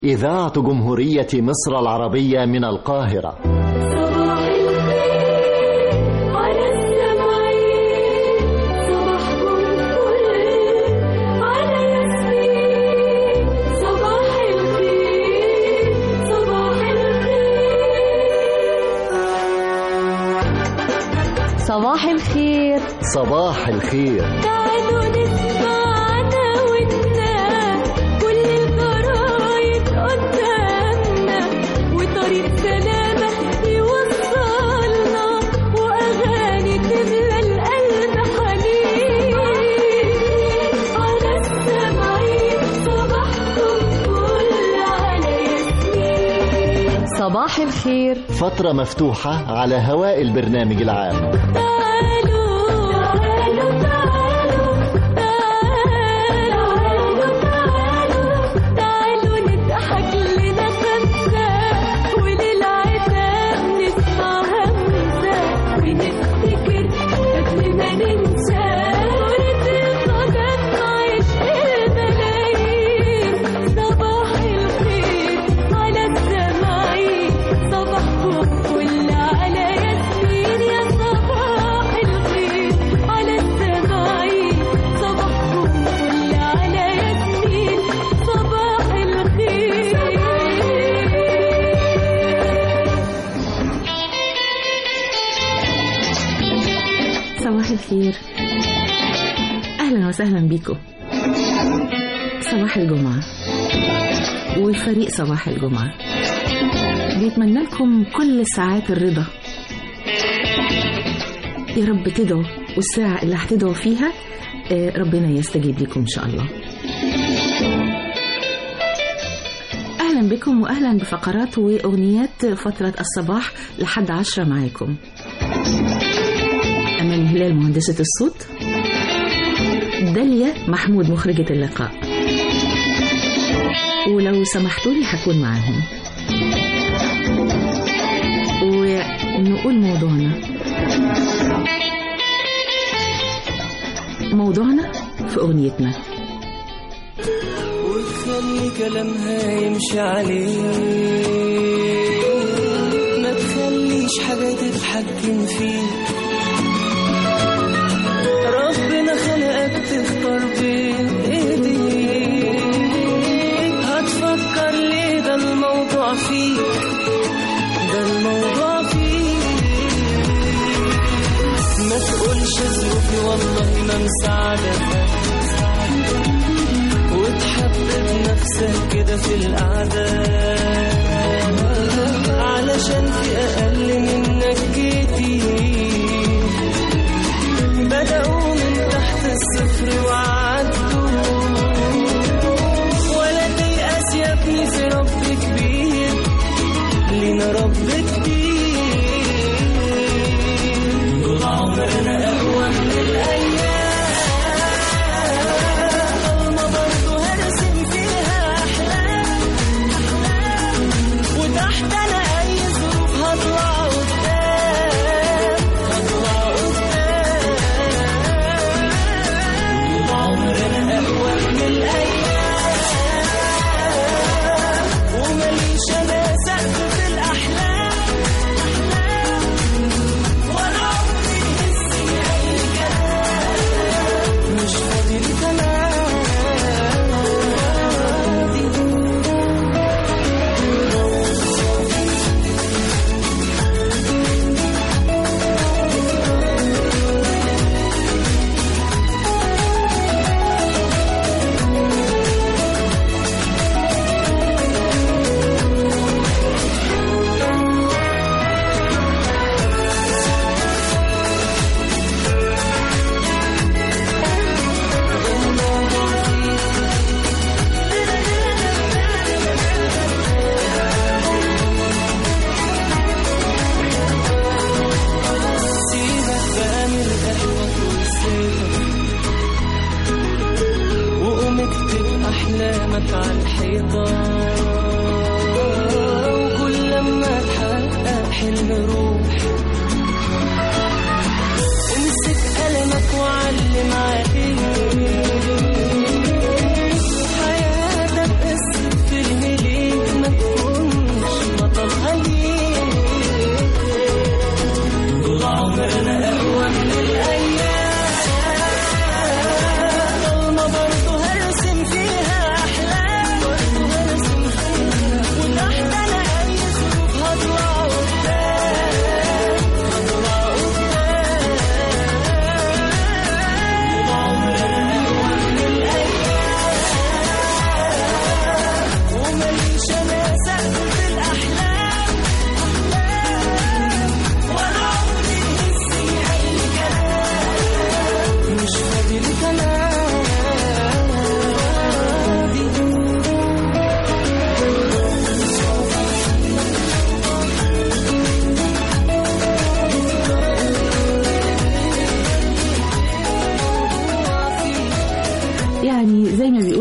إذاعة جمهورية مصر العربية من القاهرة. صباح الخير. صباح الخير. تعالوا نسمعنا وننام، كل الجرايد قدامنا، وطريق سلامة يوصلنا، وأغاني تملى القلب حنين. على السمعين صباحكم فل على ياسمين. صباح الخير، فترة مفتوحة على هواء البرنامج العام. الخير، أهلا وسهلا بكم. صباح الجمعة وفريق صباح الجمعة بيتمنى لكم كل ساعات الرضا. يا رب تدعوا، والساعة اللي هتدعوا فيها ربنا يستجيب لكم إن شاء الله. أهلا بكم وأهلا بفقرات وأغنيات فترة الصباح لحد 10 معاكم. أمام هلال مهندسة الصوت، داليا محمود مخرجة اللقاء، ولو سمحتوا لي هكون معاهم ونقول موضوعنا في أغنيتنا. وتخلي كلامها يمشي عليه، ما تخليش حاجة تتحكم فيه. ربنا خلقك تختار بين ايديك، هتفكر ليه؟ ده الموضوع فيك، ده الموضوع فيك. ما تقولش ظروفي والله ما مساعدك، وتحبب نفسك كده في القعدة، علشان في أقل منك كتير بدأوا من تحت الصفر وعدوا. ولا تيأس يا ابني، في رب كبير، لينا رب كبير. طول عمرنا أقوى من الأيام، ضلمة برضو هرسم فيها أحلام، وتحت أنا أي ظروف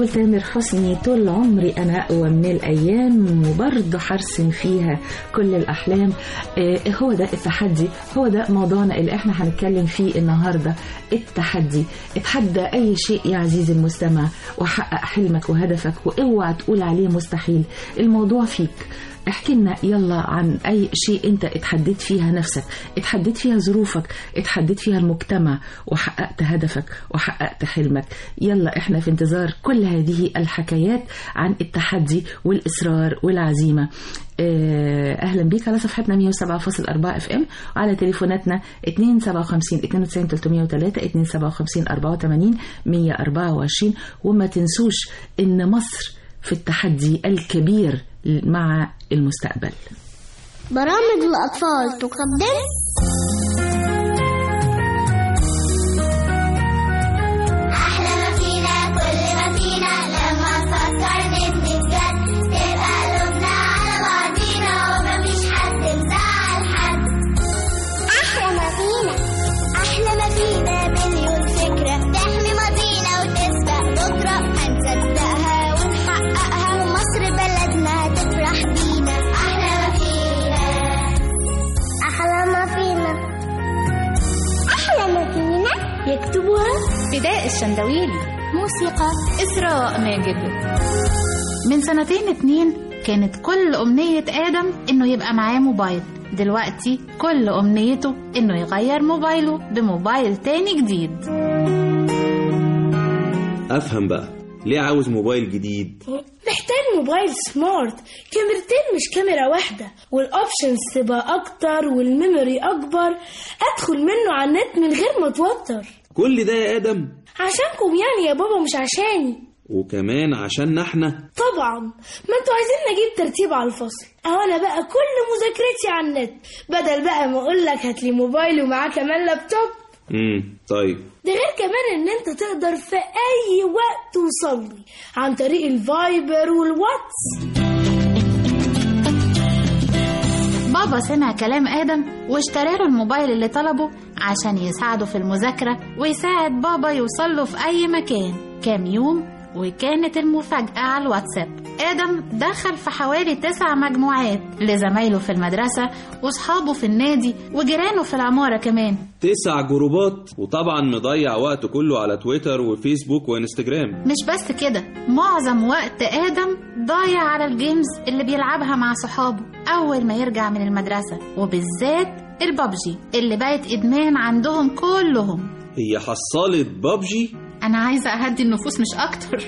تامر حسني طول عمري أنا أقوى من الأيام وبرضه حرسم فيها كل الأحلام. هو ده التحدي، هو ده موضوعنا اللي احنا هنتكلم فيه النهاردة. التحدي، اتحدى أي شيء يا عزيزي المستمع وحقق حلمك وهدفك، واوعى تقول عليه مستحيل. الموضوع فيك. احكي لنا يلا عن أي شيء أنت اتحديت فيها نفسك، اتحديت فيها ظروفك، اتحديت فيها المجتمع وحققت هدفك وحققت حلمك. يلا احنا في انتظار كل هذه الحكايات عن التحدي والإصرار والعزيمة. أهلا بيك على صفحتنا 107.4 FM وعلى تليفوناتنا 257 92 303 257 84 124. وما تنسوش إن مصر في التحدي الكبير مع المستقبل. برامج الأطفال تقدم أحلى ما فينا كل ما فينا لما نفكر نبني بجد تبقى قلوبنا على بعضينا ومفيش حد مزعل حد. أحلى ما فينا مليون فكرة تحمي ماضينا وتسبق بكرة هنصدقها ونحققها ومصر بلدنا هتفرح بينا. أحلى ما فينا يكتبها فداء الشندويلي، موسيقى إسراء ماجد. من 2 كانت كل أمنية آدم إنه يبقى معاه موبايل، دلوقتي كل أمنيته إنه يغير موبايله بموبايل تاني جديد. أفهم بقى ليه عاوز موبايل جديد؟ محتاج موبايل سمارت، كاميرتين مش كاميرا واحدة، والأوبشنز تبقى أكتر والميموري أكبر، أدخل منه على النت من غير ما أتوتر. كل ده يا آدم عشانكم يعني يا بابا، مش عشاني. وكمان عشاننا احنا طبعا، ما انتوا عايزين نجيب ترتيب على الفصل، اهو انا بقى كل مذاكرتي على النت، بدل بقى ما اقول لك هات لي موبايل ومعاه كمان لابتوب. طيب، ده غير كمان ان انت تقدر في اي وقت توصلي عن طريق الفايبر والواتس. بابا سمع كلام آدم واشترى له الموبايل اللي طلبه عشان يساعده في المذاكرة ويساعد بابا يوصله في أي مكان. كام يوم وكانت المفاجأة على الواتساب. آدم دخل في حوالي 9 مجموعات لزمايله في المدرسة وصحابه في النادي وجيرانه في العمارة كمان. 9 جروبات، وطبعا مضيع وقته كله على تويتر وفيسبوك وانستجرام. مش بس كده، معظم وقت آدم ضايع على الجيمز اللي بيلعبها مع صحابه أول ما يرجع من المدرسة، وبالذات البابجي اللي بقت إدمان عندهم كلهم. هي حصلت بابجي؟ أنا عايزة أهدي النفوس مش أكتر.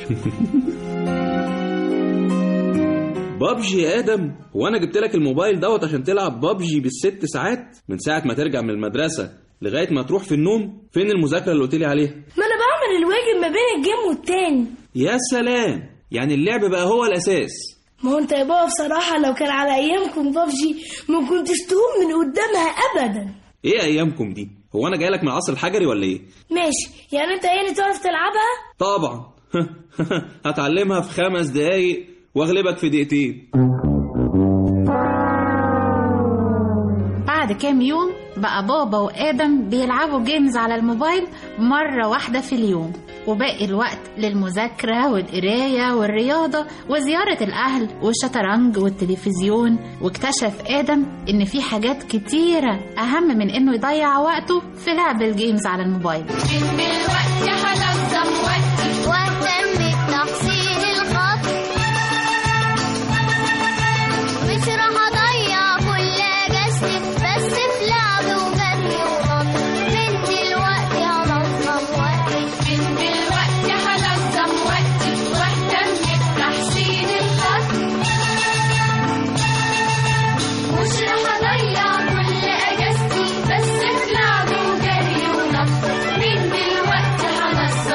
بابجي يا آدم، هو أنا جبت لك الموبايل دوت عشان تلعب بابجي بال6 ساعات من ساعة ما ترجع من المدرسة لغاية ما تروح في النوم؟ فين المذاكرة اللي قلت لي عليها؟ ما أنا بعمل الواجب ما بين الجيم والتاني. يا سلام، يعني اللعب بقى هو الأساس. ما هو انت يا بابا بصراحة لو كان على أيامكم بابجي ما كنتش تقوم من قدامها أبدا. ايه أيامكم دي؟ هو أنا جايلك من العصر الحجري ولا ايه؟ ماشي، يعني انت ايه تعرف تلعبها؟ طبعا. هتعلمها في 5 دقايق واغلبك في 2 دقيقتين. بعد كام يوم بقى بابا وآدم بيلعبوا جيمز على الموبايل مرة واحدة في اليوم، وباقي الوقت للمذاكرة والقراية والرياضة وزيارة الأهل والشطرنج والتلفزيون. واكتشف آدم إن في حاجات كتيرة أهم من إنه يضيع وقته في لعب الجيمز على الموبايل. دلوقتي هنظم وقتي واهتم بتحصيل الخط، مش راح أضيع كل أجازتي بس في لعب وجري ونط. من دلوقتي هنظم وقتي، من دلوقتي هنظم وقتي واهتم بتحصيل الخط، مش راح أضيع كل أجازتي بس في لعب وجري ونط. من دلوقتي هنظم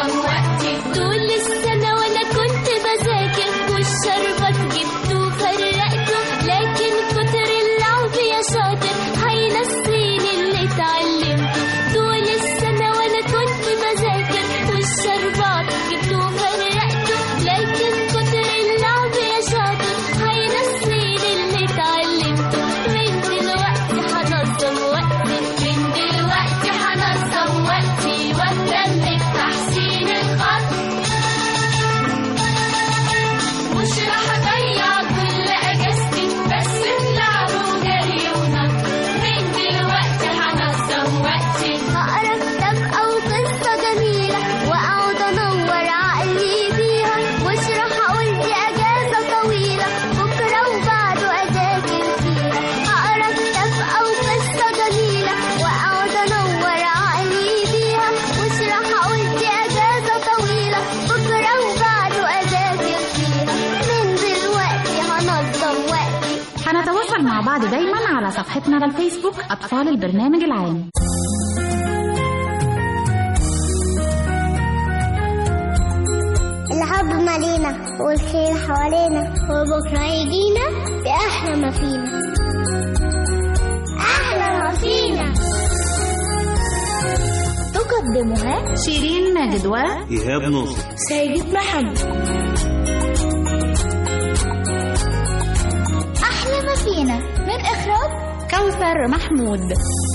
هنتواصل مع بعض دايما على صفحتنا على الفيسبوك أطفال البرنامج العام. الحب مالينا والخير حوالينا وبكرة يجينا بأحلى ما فينا. أحلى ما فينا تقدمها شيرين ماجد إيهاب ناصر سيد محمد. أحلى ما فينا من إخراج كوثر محمود.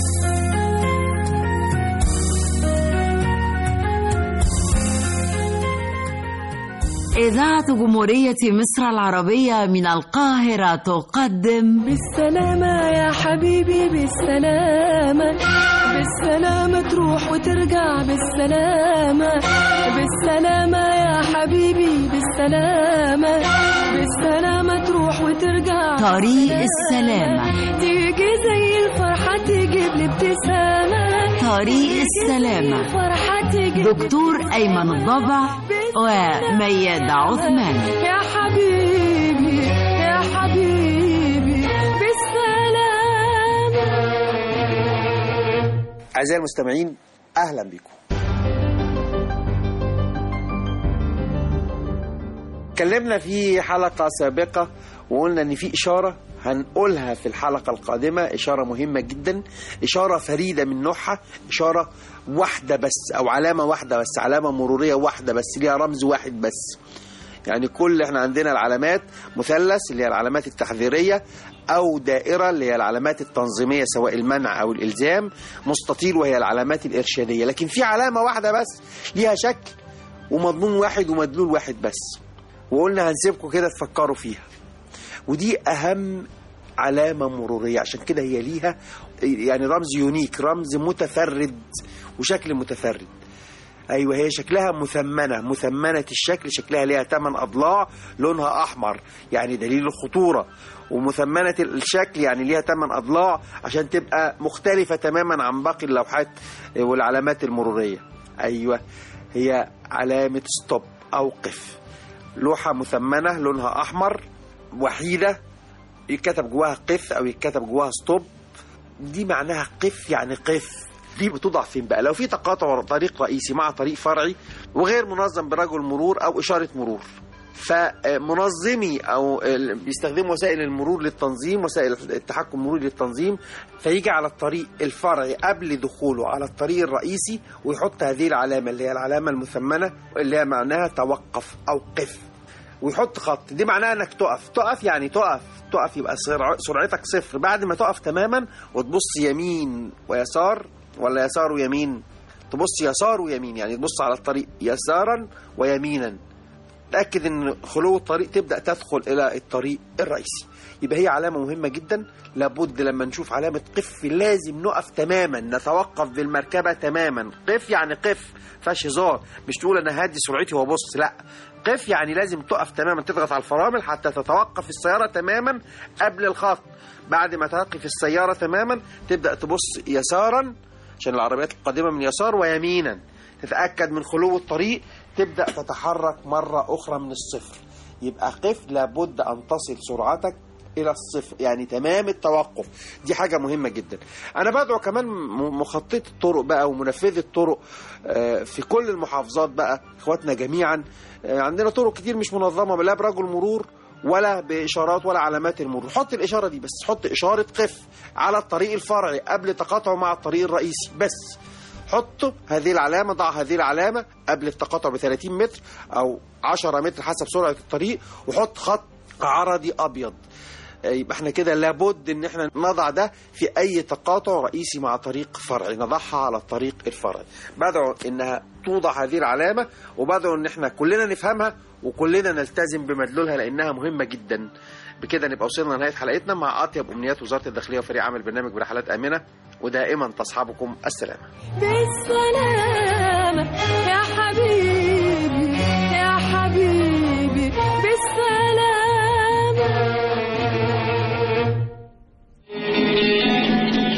إذاعة جمهورية مصر العربية من القاهرة تقدم بالسلامة يا حبيبي بالسلامة، بالسلامة تروح وترجع بالسلامة، بالسلامة يا حبيبي بالسلامة، بالسلامة تروح وترجع طريق السلامة، تيجي زي الفرحة تجيب لي ابتسامة، طريق السلامة، الفرحة تجيب دكتور أيمن الضبع وميادة عثمان. يا حبيبي يا حبيبي بالسلامة. أعزائي المستمعين أهلا بكم. اتكلمنا في حلقة سابقة وقلنا إن في إشارة هنقولها في الحلقة القادمة، إشارة مهمة جدا، إشارة فريدة من نوعها، إشارة واحدة بس أو علامة واحدة بس، علامة مرورية واحدة بس ليها رمز واحد بس. يعني كل احنا عندنا العلامات مثلث اللي هي العلامات التحذيرية، أو دائرة اللي هي العلامات التنظيمية سواء المنع أو الإلزام، مستطيل وهي العلامات الإرشادية. لكن في علامة واحدة بس ليها شكل ومضمون واحد ومدلول واحد بس، وقلنا هنسيبكم كده تفكروا فيها، ودي أهم علامة مرورية. عشان كده هي ليها يعني رمز يونيك، رمز متفرد وشكل متفرد. أيوة، هي شكلها مثمنة الشكل، شكلها ليها 8 أضلاع لونها أحمر يعني دليل الخطورة، ومثمنة الشكل يعني ليها 8 أضلاع عشان تبقى مختلفة تماما عن باقي اللوحات والعلامات المرورية. أيوة، هي علامة ستوب أو قف، لوحة مثمنة لونها أحمر وحيدة يتكتب جواها قف أو يتكتب جواها ستوب. دي معناها قف يعني قف. دي بتوضع فين بقى؟ لو في تقاطع طريق رئيسي مع طريق فرعي وغير منظم برجل مرور أو إشارة مرور، فمنظمي أو بيستخدموا وسائل المرور للتنظيم، وسائل التحكم المروري للتنظيم، فيجي على الطريق الفرعي قبل دخوله على الطريق الرئيسي ويحط هذه العلامة اللي هي العلامة المثمنة اللي هي معناها توقف أو قف، ويحط خط. دي معناها انك تقف يعني تقف يبقى سرعتك صفر بعد ما تقف تماما، وتبص يمين ويسار ولا يسار ويمين، تبص يسار ويمين، يعني تبص على الطريق يسارا ويمينا، تأكد ان خلو الطريق تبدأ تدخل الى الطريق الرئيسي. يبقى هي علامة مهمة جدا، لابد لما نشوف علامة قف لازم نقف تماما، نتوقف بالمركبة تماما. قف يعني قف، فاش هزار، مش تقول انا هادي سرعتي وابص، لا، قف يعني لازم تقف تماما، تضغط على الفرامل حتى تتوقف السيارة تماما قبل الخط. بعد ما توقف السيارة تماما تبدأ تبص يسارا عشان العربيات القادمة من يسار، ويمينا تتأكد من خلو الطريق، تبدأ تتحرك مرة أخرى من الصفر. يبقى قف لابد أن تصل سرعتك إلى الصفر، يعني تمام التوقف. دي حاجة مهمة جدا. أنا بدعو كمان مخطط الطرق بقى ومنفذ الطرق في كل المحافظات بقى، إخواتنا جميعا، عندنا طرق كتير مش منظمة لا برجل مرور ولا بإشارات ولا علامات المرور. حط الإشارة دي بس، حط إشارة قف على الطريق الفرعي قبل تقاطعه مع الطريق الرئيسي بس، حط هذه العلامة، ضع هذه العلامة قبل التقاطع ب30 متر أو 10 متر حسب سرعة الطريق، وحط خط عرضي أبيض. يبقى احنا كده لابد ان احنا نضع ده في اي تقاطع رئيسي مع طريق فرعي، نضعها على الطريق الفرعي. بدعو انها توضع هذه العلامة، وبدعو ان احنا كلنا نفهمها وكلنا نلتزم بمدلولها لانها مهمة جدا. بكده نبقى وصلنا لنهاية حلقتنا مع اطيب امنيات وزارة الداخلية وفريق عمل برنامج برحلات امنة، ودائما تصحبكم السلامة. بالسلامة يا حبيبي يا حبيبي بالسلامة.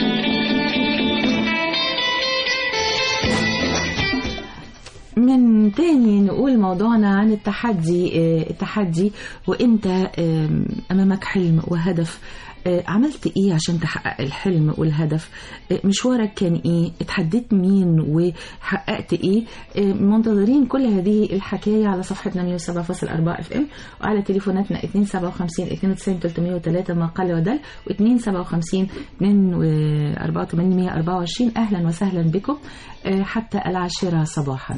من تاني نقول موضوعنا عن التحدي وانت امامك حلم وهدف، عملت ايه عشان تحقق الحلم والهدف؟ مشوارك كان ايه؟ اتحديت مين وحققت ايه؟ منتظرين كل هذه الحكاية على صفحتنا 107.4 FM وعلى تليفوناتنا 257 92 303 ما قل ودل و257 284 124. اهلا وسهلا بكم حتى 10 صباحا.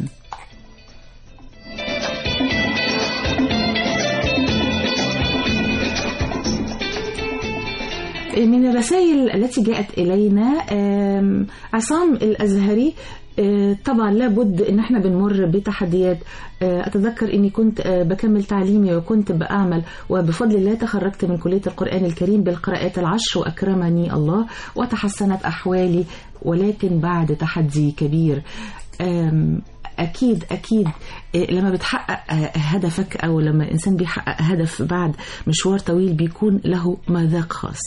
من الرسائل التي جاءت إلينا عصام الأزهري، طبعا لابد ان احنا بنمر بتحديات. اتذكر اني كنت بكمل تعليمي وكنت بعمل، وبفضل الله تخرجت من كلية القرآن الكريم بالقراءات 10 واكرمني الله وتحسنت احوالي، ولكن بعد تحدي كبير. أكيد لما بتحقق هدفك أو لما الإنسان بيحقق هدف بعد مشوار طويل بيكون له مذاق خاص.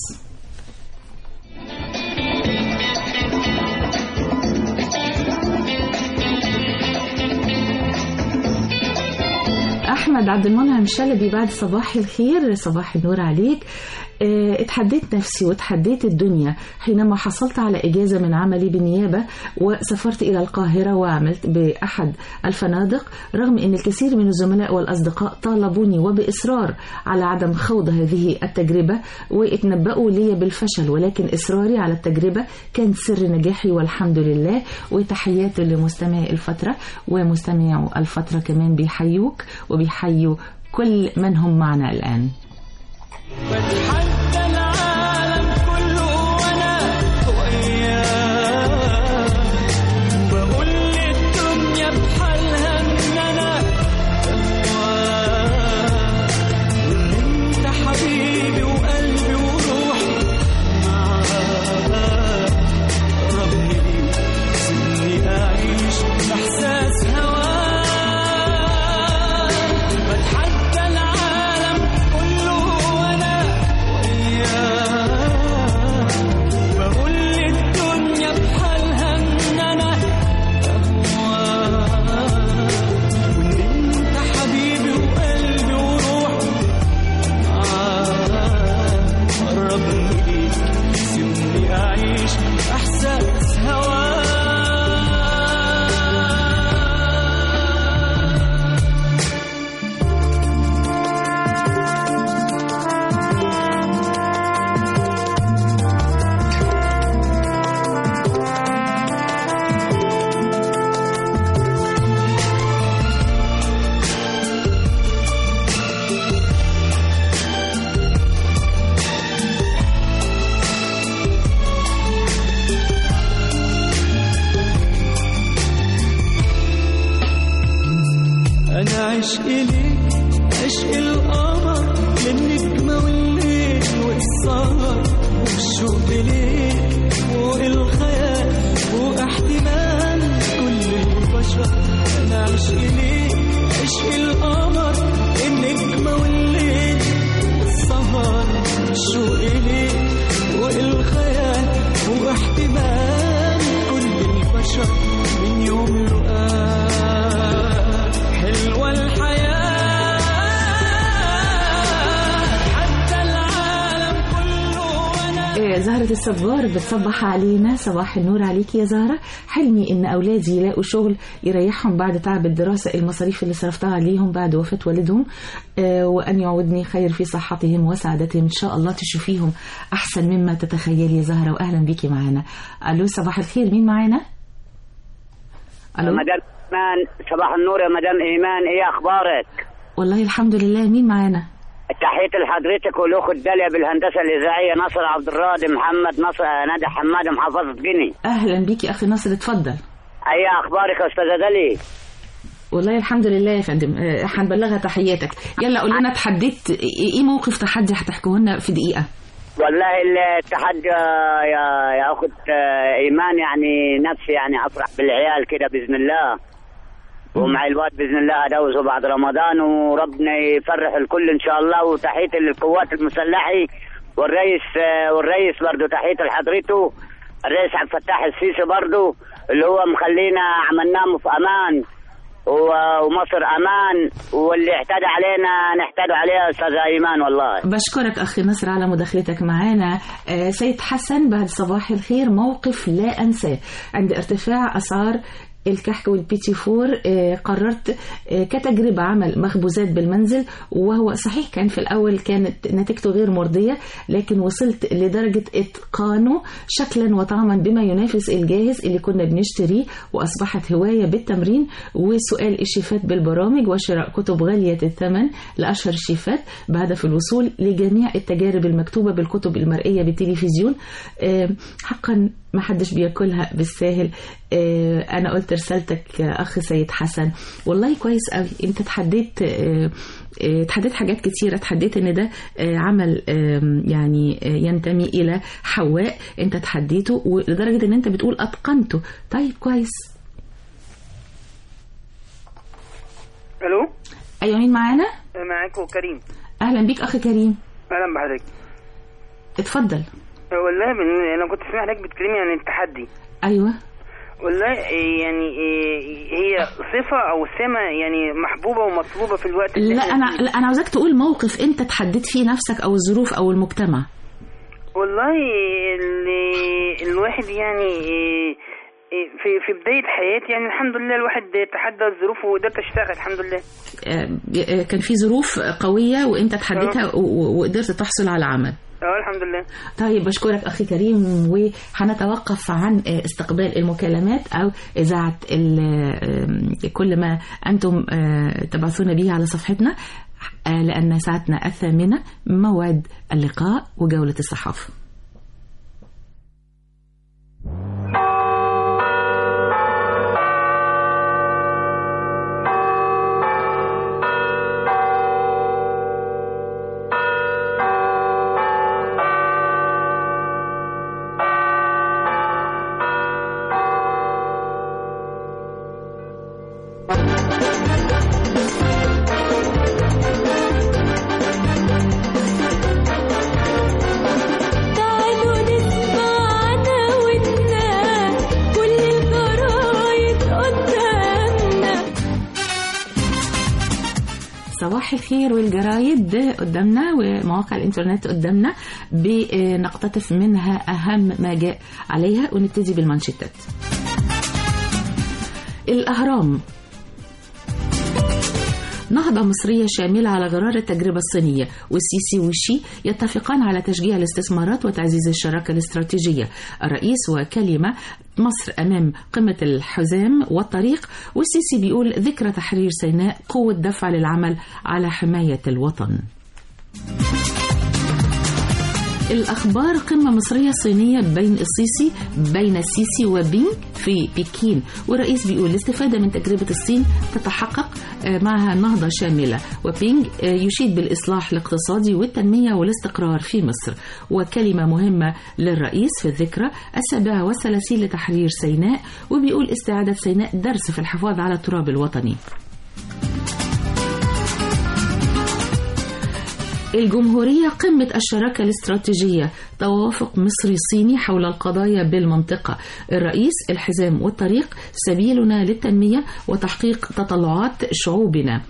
أحمد عبد المنعم شلبي، بعد صباح الخير، صباح النور عليك. اتحديت نفسي وتحديت الدنيا حينما حصلت على إجازة من عملي بالنيابة وسافرت إلى القاهرة وعملت بأحد الفنادق، رغم أن الكثير من الزملاء والأصدقاء طالبوني وبإصرار على عدم خوض هذه التجربة واتنبأوا لي بالفشل، ولكن إصراري على التجربة كان سر نجاحي والحمد لله. وتحيات لمستمعي الفترة، ومستمعوا الفترة كمان بيحيوك وبيحيوا كل من هم معنا الآن. بتحدى العالم كله وانا وياك، بقول للدنيا بحالها ان انا اهواك، وان انت حبيبي وقلبي وروحي معاك، ربي سيبني اعيش باحساس هواك. بتحدى العالم كله بقول للدنيا بحالها ان انا اهواك، وان انت حبيبي وقلبي وروحي معاك، قربني ليك سيبني اعيش احساس هواك. أنا عشق ليك عشق القمر للنجمة والليل والسهر والشوق ليك فوق الخيال واحتمال كل البشر. أنا عشق ليك عشق القمر للنجمة والليل والسهر والشوق ليك فوق الخيال واحتمال كل البشر. من يوم لقاك حلوة الحياة، حتى العالم كله وانا. زهرة الصبار بتصبح علينا، صباح النور عليك يا زهرة. حلمي ان اولادي يلاقوا شغل يريحهم بعد تعب الدراسة، المصاريف اللي صرفتها عليهم بعد وفاة والدهم، وان يعودني خير في صحتهم وسعادتهم. ان شاء الله تشوفيهم احسن مما تتخيل يا زهرة. واهلا بيكي معانا. الو صباح الخير، مين معانا؟ الو مدام إيمان. صباح النور يا مدام إيمان، إيه أخبارك؟ والله الحمد لله. مين معانا؟ تحية لحضرتك والأخت داليا بالهندسة الإذاعية، نصر عبد الراضي، محمد نصر، نادي حماد، محافظة جني. أهلا بيكي أخي نصر، اتفضل. أي أخبارك يا أستاذة داليا؟ والله الحمد لله يا فندم. هنبلغها تحياتك. يلا قول لنا تحديت إيه موقف تحدي هتحكوه لنا في دقيقة. والله التحدي يا أخت إيمان يعني نفسي يعني أفرح بالعيال كده بإذن الله، ومع الوقت بإذن الله أدوزه بعد رمضان، وربنا يفرح الكل إن شاء الله. وتحية للقوات المسلحة والرئيس برضه تحية لحضرته الرئيس عبد الفتاح السيسي برضه، اللي هو مخلينا عملناه في أمان، ومصر امان، واللي اعتدى علينا نحتدوا عليه يا استاذ ايمان. والله بشكرك أخي نصر على مداخلتك معنا. سيد حسن، بعد صباح الخير، موقف لا أنساه عند ارتفاع أسعار الكحك والبيتي فور. قررت كتجربة عمل مخبوزات بالمنزل، وهو صحيح كان في الأول كانت نتيجته غير مرضية، لكن وصلت لدرجة إتقانه شكلا وطعما بما ينافس الجاهز اللي كنا بنشتريه، وأصبحت هواية بالتمرين وسؤال الشيفات بالبرامج وشراء كتب غالية الثمن لأشهر الشيفات بهدف الوصول لجميع التجارب المكتوبة بالكتب المرئية بالتلفزيون. حقا ما حدش بياكلها بالساهل. أنا قلت رسالتك أخ سيد حسن، والله كويس قوي. أنت تحديت حاجات كتيرة، تحديت إن ده عمل يعني ينتمي إلى حواء، أنت تحديته ولدرجة إن أنت بتقول أتقنته. طيب كويس. ألو. أيوة، مين معانا؟ معاكم كريم. أهلا بيك أخي كريم. أهلا بحضرتك. اتفضل. والله أنا كنت سامع حضرتك بتكلمي عن التحدي. أيوة. والله يعني هي صفة أو سمة يعني محبوبة ومطلوبة في الوقت اللي لا أنا عاوزاك تقول موقف أنت تحديت فيه نفسك أو الظروف أو المجتمع. والله الواحد يعني في بداية حياتي يعني الحمد لله الواحد تحدى الظروف وقدرت أشتغل الحمد لله. كان في ظروف قوية وأنت تحديتها وقدرت تحصل على عمل. الحمد لله. طيب بشكرك أخي كريم، وحنتوقف عن استقبال المكالمات أو إذاعة كل ما أنتم تبعثون به على صفحتنا، لأن ساعتنا 8 موعد اللقاء وجولة الصحافة. صباح الخير، والجرايد قدامنا ومواقع الانترنت قدامنا، بنقتطف منها أهم ما جاء عليها ونبتدي بالمانشيتات. الأهرام: نهضة مصرية شاملة على غرار التجربة الصينية، والسيسي وشي يتفقان على تشجيع الاستثمارات وتعزيز الشراكة الاستراتيجية. الرئيس وكلمة مصر أمام قمة الحزام والطريق، والسيسي بيقول ذكرى تحرير سيناء قوة دفع للعمل على حماية الوطن. الأخبار: قمة مصرية صينية بين السيسي وبينغ في بكين، والرئيس بيقول الاستفادة من تجربة الصين تتحقق معها نهضة شاملة، وبينغ يشيد بالإصلاح الاقتصادي والتنمية والاستقرار في مصر. وكلمة مهمة للرئيس في الذكرى 37 لتحرير سيناء، وبيقول استعادة سيناء درس في الحفاظ على التراب الوطني. الجمهورية: قمة الشراكة الاستراتيجية، توافق مصري صيني حول القضايا بالمنطقة. الرئيس: الحزام والطريق سبيلنا للتنمية وتحقيق تطلعات شعوبنا.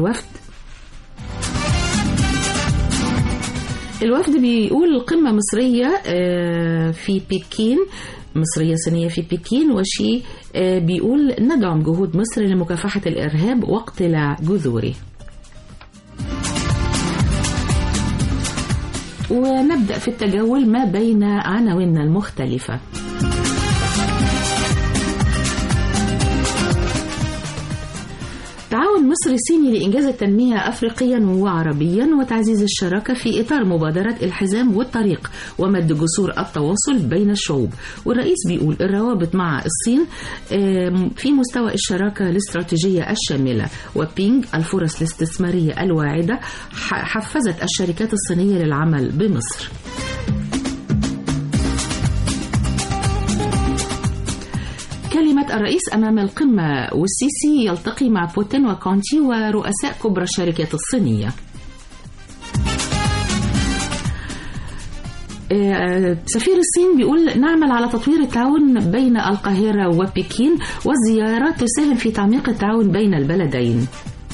الوفد بيقول قمة مصرية في بكين، مصرية صينية في بكين، وشي بيقول ندعم جهود مصر لمكافحة الإرهاب واقتلاع جذوره. ونبدأ في التجول ما بين عناويننا المختلفة. تعاون مصري صيني لإنجاز التنمية أفريقيا وعربيا وتعزيز الشراكة في إطار مبادرة الحزام والطريق ومد جسور التواصل بين الشعوب. والرئيس بيقول الروابط مع الصين في مستوى الشراكة الاستراتيجية الشاملة. وبينغ: الفرص الاستثمارية الواعدة حفزت الشركات الصينية للعمل بمصر. كلمة الرئيس أمام القمة، والسيسي يلتقي مع بوتين وكونتي ورؤساء كبرى الشركات الصينية. سفير الصين بيقول نعمل على تطوير التعاون بين القاهرة وبكين، والزيارة تساهم في تعميق التعاون بين البلدين.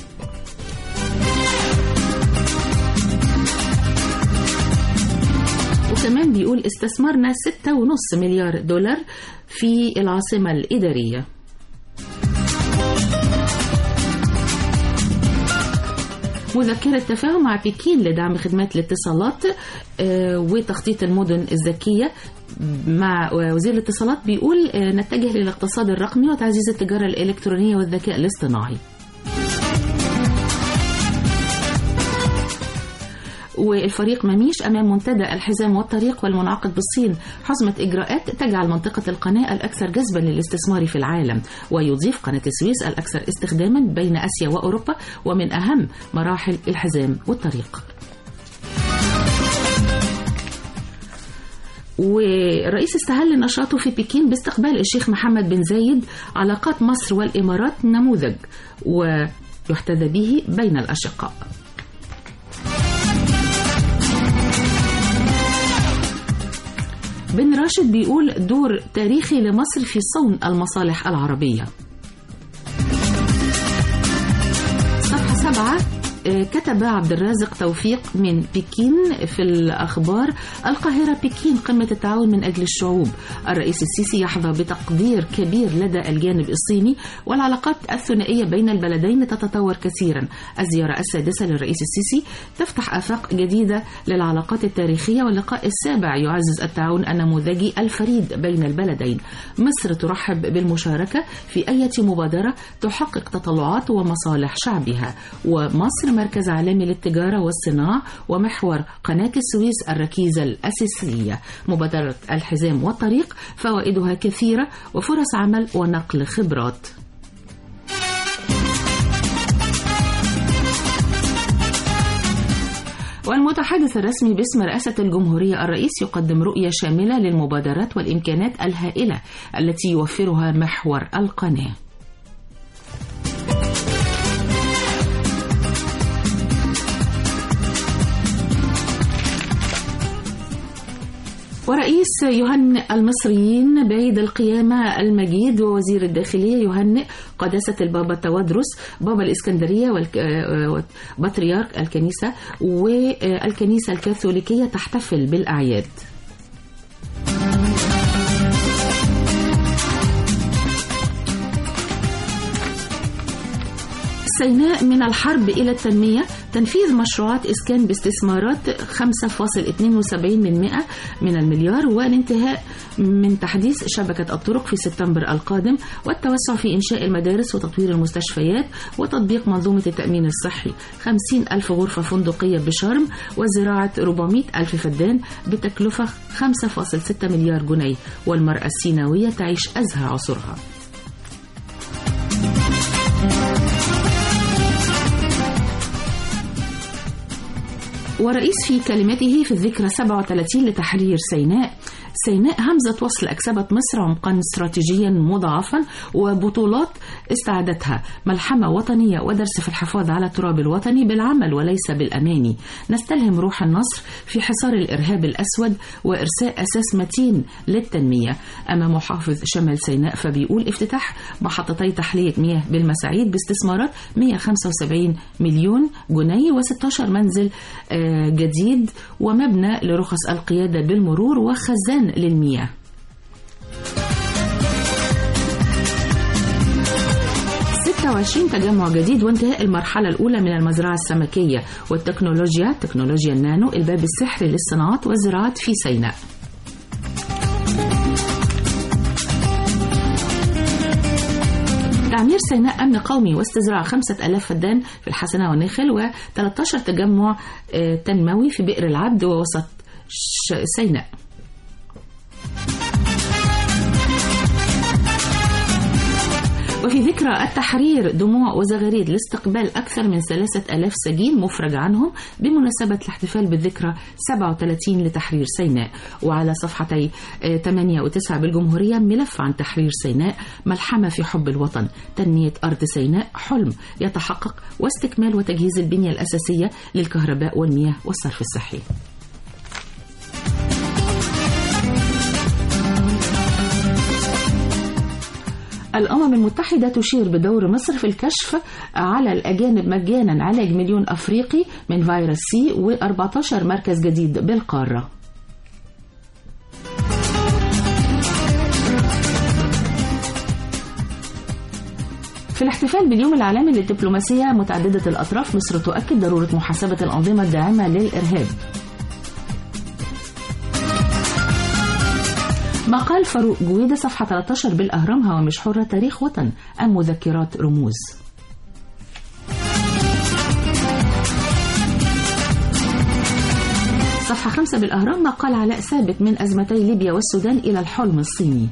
وكمان بيقول استثمرنا 6.5 مليار دولار في العاصمة الإدارية. مذكرة تفاهم مع بكين لدعم خدمات الاتصالات وتخطيط المدن الذكية. مع وزير الاتصالات بيقول نتجه للاقتصاد الرقمي وتعزيز التجارة الإلكترونية والذكاء الاصطناعي. والفريق مميش أمام منتدى الحزام والطريق والمنعقد بالصين حزمة إجراءات تجعل منطقة القناة الأكثر جذبا للاستثمار في العالم، ويضيف قناة السويس الأكثر استخداما بين آسيا وأوروبا ومن أهم مراحل الحزام والطريق. والرئيس استهل نشاطه في بكين باستقبال الشيخ محمد بن زايد. علاقات مصر والإمارات نموذج ويحتذى به بين الأشقاء. بن راشد بيقول دور تاريخي لمصر في صون المصالح العربية. صفحة 7 كتب عبد الرازق توفيق من بكين في الأخبار: القاهرة بكين قمة التعاون من أجل الشعوب. الرئيس السيسي يحظى بتقدير كبير لدى الجانب الصيني، والعلاقات الثنائية بين البلدين تتطور كثيرا. الزيارة السادسة للرئيس السيسي تفتح آفاق جديدة للعلاقات التاريخية، واللقاء السابع يعزز التعاون النموذجي الفريد بين البلدين. مصر ترحب بالمشاركة في أي مبادرة تحقق تطلعات ومصالح شعبها، ومصر مركز عالمي للتجارة والصناعة ومحور قناة السويس الركيزة الأساسية. مبادرة الحزام والطريق فوائدها كثيرة وفرص عمل ونقل خبرات. والمتحدث الرسمي باسم رئاسة الجمهورية الرئيس يقدم رؤية شاملة للمبادرات والإمكانات الهائلة التي يوفرها محور القناة. ورئيس يهنئ المصريين بعيد القيامة المجيد، ووزير الداخلية يهنئ قداسة البابا تودرس بابا الإسكندرية وبطريرك الكنيسة، والكنيسة الكاثوليكية تحتفل بالأعياد. سيناء من الحرب إلى التنمية، تنفيذ مشروعات إسكان باستثمارات 5.72 من المليار، والانتهاء من تحديث شبكة الطرق في سبتمبر القادم، والتوسع في إنشاء المدارس وتطوير المستشفيات وتطبيق منظومة التأمين الصحي، 50,000 غرفة فندقية بشرم، وزراعة 400,000 فدان بتكلفة 5.6 مليار جنيه، والمرأة السيناوية تعيش أزهى عصرها. ورئيس في كلمته في الذكرى 37 لتحرير سيناء: سيناء همزة وصل أكسبت مصر عمقا استراتيجيا مضاعفا وبطولات استعادتها، ملحمة وطنية ودرس في الحفاظ على التراب الوطني بالعمل وليس بالأماني. نستلهم روح النصر في حصار الإرهاب الأسود وإرساء أساس متين للتنمية. أما محافظ شمال سيناء فبيقول افتتاح محطتي تحلية مياه بالمساعيد باستثمارات 175 مليون جنيه و16 منزل جديد، ومبنى لرخص القيادة بالمرور وخزان للمياه. تجمع جديد وانتهاء المرحلة الأولى من المزرعة السمكية والتكنولوجيا، تكنولوجيا النانو، الباب السحري للصناعات والزراعات في سيناء. تعمير سيناء أمن قومي واستزراع 5,000 فدان في الحسنة والنخل، و13 تجمع تنموي في بئر العبد ووسط سيناء. وفي ذكرى التحرير دموع وزغاريد لاستقبال أكثر من 3,000 سجين مفرج عنهم بمناسبة الاحتفال بالذكرى 37 لتحرير سيناء. وعلى صفحتي 8 و9 بالجمهورية ملف عن تحرير سيناء: ملحمة في حب الوطن، تنمية أرض سيناء حلم يتحقق، واستكمال وتجهيز البنية الأساسية للكهرباء والمياه والصرف الصحي. الأمم المتحدة تشير بدور مصر في الكشف على الأجانب مجانا علاج 1,000,000 أفريقي من فيروس سي و14 مركز جديد بالقارة. في الاحتفال باليوم العالمي للدبلوماسية متعددة الأطراف، مصر تؤكد ضرورة محاسبة الأنظمة الداعمة للإرهاب. مقال فاروق جويدة صفحة 13 بالأهرام: هوامش حرة، تاريخ وطن أم مذكرات رموز. صفحة 5 بالأهرام: مقال علاء ثابت من أزمتي ليبيا والسودان إلى الحلم الصيني.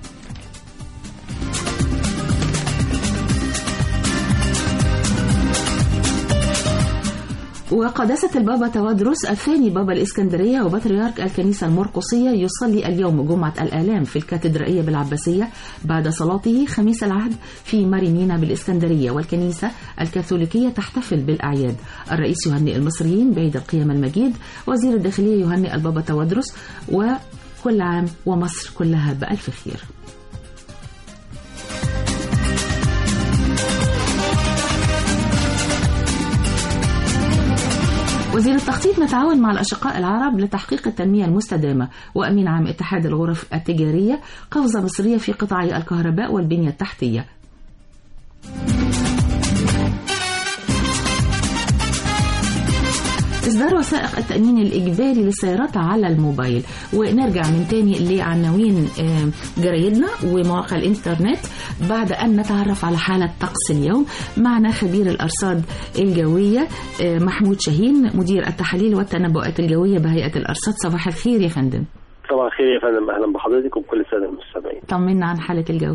وقداسة البابا توادرس الثاني بابا الإسكندرية وبطريرك الكنيسة المرقسية يصلي اليوم جمعة الآلام في الكاتدرائية بالعباسية بعد صلاته خميس العهد في مارينينا بالإسكندرية، والكنيسة الكاثوليكية تحتفل بالأعياد. الرئيس يهنئ المصريين بعيد القيامة المجيد، وزير الداخلية يهنئ البابا توادرس، وكل عام ومصر كلها بألف خير. وزير التخطيط متعاون مع الأشقاء العرب لتحقيق التنمية المستدامة، وأمين عام اتحاد الغرف التجارية قفزة مصرية في قطاع الكهرباء والبنية التحتية. إصدار وثائق التأمين الإجباري للسيارات على الموبايل. ونرجع من تاني لعناوين جرايدنا ومواقع الإنترنت بعد أن نتعرف على حالة طقس اليوم. معنا خبير الأرصاد الجوية محمود شاهين، مدير التحاليل والتنبؤات الجوية بهيئة الأرصاد. صباح الخير يا فندم. صباح الخير يا فندم، أهلا بحضرتك وبكل السادة المستمعين. طمنا عن حالة الجو.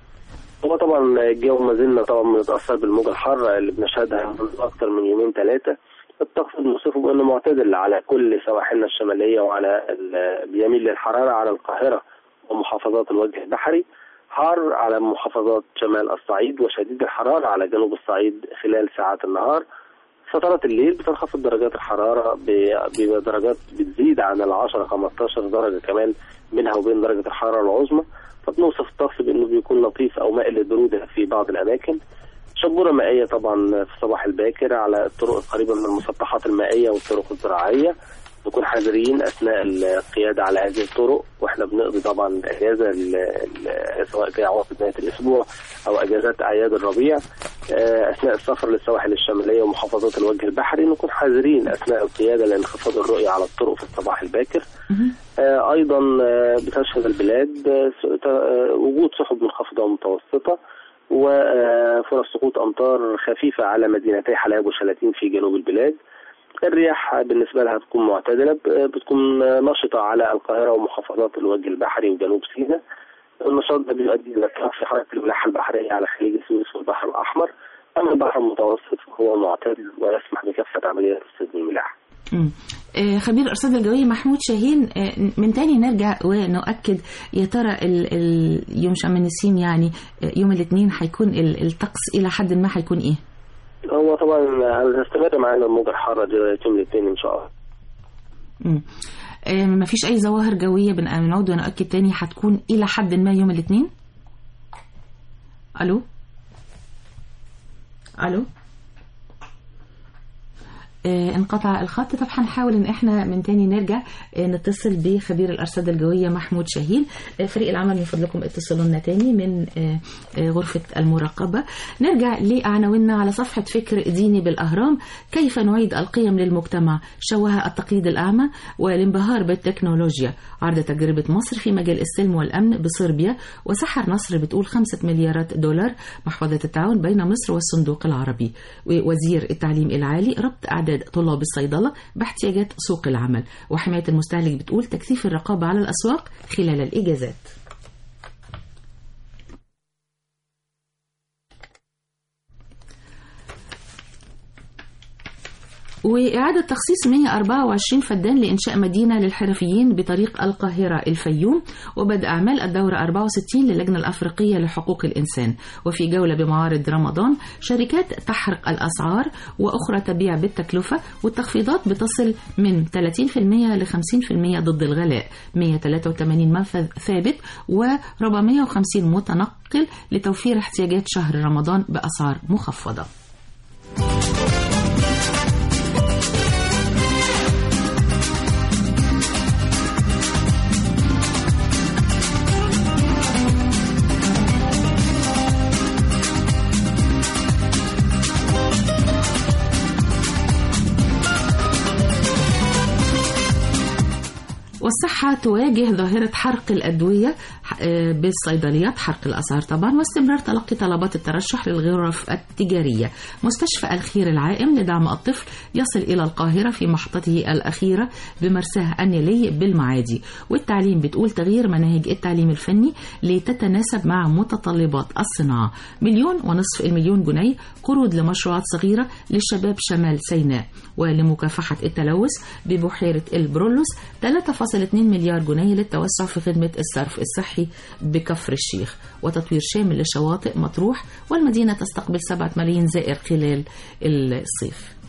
هو طبعا الجو ما زلنا طبعا بنتأثر بالموجة الحارة اللي بنشهدها منذ أكثر من يومين ثلاثة. الطقس بنوصفه بأنه معتدل على كل سواحلنا الشمالية، وعلى بيميل للحرارة على القاهرة ومحافظات الوجه البحري، حار على محافظات شمال الصعيد، وشديد الحرارة على جنوب الصعيد خلال ساعات النهار. فترات الليل بتنخفض درجات الحرارة بدرجات بتزيد عن 10-15 درجة كمان بينها وبين درجة الحرارة العظمى. فبنوصف الطقس بأنه بيكون لطيف أو مائل للبرودة في بعض الأماكن. شبورة مائية طبعا في الصباح الباكر على الطرق القريبة من المسطحات المائية والطرق الزراعية. نكون حذرين أثناء القيادة على هذه الطرق، وإحنا بنقضي طبعا الأجازة سواء في عواطف نهاية الأسبوع أو أجازات أعياد الربيع. أثناء السفر للسواحل الشمالية ومحافظات الوجه البحري نكون حذرين أثناء القيادة لانخفاض الرؤية على الطرق في الصباح الباكر. أيضا بتشهد البلاد وجود سحب منخفضة ومتوسطة، وفرص سقوط أمطار خفيفة على مدينتي حلايب وشلاتين في جنوب البلاد. الرياح بالنسبة لها بتكون معتدلة، بتكون نشطة على القاهرة ومحافظات الوجه البحري وجنوب سيناء. النشاط ده بيؤدي إلى في حركة الملاحة البحرية على خليج السويس والبحر الأحمر. أما البحر المتوسط هو معتدل ويسمح بكافة عمليات الصيد والملاحة. خبير الأرصاد الجوية محمود شاهين، من تاني نرجع ونؤكد يا ترى يوم شم النسيم يعني يوم الاثنين هيكون الطقس إلى حد ما هيكون إيه؟ هو طبعا هنستمر معانا الموجة الحارة دي يوم الاثنين إن شاء الله. ما فيش أي ظواهر جوية بنعود ونؤكد تاني هتكون إلى حد ما يوم الاثنين؟ ألو؟ انقطع الخط. طب هنحاول ان احنا من تاني نرجع نتصل بخبير الارصاد الجويه محمود شاهين. فريق العمل من فضلكم اتصلوا لنا تاني من غرفه المراقبه. نرجع لعناويننا على صفحه فكر ديني بالاهرام: كيف نعيد القيم للمجتمع، شوه التقليد الاعمى والانبهار بالتكنولوجيا، عرض تجربه مصر في مجال السلم والامن بصربيا، وسحر نصر بتقول 5 مليارات دولار محفظه التعاون بين مصر والصندوق العربي. ووزير التعليم العالي ربط اعداد طلاب الصيدلة باحتياجات سوق العمل. وحماية المستهلك بتقول تكثيف الرقابة على الأسواق خلال الإجازات. وإعادة تخصيص 124 فدان لإنشاء مدينة للحرفيين بطريق القاهرة الفيوم، وبدء أعمال الدورة 64 للجنة الأفريقية لحقوق الإنسان. وفي جولة بمعارض رمضان، شركات تحرق الأسعار وأخرى تبيع بالتكلفة، والتخفيضات بتصل من 30% ل 50% ضد الغلاء. 183 منفذ ثابت و450 متنقل لتوفير احتياجات شهر رمضان بأسعار مخفضة. والصحة تواجه ظاهرة حرق الأدوية بالصيدليات، حرق الأسعار طبعا، واستمرار تلقي طلبات الترشح للغرف التجارية. مستشفى الخير العائم لدعم الطفل يصل إلى القاهرة في محطته الأخيرة بمرساه النيلي بالمعادي. والتعليم بتقول تغيير مناهج التعليم الفني لتتناسب مع متطلبات الصناعة. 1.5 مليون جنيه قروض لمشروعات صغيرة للشباب شمال سيناء. ولمكافحة التلوث ببحيرة البرولوس 3.2 مليار جنيه للتوسع في خدمة الصرف الصحي بكفر الشيخ. وتطوير شامل لشواطئ مطروح، والمدينة تستقبل 7 ملايين زائر خلال الصيف.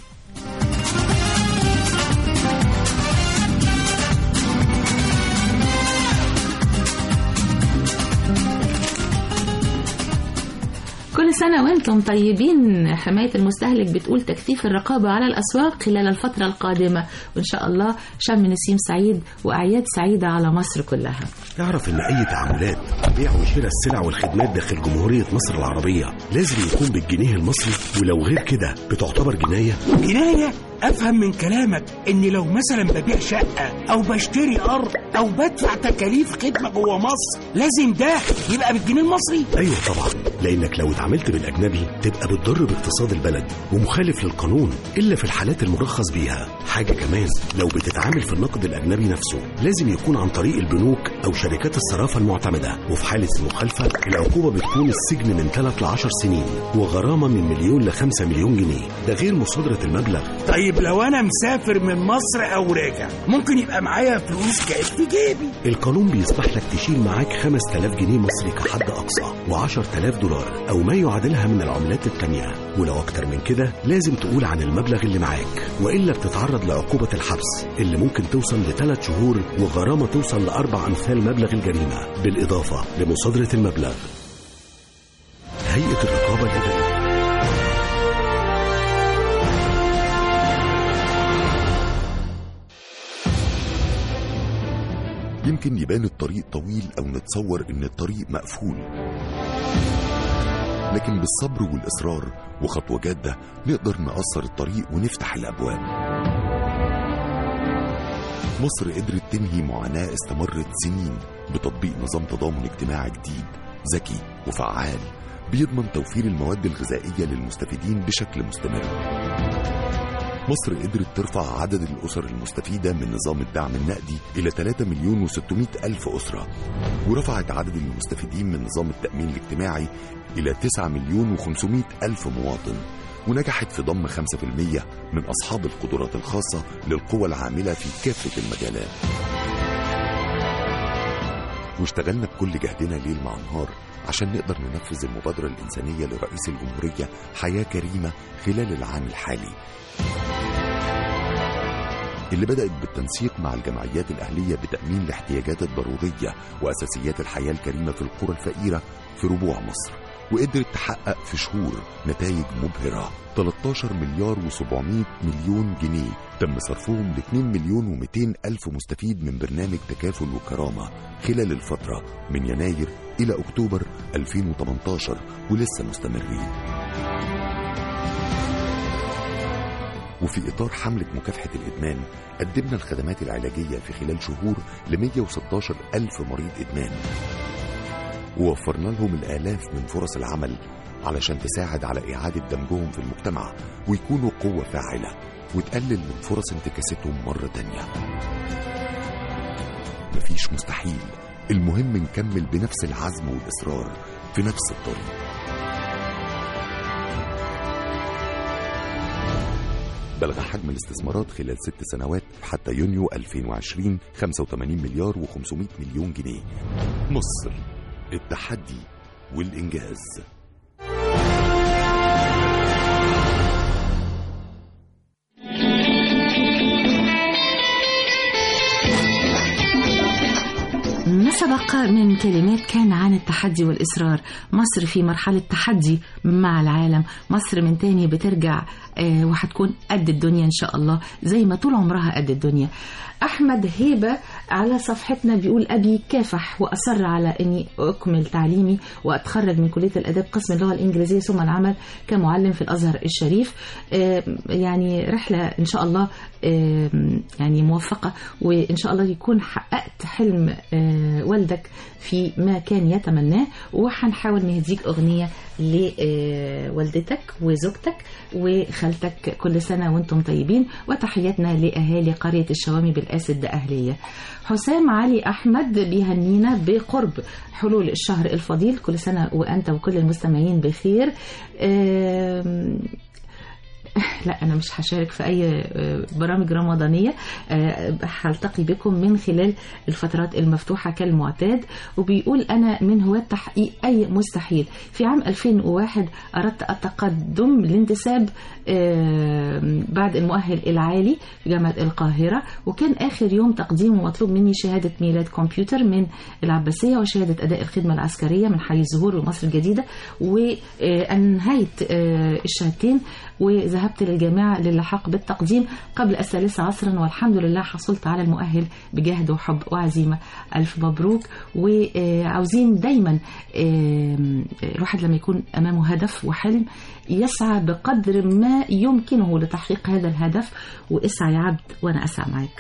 كل سنة وانتم طيبين. حماية المستهلك بتقول تكثيف الرقابة على الأسواق خلال الفترة القادمة، وإن شاء الله شم نسيم سعيد وأعياد سعيدة على مصر كلها. اعرف إن أي تعاملات بيع وشراء السلع والخدمات داخل جمهورية مصر العربية لازم يكون بالجنيه المصري، ولو غير كده بتعتبر جناية. جناية؟ أفهم من كلامك إن لو مثلا ببيع شقة أو بشتري أرض أو بدفع تكاليف خدمة جوه مصر لازم ده يبقى بالجنيه المصري؟ أيوة طبعا، لأنك لو اتعاملت بالأجنبي تبقى بتضر باقتصاد البلد ومخالف للقانون إلا في الحالات المرخص بيها. حاجة كمان، لو بتتعامل في النقد الأجنبي نفسه لازم يكون عن طريق البنوك أو شركات الصرافة المعتمدة، وفي حالة المخالفة العقوبة بتكون السجن من 3 ل 10 سنين وغرامة من 1 مليون ل 5 مليون جنيه، ده غير مصادرة المبلغ. طيب لو أنا مسافر من مصر أو راجع ممكن يبقى معايا فلوس كاش في جيبي؟ القانون بيسمح لك تشيل معاك 5000 جنيه مصري كحد أقصى و10,000 دولار أو ما يعادلها من العملات التانية، ولو أكتر من كده لازم تقول عن المبلغ اللي معاك، وإلا بتتعرض لعقوبة الحبس اللي ممكن توصل ل3 شهور وغرامة توصل ل4 أمثال مبلغ الجريمة، بالإضافة لمصادرة المبلغ. هيئة الرقابة الإدارية. يمكن يبان الطريق طويل أو نتصور إن الطريق مقفول، لكن بالصبر والإصرار وخطوة جادة نقدر نقصر الطريق ونفتح الأبواب. مصر قدرت تنهي معاناة استمرت سنين بتطبيق نظام تضامن اجتماعي جديد ذكي وفعال بيضمن توفير المواد الغذائية للمستفيدين بشكل مستمر. مصر قدرت ترفع عدد الأسر المستفيدة من نظام الدعم النقدي إلى 3,600,000 أسرة، ورفعت عدد المستفيدين من نظام التأمين الاجتماعي إلى 9,500,000 مواطن، ونجحت في ضم 5% من أصحاب القدرات الخاصة للقوى العاملة في كافة المجالات. واشتغلنا بكل جهدنا ليل مع نهار عشان نقدر ننفذ المبادرة الإنسانية لرئيس الجمهورية حياة كريمة خلال العام الحالي، اللي بدأت بالتنسيق مع الجمعيات الأهلية بتأمين الاحتياجات الضرورية وأساسيات الحياة الكريمة في القرى الفقيرة في ربوع مصر، وقدرت تحقق في شهور نتائج مبهرة. 13 مليار و700 مليون جنيه تم صرفهم ل 2,200,000 مستفيد من برنامج تكافل وكرامة خلال الفترة من يناير إلى أكتوبر 2018 ولسه مستمرين. وفي إطار حملة مكافحة الإدمان قدمنا الخدمات العلاجية في خلال شهور ل 116,000 مريض إدمان، ووفرنا لهم الآلاف من فرص العمل علشان تساعد على إعادة دمجهم في المجتمع ويكونوا قوة فاعلة وتقلل من فرص انتكاستهم مرة تانية. مفيش مستحيل، المهم نكمل بنفس العزم والإصرار في نفس الطريق. بلغ حجم الاستثمارات خلال 6 سنوات حتى يونيو 2020 85 مليار و500 مليون جنيه. مصر، التحدي والإنجاز. ما سبق من كلمات كان عن التحدي والإصرار. مصر في مرحلة تحدي مع العالم. مصر من تاني بترجع وهتكون قد الدنيا إن شاء الله زي ما طول عمرها قد الدنيا. أحمد هيبة على صفحتنا بيقول أبي كافح وأصر على أني أكمل تعليمي وأتخرج من كلية الأداب قسم اللغة الإنجليزية ثم العمل كمعلم في الأزهر الشريف. يعني رحلة إن شاء الله يعني موفقة، وإن شاء الله يكون حققت حلم والدك في ما كان يتمناه. وحنحاول نهديك أغنية لوالدتك وزوجتك وخالتك كل سنة وانتم طيبين، وتحياتنا لأهالي قرية الشوامي بالأسد أهلية. حسام علي أحمد بيهنينا بقرب حلول الشهر الفضيل، كل سنة وأنت وكل المستمعين بخير. لا أنا مش هشارك في أي برامج رمضانية، هلتقي بكم من خلال الفترات المفتوحة كالمعتاد. وبيقول أنا من هواة تحقيق أي مستحيل. في عام 2001 أردت التقدم لانتساب بعد المؤهل العالي في جامعة القاهرة، وكان آخر يوم تقديم ومطلوب مني شهادة ميلاد كمبيوتر من العباسية وشهادة أداء الخدمة العسكرية من حي الزهور ومصر الجديدة، وأنهيت الشهادتين وذهبت للجامعة للحاق بالتقديم قبل 3 عصرا، والحمد لله حصلت على المؤهل بجهد وحب وعزيمة. ألف مبروك. وعاوزين دايما الواحد لما يكون أمامه هدف وحلم يسعى بقدر ما يمكنه لتحقيق هذا الهدف. واسعى يا عبد وأنا أسعى معك.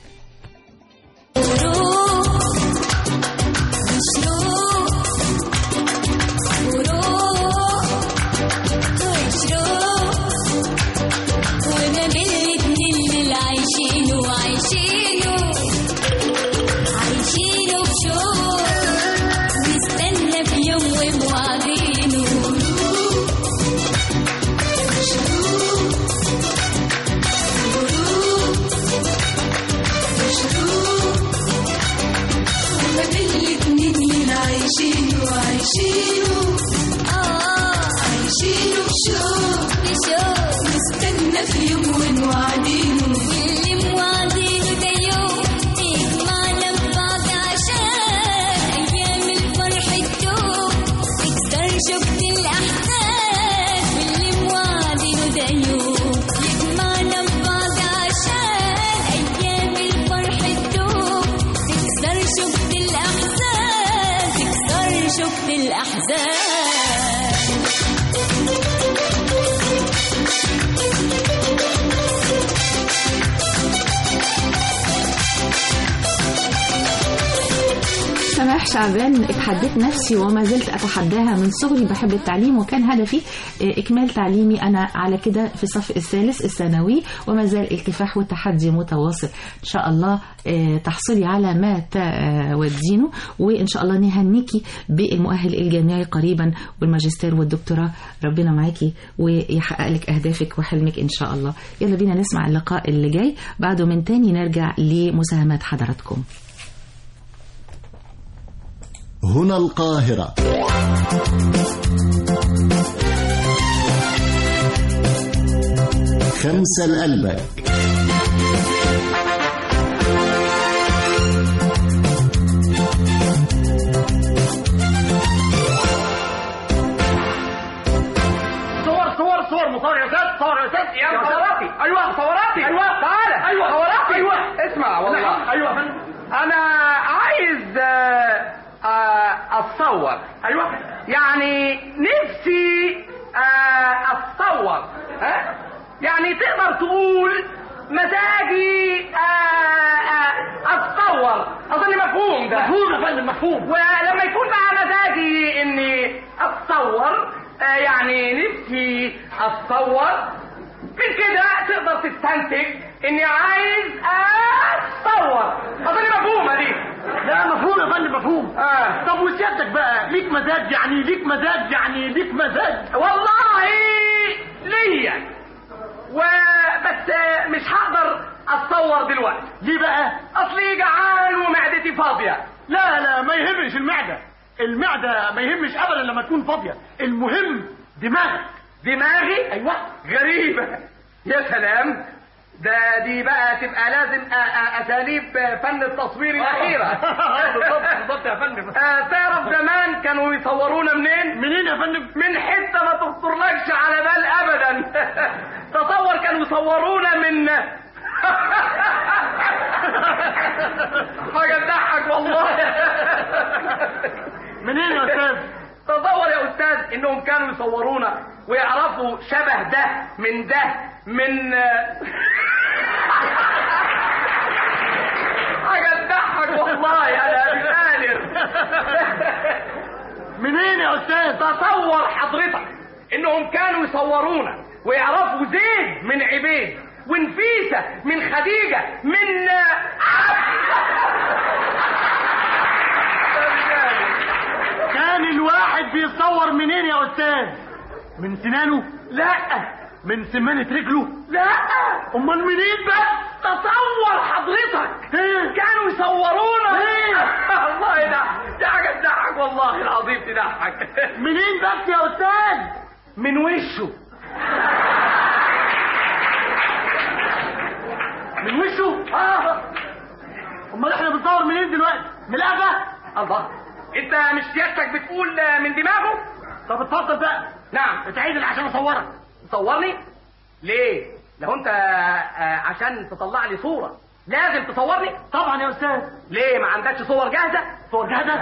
شعبان اتحديت نفسي وما زلت أتحداها من صغري. بحب التعليم وكان هدفي إكمال تعليمي. أنا على كده في الصف الثالث الثانوي وما زال الكفاح والتحدي متواصل. إن شاء الله تحصلي على ما تودينه، وإن شاء الله نهنيكي بالمؤهل الجامعي قريبا والماجستير والدكتوراه. ربنا معاكي ويحقق لك أهدافك وحلمك إن شاء الله. يلا بينا نسمع اللقاء اللي جاي، بعده من تاني نرجع لمساهمات حضراتكم. هنا القاهرة. خمسة لقلبك. صور مطاريات، صور يا ست يا صوراتي. ايوه صوراتي. ايوه تعالى. ايوه صوراتي. ايوه اسمع والله. ايوه انا عايز اتصور. ايوه يعني نفسي اتصور. ها يعني تقدر تقول مزاجي اتصور. اظن مفهوم ده. مفهوم يا فندم مفهوم. ولما يكون مع مزاجي اني اتصور يعني نفسي اتصور، من كده تقدر تستنتج اني عايز اتصور. اظن مفهومه دي. لا مفهوم يا فندم مفهوم. طب وسيادتك بقى ليك مزاج؟ يعني ليك مزاج؟ والله ليا، بس مش هقدر اتصور دلوقتي. ليه بقى؟ اصلي جعان ومعدتي فاضيه. لا ما يهمش المعدة ما يهمش ابدا لما تكون فاضية، المهم دماغك. دماغي؟ ايوه. غريبة. يا سلام، دي بقى تبقى لازم اساليب فن التصوير الاخيرة. بالظبط يا فندم. تعرف زمان كانوا يصورونا منين يا فندم؟ من حتة ما تخطرلكش على بال ابدا. تصور كانوا يصورونا من حاجة تضحك والله. منين يا استاذ؟ تصور يا استاذ انهم كانوا يصورونا ويعرفوا شبه ده من حاجة تضحك والله. انا مش قادر. منين يا استاذ؟ تصور حضرتك انهم كانوا يصورونا ويعرفوا زيد من عبيد ونفيسة من خديجة من كان الواحد بيصور منين يا استاذ؟ من سنانه؟ لا. من سمانة رجله؟ لا. امال منين بس؟ تصور حضرتك كانوا يصورونا. والله ده حاجة تضحك والله العظيم تضحك. منين بس يا استاذ؟ من وشه. من وشه؟ امال احنا بنصور منين دلوقتي؟ من القفا؟ الله، انت مش سيادتك بتقول من دماغه؟ طب اتفضل بقى. نعم. اتعدل عشان اصورك. تصورني؟ ليه؟ لو انت عشان تطلع لي صورة لازم تصورني؟ طبعا يا استاذ. ليه ما عندكش صور جاهزة؟ صور جاهزة؟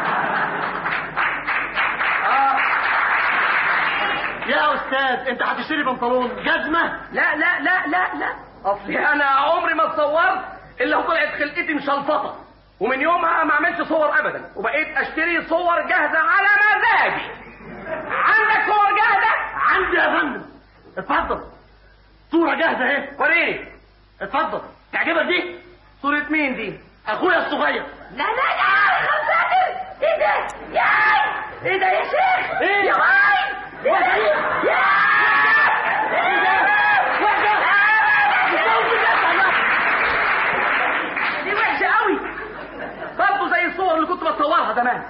يا استاذ انت هتشتري بنطلون جزمة؟ لا لا لا لا لا، اصلي انا عمري ما اتصورت الا طلعت خلقتي مشلفطة، ومن يومها ما عملتش صور ابدا، وبقيت اشتري صور جاهزة على مزاجي. عندك صور جاهزة؟ عندي يا فندم. اتفضل، صورة جاهزة اهي. وريني. اتفضل. تعجبك دي؟ صورة مين دي؟ اخويا الصغير. لا لا لا يا خمساتر. ايه ده؟ ايه ده يا شيخ؟ ايه؟ يا واد. ايه ده؟ دي وحشة قوي برضه زي الصور اللي كنت بتصورها زمان.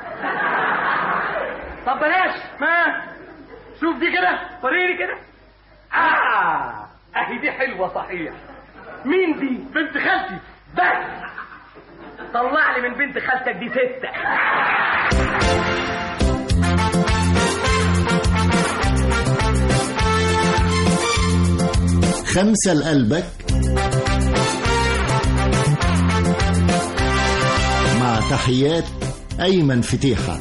طب بلاش. ما شوف دي كده. وريني كده. اهي دي حلوة صحيح. مين دي؟ بنت خالتي. بس طلع لي من بنت خالتك دي 6. خمسة لقلبك مع تحيات أيمن فتيحة.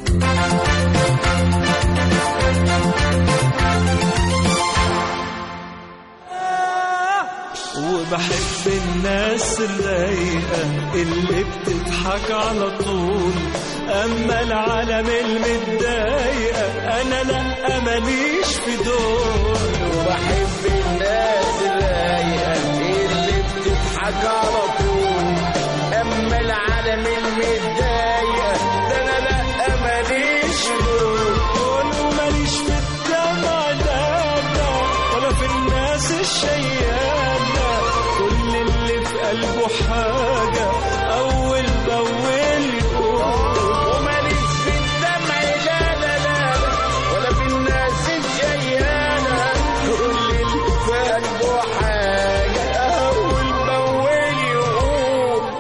وبحب الناس الرايقة اللي بتضحك على طول، أما العالم المتضايقة أنا لأ ماليش في دول. وبحب الناس الرايقة اللي بتضحك على طول، أما العالم المتضايقة ده أنا لأ ماليش في دول. وماليش في الدمع ده ولا في الناس الشيادة، كل اللي في قلبه حاجة أول بأول يقول. وماليش في الدمع لا لا لا ولا في الناس الجيانة، كل اللي في قلبه حاجة أول بأول يقول.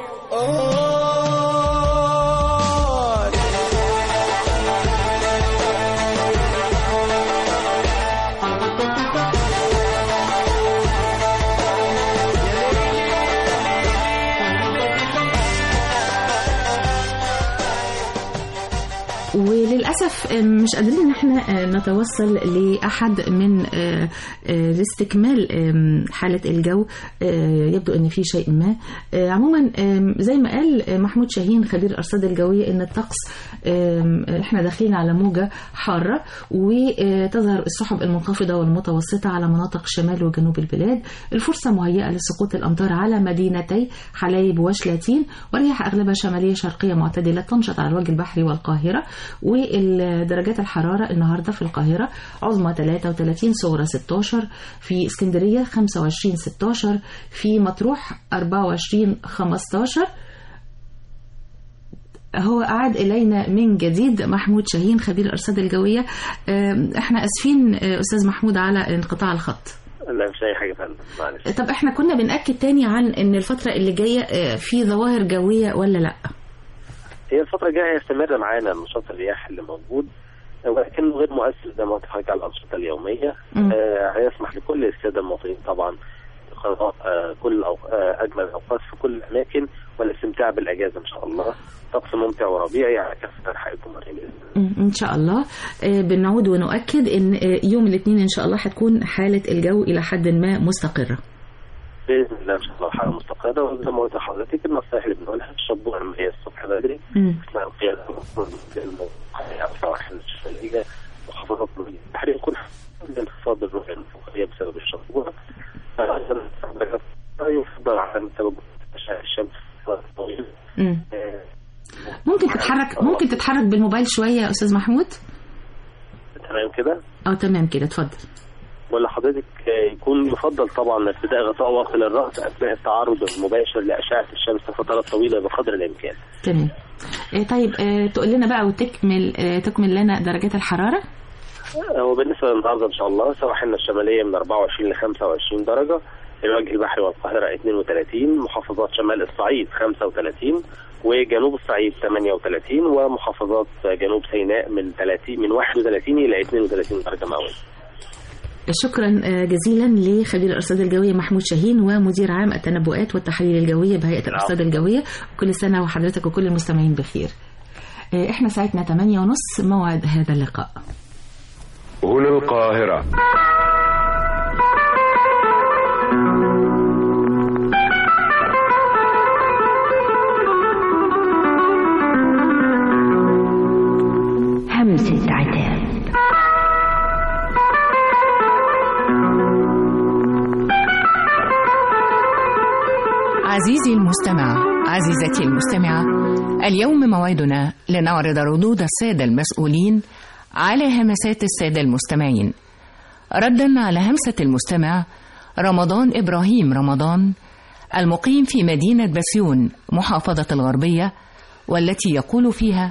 وللأسف مش قادرين ان احنا نتوصل لأحد من لاستكمال حالة الجو. يبدو ان في شيء ما. عموما زي ما قال محمود شاهين خبير الأرصاد الجوية ان الطقس احنا داخلين على موجة حارة، وتظهر السحب المنخفضة والمتوسطة على مناطق شمال وجنوب البلاد. الفرصة مهيئة لسقوط الأمطار على مدينتي حلايب وشلاتين، ورياح أغلبها شمالية شرقية معتدلة تنشط على الوجه البحري والقاهرة. ودرجات الحرارة النهاردة في القاهرة عظمى 33، صغرى 16، في اسكندرية 25 16، في مطروح 24 15. هو أعاد إلينا من جديد محمود شاهين خبير الأرصاد الجوية. احنا أسفين أستاذ محمود على انقطاع الخط. لا مش أي حاجة فعلا، معلش. طب احنا كنا بنأكد تاني عن ان الفترة اللي جاية في ظواهر جوية ولا لا؟ هي الفترة الجاية هيستمر معانا نشاط الرياح اللي موجود، ولكنه غير مؤثر زي ما قلت لحضرتك على الأنشطة اليومية. هيسمح لكل السادة المواطنين طبعا قضاء كل أجمل الأوقات في كل الأماكن والاستمتاع بالأجازة إن شاء الله. طقس ممتع وربيعي على كافة أنحاء الجمهورية إن شاء الله. بنعود ونؤكد إن يوم الاثنين إن شاء الله هتكون حالة الجو إلى حد ما مستقرة بإذن الله. إن شاء الله حالة مستقرة، وزي ما قلت لحضرتك النصائح اللي بنقولها الشبوع المائية الصبح بدري أثناء القيادة على سواحل الشمالية محافظات البحر يكون انخفاض الرؤية الأفقية بسبب الشبوع. يفضل عن سبب أشعة الشمس الطويلة. ممكن تتحرك بالموبايل شوية يا أستاذ محمود؟ تمام كده؟ تمام كده، اتفضل. ولا حضرتك يكون يفضل طبعا ارتداء غطاء واصل الرأس أثناء التعرض المباشر لأشعة الشمس لفترات طويلة بقدر الإمكان. تمام. طيب تقول لنا بقى تكمل لنا درجات الحرارة؟ وبالنسبة للنهارده إن شاء الله سواحلنا الشمالية من 24 ل 25 درجة، الوجه البحري والقاهرة 32، محافظات شمال الصعيد 35 وجنوب الصعيد 38 ومحافظات جنوب سيناء من 31 إلى 32 درجة مئوية. شكرا جزيلا لخبير الأرصاد الجوية محمود شاهين ومدير عام التنبؤات والتحاليل الجوية بهيئة الأرصاد الجوية. كل سنة وحضرتك وكل المستمعين بخير. احنا ساعتنا 8:30 موعد هذا اللقاء. هنا القاهرة. همسة عتاب. عزيزي المستمع، عزيزتي المستمعة، اليوم موعدنا لنعرض ردود السادة المسؤولين على همسات السادة المستمعين، ردا على همسة المستمع رمضان إبراهيم رمضان المقيم في مدينة بسيون محافظة الغربية، والتي يقول فيها: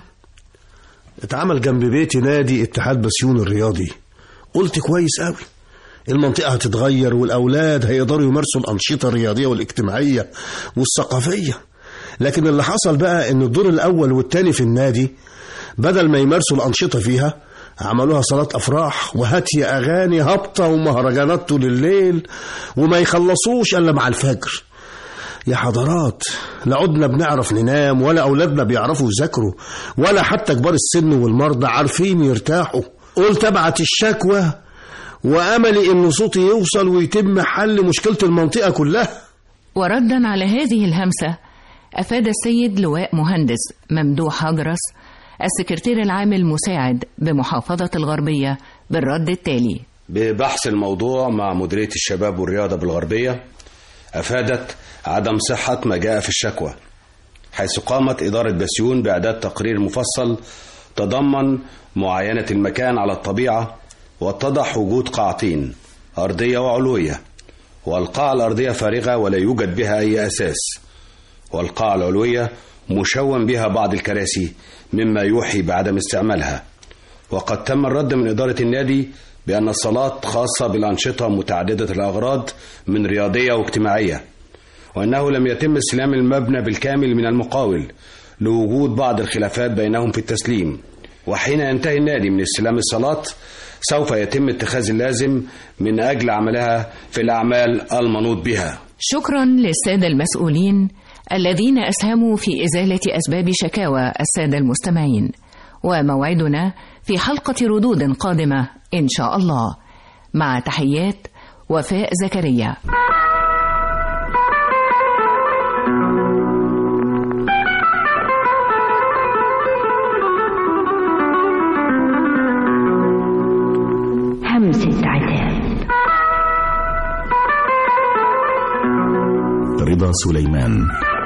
اتعمل جنب بيتي نادي اتحاد بسيون الرياضي. قلت كويس قوي، المنطقة هتتغير والأولاد هيقدروا يمارسوا الأنشطة الرياضية والاجتماعية والثقافية. لكن اللي حصل بقى إن الدور الأول والتاني في النادي بدل ما يمارسوا الأنشطة فيها عملوها صلاة أفراح وهاتي أغاني هابطة ومهرجانات طول الليل وما يخلصوش إلا مع الفجر. يا حضرات، لا عدنا بنعرف ننام ولا أولادنا بيعرفوا يذاكروا ولا حتى كبار السن والمرضى عارفين يرتاحوا. قلت أبعت الشكوى وأملي إن صوتي يوصل ويتم حل مشكلة المنطقة كلها. وردا على هذه الهمسة أفاد السيد لواء مهندس ممدوح هجرس السكرتير العام المساعد بمحافظة الغربية بالرد التالي: ببحث الموضوع مع مديرية الشباب والرياضة بالغربية أفادت عدم صحة ما جاء في الشكوى، حيث قامت إدارة بسيون بإعداد تقرير مفصل تضمن معاينة المكان على الطبيعة، واتضح وجود قاعتين أرضية وعلوية، والقاعة الأرضية فارغة ولا يوجد بها أي أساس، والقاعة العلوية مشون بها بعض الكراسي مما يوحي بعدم استعمالها. وقد تم الرد من إدارة النادي بأن الصالات خاصة بالأنشطة متعددة الأغراض من رياضية واجتماعية، وأنه لم يتم استلام المبنى بالكامل من المقاول لوجود بعض الخلافات بينهم في التسليم، وحين ينتهي النادي من استلام الصالات سوف يتم اتخاذ اللازم من أجل عملها في الأعمال المنوط بها. شكرا للسادة المسؤولين الذين أسهموا في إزالة أسباب شكاوى السادة المستمعين، وموعدنا في حلقة ردود قادمة إن شاء الله. مع تحيات وفاء زكريا. همسة عتاب. رضا سليمان.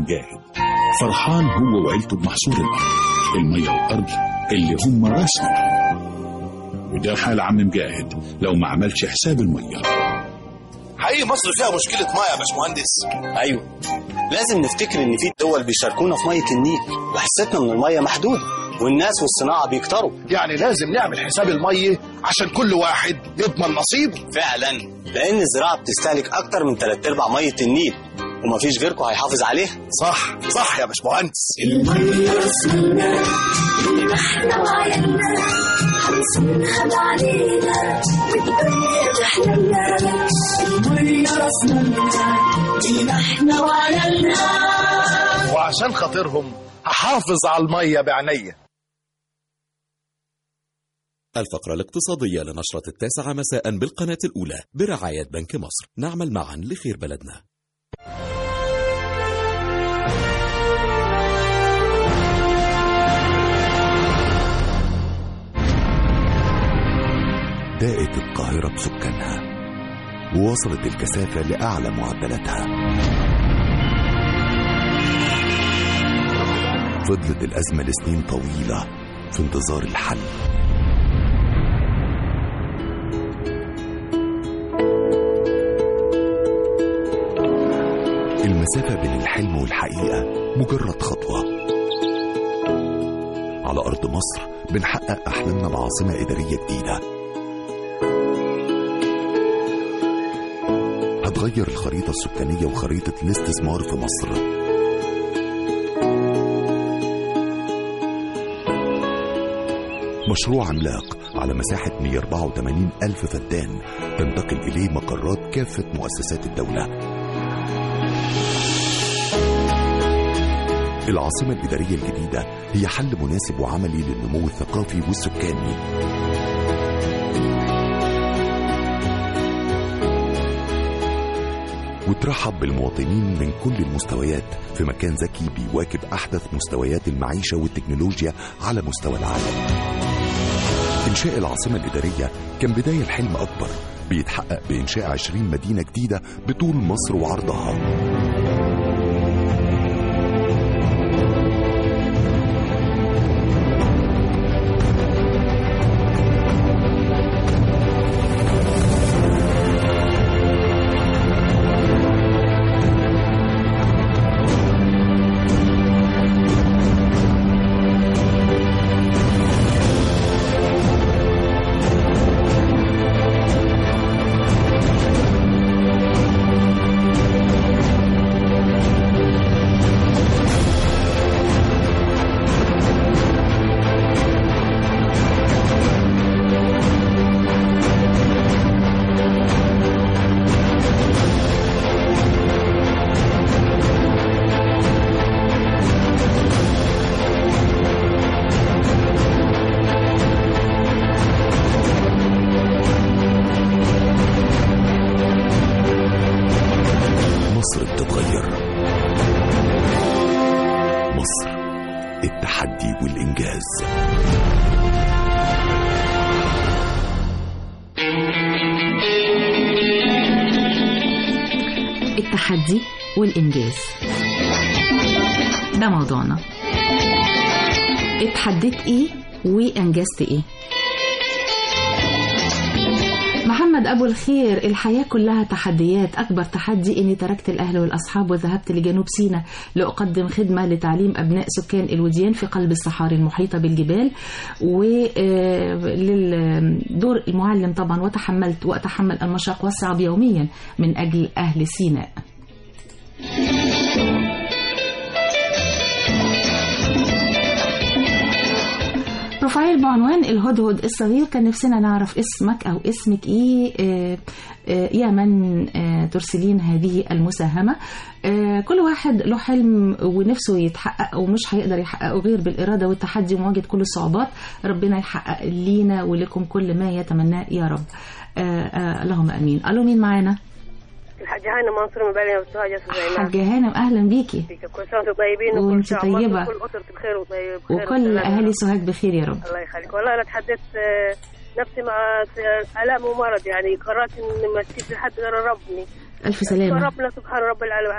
مجاهد فرحان هو وعيلته بمحصول الأرض. المية والأرض اللي هم راس مالهم، وده حال عم مجاهد لو ما عملش حساب المية. حقيقي مصر فيها مشكلة مية يا باشمهندس. أيوة، لازم نفتكر إن في دول بيشاركونا في مية النيل وحصتنا من المية محدودة، والناس والصناعة بيكتروا. يعني لازم نعمل حساب المية عشان كل واحد يضمن نصيبه. فعلا، لأن الزراعة بتستهلك أكتر من 3/4 مية النيل، ومفيش غيركم هيحافظ عليها. صح يا باشمهندس. المية رسمنا اللي احنا وعينا هنسمنها علينا والدنيا تحللنا. المية رسمنا اللي احنا وعينا، وعشان خاطرهم هحافظ على المية بعينيا. الفقرة الاقتصادية لنشرة 9 مساء بالقناة الأولى برعاية بنك مصر. نعمل معا لخير بلدنا. داءت القاهرة بسكانها ووصلت الكثافة لأعلى معدلاتها. فضلت الأزمة لسنين طويلة في انتظار الحل. المسافة بين الحلم والحقيقة مجرد خطوة. على أرض مصر بنحقق أحلامنا بعاصمة إدارية جديدة هتغير الخريطة السكانية وخريطة الاستثمار في مصر. مشروع عملاق على مساحة 184 ألف فدان تنتقل إليه مقرات كافة مؤسسات الدولة. العاصمة الإدارية الجديدة هي حل مناسب وعملي للنمو الثقافي والسكاني. وترحب بالمواطنين من كل المستويات في مكان ذكي بيواكب أحدث مستويات المعيشة والتكنولوجيا على مستوى العالم. إنشاء العاصمة الإدارية كان بداية الحلم أكبر بيتحقق بإنشاء 20 مدينة جديدة بطول مصر وعرضها. التحدي والإنجاز ده موضوعنا. اتحديت ايه وانجزت ايه؟ محمد أبو الخير، الحياة كلها تحديات. أكبر تحدي إني تركت الأهل والأصحاب وذهبت لجنوب سيناء لأقدم خدمة لتعليم أبناء سكان الوديان في قلب الصحاري المحيطة بالجبال، وللدور المعلم طبعا، وأتحمل المشاق والصعاب يوميا من أجل أهل سيناء. بروفايل بعنوان الهدهد الصغير، كان نفسنا نعرف اسمك أو اسمك إيه يا من ترسلين هذه المساهمة. كل واحد له حلم ونفسه يتحقق ومش هيقدر يحققه غير بالإرادة والتحدي ومواجهة كل الصعوبات. ربنا يحقق لينا ولكم كل ما يتمناه يا رب. اللهم أمين. ألو، مين معانا؟ الحاجة هانم منصور من بلدنا والسهاجة سليمان. حاجة هانم، أهلا بيكي. كل سنة وانتم طيبين وانت طيبة وكل أسرة بخير وطيب وكل أهالي سوهاج بخير يا رب. الله يخليك. والله أنا تحدثت نفسي مع آلام ومرض، يعني قررت إن ما تجيب لحد غير ربني. ألف سلامة. ربنا سبحانه رب العالمين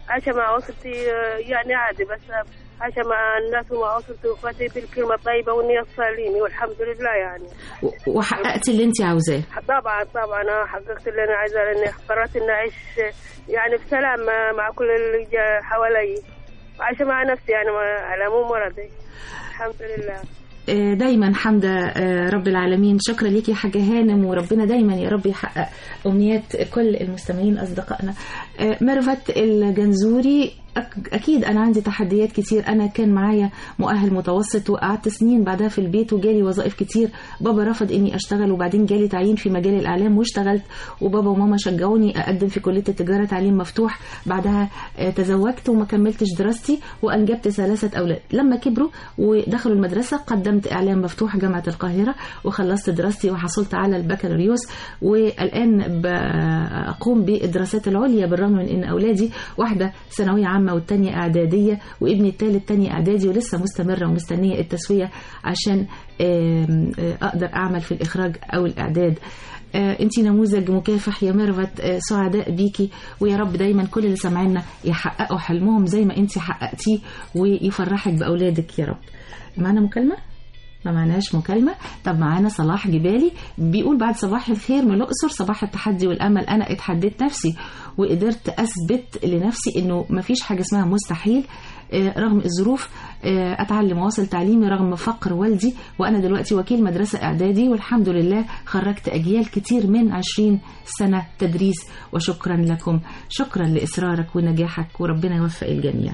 عايشة مع أسرتي يعني عادي، بس عايشة مع الناس ومع أسرتي وإخواتي بالكلمة الطيبة والنية الصالحة والحمد لله يعني. وحققتي اللي أنت عاوزاه؟ طبعا أنا حققت اللي أنا عايزاه، لأني قررت إني أعيش يعني في سلام مع كل اللي حوالي، وعايشة مع نفسي يعني على العموم مرضي الحمد لله. دايما حمدة رب العالمين. شكرا ليكي يا حاجة هانم، وربنا دايما يا رب يحقق أمنيات كل المستمعين أصدقائنا. ميرفت الجنزوري، أكيد أنا عندي تحديات كتير. أنا كان معايا مؤهل متوسط وقعدت سنين بعدها في البيت وجالي وظائف كتير. بابا رفض إني أشتغل، وبعدين جالي تعيين في مجال الإعلام واشتغلت، وبابا وماما شجعوني أقدم في كلية التجارة تعليم مفتوح. بعدها تزوجت وما كملتش دراستي وأنجبت 3 أولاد. لما كبروا ودخلوا المدرسة قدمت إعلام مفتوح جامعة القاهرة وخلصت دراستي وحصلت على البكالوريوس، والآن بقوم بالدراسات العليا بالرغم من إن أولادي واحدة ثانوية عامة والتانية إعدادية وابني الثالث تانية إعدادي، ولسه مستمرة ومستنية التسوية عشان أقدر أعمل في الإخراج أو الإعداد. أنتي نموذج مكافح يا ميرفت، سعداء بيكي، ويا رب دايما كل اللي سمعنا يحققوا حلمهم زي ما أنتي حققتيه ويفرحك بأولادك يا رب. معنا مكالمة؟ ما معناش مكالمة. طب معانا صلاح جبالي بيقول بعد صباح الخير من الأقصر، صباح التحدي والأمل. أنا اتحديت نفسي وقدرت أثبت لنفسي إنه مفيش حاجة اسمها مستحيل رغم الظروف. أتعلم واصل تعليمي رغم فقر والدي، وأنا دلوقتي وكيل مدرسة إعدادي والحمد لله خرجت أجيال كتير من 20 سنة تدريس. وشكرا لكم، شكرا لإصرارك ونجاحك، وربنا يوفق الجميع.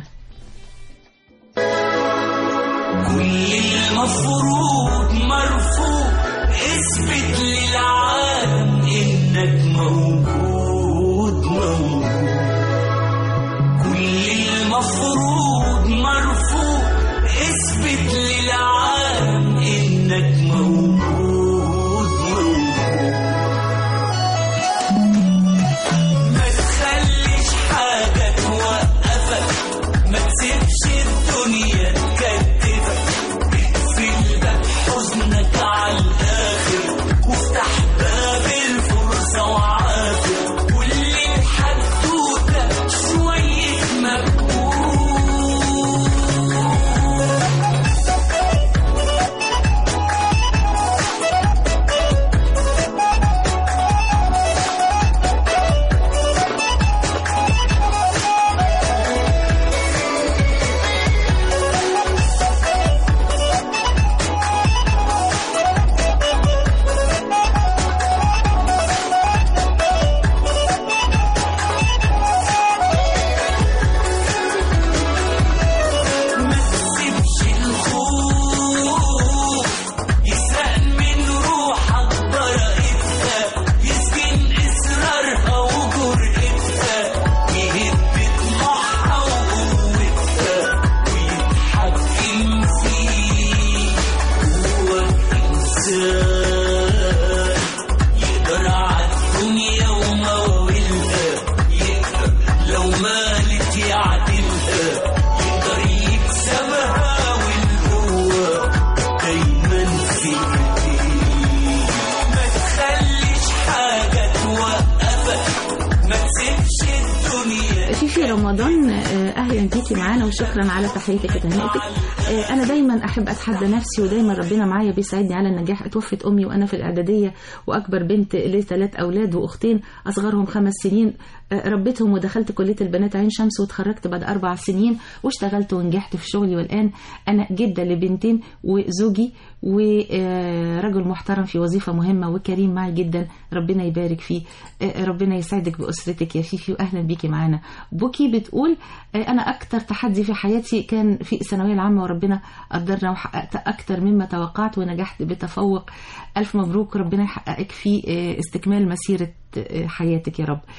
كل المفروض مرفوض، اثبت للعالم انك موجود. كل المفروض مرفوض، اثبت للعالم انك موجود. ما تخليش حاجة توقفك، ما تسيبش الدنيا تكتفك، اقفل باب حزنك على الآخر وافتح باب الفرصة وعافر. واللي الحدوتة شوية مجهود. وشكرا على تحياتك وتهنئتك. أنا دايما أحب أتحدى نفسي، ودايما ربنا معايا بيساعدني على النجاح. اتوفت أمي وأنا في الإعدادية، وأكبر بنت لي 3 أولاد وأختين أصغرهم 5 سنين. ربيتهم ودخلت كلية البنات عين شمس وتخرجت بعد 4 سنين واشتغلت ونجحت في شغلي. والآن أنا جدة لبنتين وزوجي ورجل محترم في وظيفة مهمة وكريم معي جدا، ربنا يبارك فيه. ربنا يسعدك بأسرتك يا فيفي، وأهلا بيكي معانا. بوكي بتقول أنا أكتر تحدي في حياتي كان في الثانوية العامة، وربنا قدرنا وحققت أكتر مما توقعت ونجحت بتفوق. ألف مبروك، ربنا يحققك في استكمال مسيرة حياتك يا رب.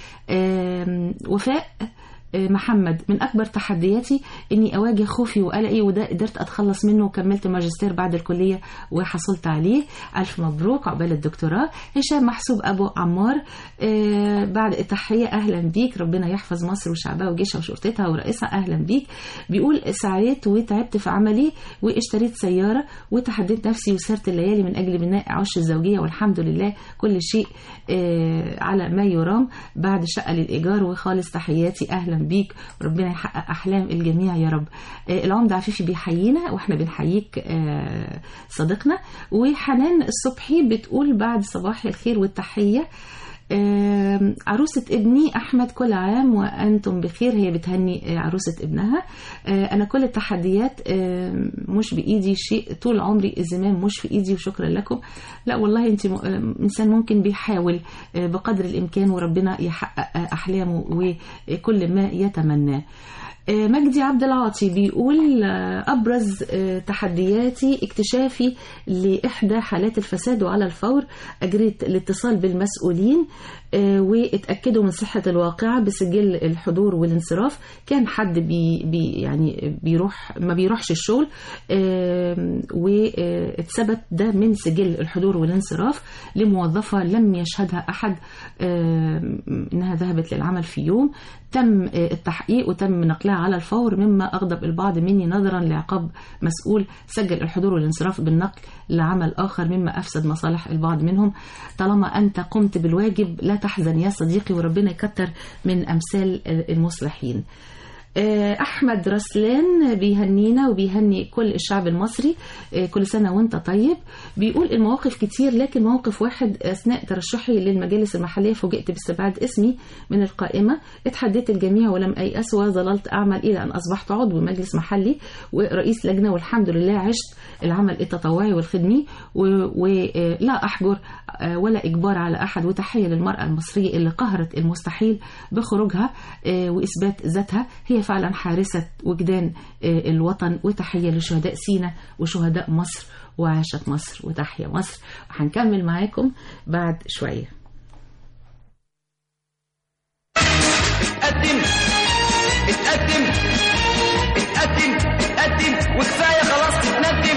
وفاء محمد، من أكبر تحدياتي إني أواجه خوفي وقلقي، وده قدرت أتخلص منه وكملت ماجستير بعد الكلية وحصلت عليه. ألف مبروك عقبال الدكتوراه. هشام محسوب أبو عمار، بعد التحية أهلا بيك، ربنا يحفظ مصر وشعبها وجيشها وشرطتها ورئيسها، أهلا بيك. بيقول سعيت وتعبت في عملي واشتريت سيارة وتحديت نفسي وسهرت الليالي من أجل بناء عش الزوجية، والحمد لله كل شيء على ما يرام بعد شقة للإيجار وخالص تحياتي، أهلا بيك، وربنا يحقق أحلام الجميع يا رب. العمدة عفيفي بيحيينا وإحنا بنحييك صديقنا. وحنان الصبحي بتقول بعد صباح الخير والتحية عروسة ابني أحمد كل عام وأنتم بخير. هي بتهني عروسة ابنها. أنا كل التحديات مش بإيدي شيء، طول عمري الزمام مش في إيدي وشكرا لكم. لا والله أنت إنسان ممكن بيحاول بقدر الإمكان وربنا يحقق أحلامه وكل ما يتمناه. مجدي عبد العاطي بيقول أبرز تحدياتي اكتشافي لإحدى حالات الفساد وعلى الفور أجريت الاتصال بالمسؤولين واتأكدوا من صحة الواقعة بسجل الحضور والانصراف. كان حد يعني ما بيروحش الشغل واتثبت ده من سجل الحضور والانصراف لموظفة لم يشهدها أحد إنها ذهبت للعمل في يوم. تم التحقيق وتم نقلها على الفور، مما أغضب البعض مني نظرا لعقاب مسؤول سجل الحضور والانصراف بالنقل لعمل آخر، مما أفسد مصالح البعض منهم. طالما أنت قمت بالواجب لا تحزن يا صديقي، وربنا يكتر من أمثال المصلحين. أحمد رسلان بيهنينا وبيهني كل الشعب المصري كل سنة وانت طيب. بيقول المواقف كتير لكن موقف واحد أثناء ترشحي للمجالس المحلية فوجئت باستبعاد اسمي من القائمة. اتحديت الجميع ولم أيأس وظللت أعمل إلى أن أصبحت عضو مجلس محلي ورئيس لجنة، والحمد لله عشت العمل التطوعي والخدمي ولا أحجر ولا إجبار على أحد. وتحية للمرأة المصرية اللي قهرت المستحيل بخروجها وإثبات ذاتها، هي فعلا حارسة وجدان الوطن. وتحية لشهداء سيناء وشهداء مصر، وعاشت مصر وتحيا مصر. وهنكمل معاكم بعد شوية. اتقدم اتقدم اتقدم اتقدم وكفاية خلاص تتندم.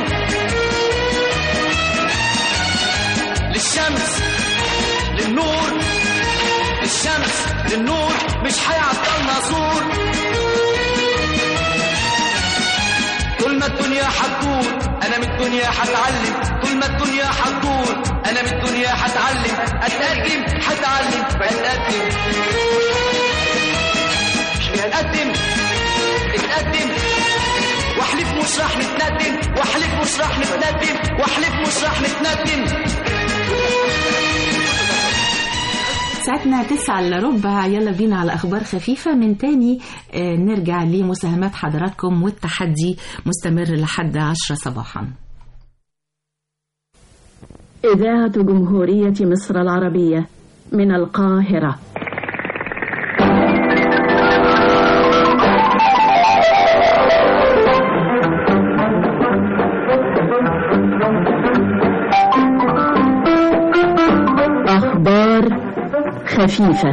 للشمس للنور، للشمس للنور مش هيعطلنا سور. طول ما الدنيا هتدور انا من الدنيا هتعلم، طول ما الدنيا هتدور انا من الدنيا هتعلم. اتقدم هتعلم اتقدم اتقدم اتقدم واحلف مش راح نتندم، واحلف مش راح نتندم، واحلف مش راح نتندم. ساعتنا 9:15. يلا بينا على أخبار خفيفة من تاني. نرجع لمساهمات حضراتكم والتحدي مستمر لحد 10 صباحا. إذاعة جمهورية مصر العربية من القاهرة. أخبار خفيفة.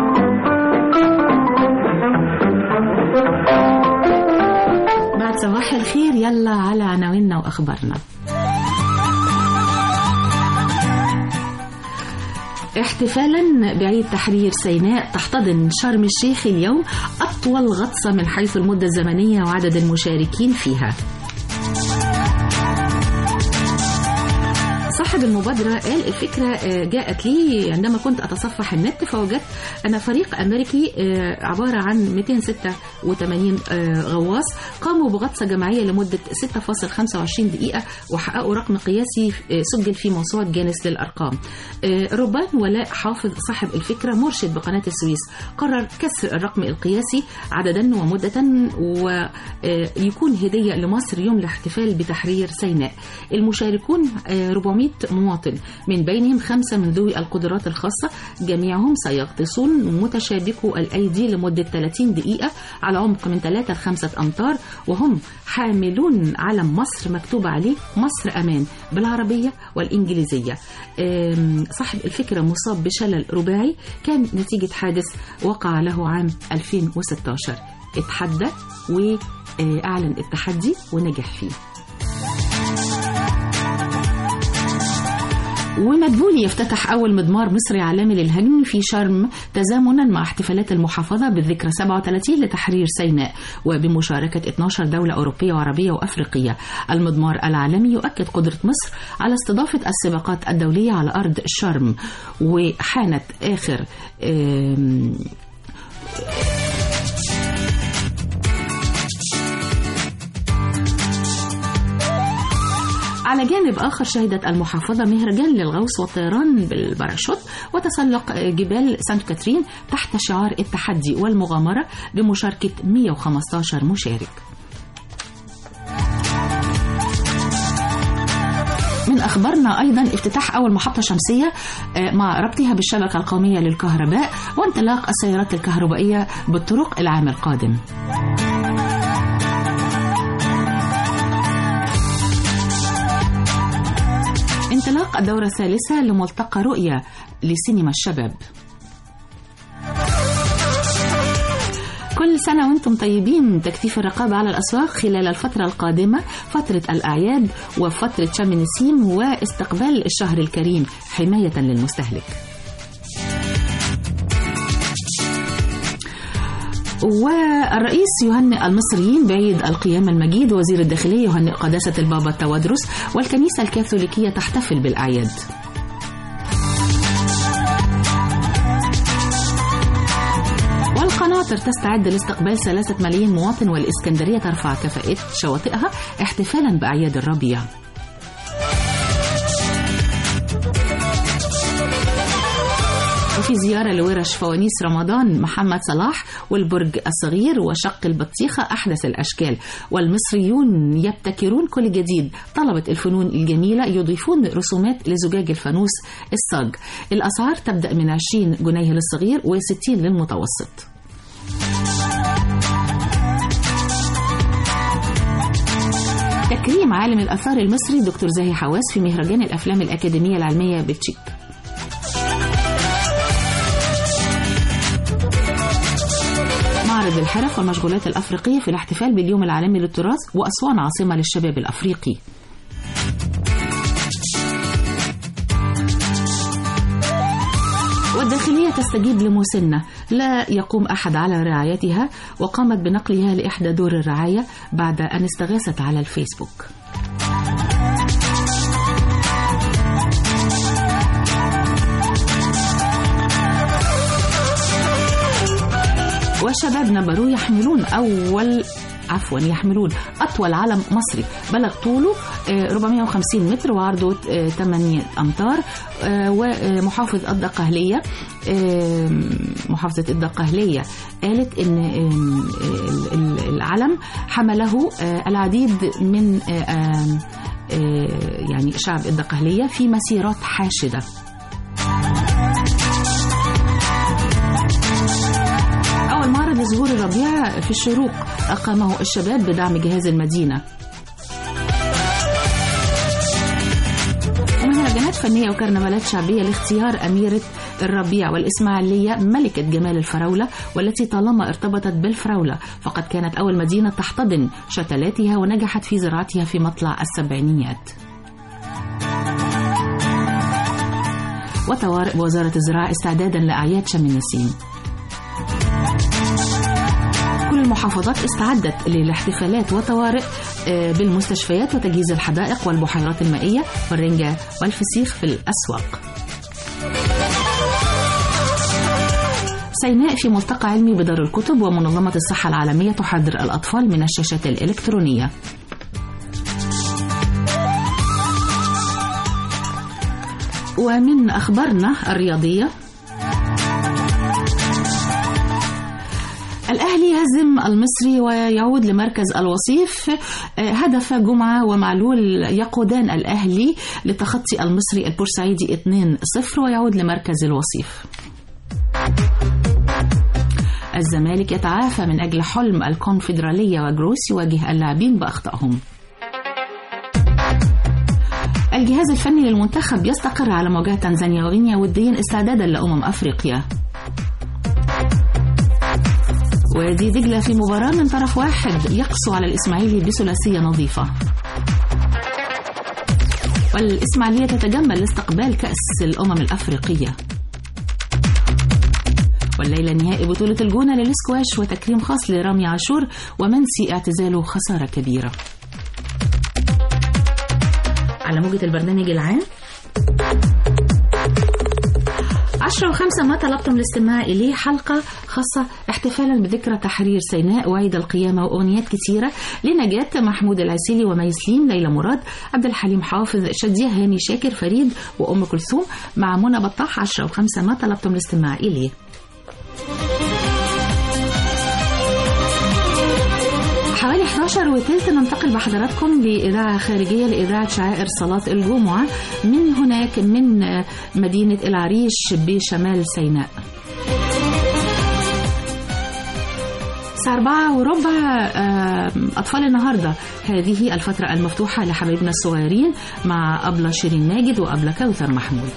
بعد صباح الخير يلا على عناويننا وأخبارنا. احتفالا بعيد تحرير سيناء تحتضن شرم الشيخ اليوم أطول غطسة من حيث المدة الزمنية وعدد المشاركين فيها. صاحب المبادرة قال الفكرة جاءت لي عندما كنت أتصفح النت فوجدت أن فريق أمريكي عبارة عن 286 غواص قاموا بغطسة جماعية لمدة 6.25 دقيقة وحققوا رقم قياسي سجل في موسوعة جينيس للأرقام. ربان ولاء حافظ صاحب الفكرة مرشد بقناة السويس قرر كسر الرقم القياسي عددا ومدة ويكون هدية لمصر يوم الاحتفال بتحرير سيناء. المشاركون 400 مواطن من بينهم 5 من ذوي القدرات الخاصة، جميعهم سيغطسون متشابكو الأيدي لمدة 30 دقيقة على عمق من 3 ل 5 أمتار، وهم حاملون علم مصر مكتوب عليه مصر أمان بالعربية والإنجليزية. صاحب الفكرة مصاب بشلل رباعي كان نتيجة حادث وقع له عام 2016. اتحدى وأعلن التحدي ونجح فيه. ومدبولي يفتتح أول مضمار مصري عالمي للهجن في شرم تزامنا مع احتفالات المحافظة بالذكرى 37 لتحرير سيناء وبمشاركة 12 دولة أوروبية وعربية وأفريقية. المضمار العالمي يؤكد قدرة مصر على استضافة السباقات الدولية على أرض شرم. وحانت آخر على جانب آخر شهدت المحافظة مهرجان للغوص والطيران بالباراشوت وتسلق جبال سانت كاترين تحت شعار التحدي والمغامرة بمشاركة 115 مشارك. من أخبارنا أيضا افتتاح أول محطة شمسية مع ربطها بالشبكة القومية للكهرباء وانطلاق السيارات الكهربائية بالطرق العام القادم. انطلاق الدورة الثالثة لملتقى رؤية لسينما الشباب. كل سنة وانتم طيبين. تكثيف الرقابة على الأسواق خلال الفترة القادمة، فترة الأعياد وفترة شم النسيم واستقبال الشهر الكريم حماية للمستهلك. والرئيس يهنئ المصريين بعيد القيامة المجيد، وزير الداخلية يهنئ قداسة البابا التوادرس، والكنيسة الكاثوليكية تحتفل بالأعياد. والقناطر تستعد لاستقبال 3 ملايين مواطن، والإسكندرية ترفع كفاءة شواطئها احتفالا بأعياد الربيع. وفي زيارة لورش فوانيس رمضان محمد صلاح والبرج الصغير وشق البطيخة أحدث الأشكال. والمصريون يبتكرون كل جديد، طلبة الفنون الجميلة يضيفون رسومات لزجاج الفانوس الصاج. الأسعار تبدأ من 20 جنيه للصغير و60 للمتوسط. تكريم عالم الآثار المصري دكتور زاهي حواس في مهرجان الأفلام الأكاديمية العلمية بالتشيك. معرض الحرف والمشغولات الأفريقية في الاحتفال باليوم العالمي للتراث، وأسوان عاصمة للشباب الأفريقي. والداخلية تستجيب لمسنة لا يقوم أحد على رعايتها، وقامت بنقلها لإحدى دور الرعاية بعد أن استغاثت على الفيسبوك. وشباب نبرو يحملون أطول علم مصري بلغ طوله 450 متر وعرضه 8 أمتار. ومحافظة الدقهلية قالت إن العلم حمله العديد من يعني شعب الدقهلية في مسيرات حاشدة. معرض زهور الربيع في الشروق أقامه الشباب بدعم جهاز المدينة. ومهرجانات فنية وكرنفالات شعبية لاختيار أميرة الربيع والإسماعيلية ملكة جمال الفراولة، والتي طالما ارتبطت بالفراولة فقد كانت أول مدينة تحتضن شتلاتها ونجحت في زراعتها في مطلع السبعينيات. وطوارئ وزارة الزراعة استعدادا لأعياد شم النسيم. كل المحافظات استعدت للاحتفالات وطوارئ بالمستشفيات وتجهيز الحدائق والبحيرات المائية والرنجة والفسيخ في الأسواق. سيناء في ملتقى علمي بدار الكتب، ومنظمة الصحة العالمية تحذر الأطفال من الشاشات الإلكترونية. ومن أخبارنا الرياضية، الأهلي يهزم المصري ويعود لمركز الوصيف. هدف جمعة ومعلول يقودان الأهلي لتخطي المصري البورسعيدي 2-0 ويعود لمركز الوصيف. الزمالك يتعافى من أجل حلم الكونفدرالية، وجروس يواجه اللاعبين بأخطائهم. الجهاز الفني للمنتخب يستقر على مواجهة تنزانيا وغينيا وديا استعدادا لأمم أفريقيا. وادي دجلة في مباراة من طرف واحد يقسو على الإسماعيلي بثلاثية نظيفة. والإسماعيلية تتجمل لاستقبال كأس الأمم الأفريقية. والليلة نهائي بطولة الجونة للسكواش وتكريم خاص لرامي عاشور ومنسي اعتزاله خسارة كبيرة. على موجة البرنامج العام 10:05 ما طلبتم الاستماع إليه حلقة خاصة احتفالا بذكرى تحرير سيناء وعيد القيامة وأغنيات كثيرة لنجاة، محمود العسيلي وميسلين، ليلى مراد، عبد الحليم حافظ، شادية، هاني شاكر، فريد وأم كلثوم مع منى بطاح. 10:05 ما طلبتم الاستماع إليه. حوالي 11:03 ننتقل بحضراتكم لإذاعة خارجية لإذاعة شعائر صلاة الجمعة من هناك من مدينة العريش بشمال سيناء. الساعة 4:15 أطفال النهاردة، هذه الفترة المفتوحة لحبايبنا الصغيرين مع أبلة شيرين ماجد وأبلة كوثر محمود.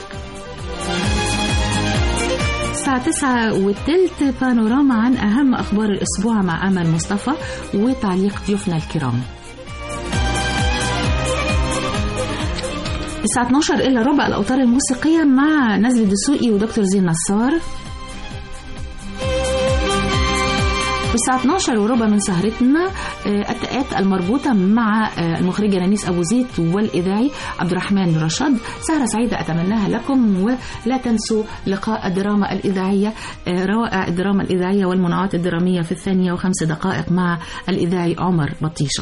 الساعة 9:15 بانوراما عن أهم أخبار الأسبوع مع أمل مصطفى وتعليق ضيوفنا الكرام. الساعة 12:15 الأوتار الموسيقية مع نزل الدسوقي ودكتور زين نصار. والساعة 12:15 من سهرتنا التقات المربوطة مع المخرجة نانيس أبو زيد والإذاعي عبد الرحمن رشاد. سهرة سعيدة أتمناها لكم، ولا تنسوا لقاء الدراما الإذاعية، روائع الدراما الإذاعية والمنوعات الدرامية في 2:05 مع الإذاعي عمر بطيشة.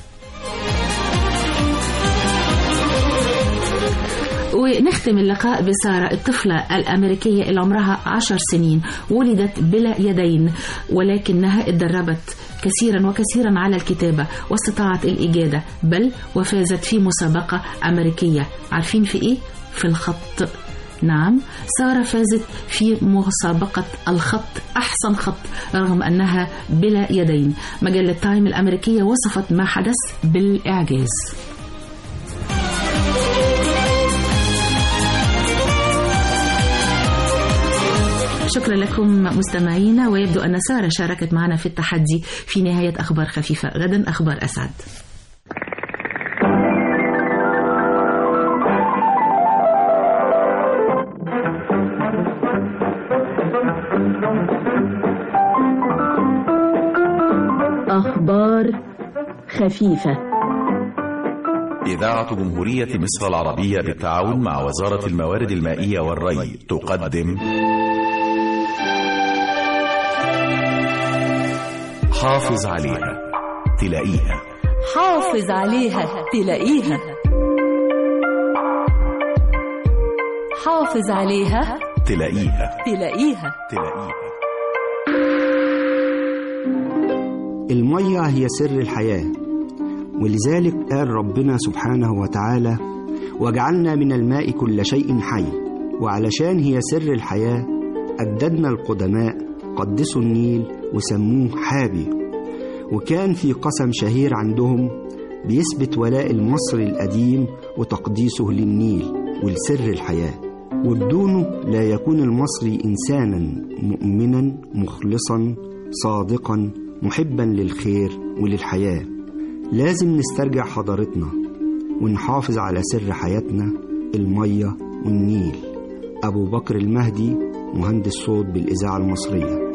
ونختم اللقاء بسارة، الطفلة الأمريكية اللي عمرها 10 سنين، ولدت بلا يدين ولكنها اتدربت كثيرا وكثيرا على الكتابة واستطاعت الإجادة، بل وفازت في مسابقة أمريكية. عارفين في إيه؟ في الخط. نعم، سارة فازت في مسابقة الخط، أحسن خط، رغم أنها بلا يدين. مجلة تايم الأمريكية وصفت ما حدث بالإعجاز. شكرا لكم مستمعينا، ويبدو أن سارة شاركت معنا في التحدي في نهاية أخبار خفيفة. غدا أخبار أسعد. أخبار خفيفة. إذاعة جمهورية مصر العربية بالتعاون مع وزارة الموارد المائية والري تقدم حافظ عليها تلاقيها. حافظ عليها تلاقيها. حافظ عليها تلاقيها. تلاقيها. المية هي سر الحياة، ولذلك قال ربنا سبحانه وتعالى: وجعلنا من الماء كل شيء حي. وعلشان هي سر الحياة أجدادنا القدماء قدسوا النيل وسموه حابي، وكان في قسم شهير عندهم بيثبت ولاء المصري القديم وتقديسه للنيل ولسر الحياة، وبدونه لا يكون المصري إنسانا مؤمنا مخلصا صادقا محبا للخير وللحياة. لازم نسترجع حضارتنا ونحافظ على سر حياتنا، المية والنيل. أبو بكر المهدي، مهندس صوت بالإذاعة المصرية.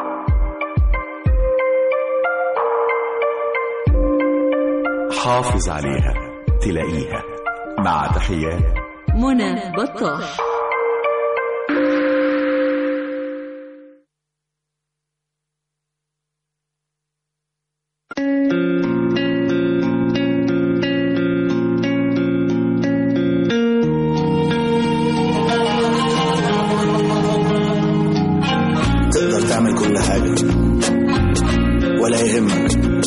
حافظ عليها تلاقيها، مع تحيات منى بطاح. تقدر تعمل كل حاجة ولا يهمك،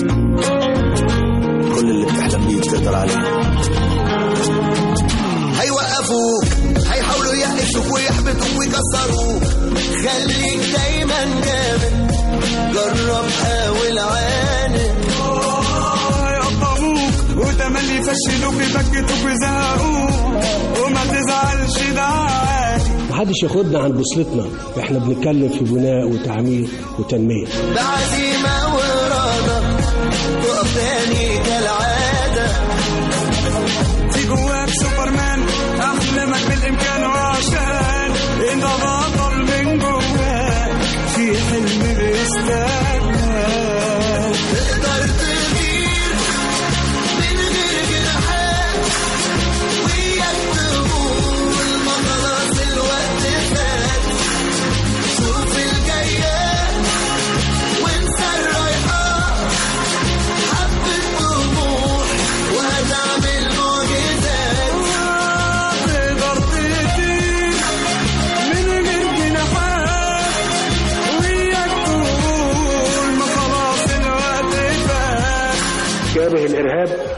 كل اللي بتحلم بيه تقدر عليه. هيوقفوك، هيحاولوا يقفوك ويحبطوك ويكسروك، خليك دايما جامد، جرب حاول عاند. يقطعوك وتملي يفشلوك يبكتوك ويزهقوك، وما تزعلش ده عادي. محدش ياخدنا عن بوصلتنا، احنا بنتكلم في بناء وتعمير وتنمية. بعزيمة وإرادة تقف تاني كالعادة. في جواك سوبرمان، أحلامك بالإمكان، وعشان انت بطل من جواك، في حلم بيستناك. تقدر تغير من غير جناحات، وياك تقول ما خلاص الوقت فات.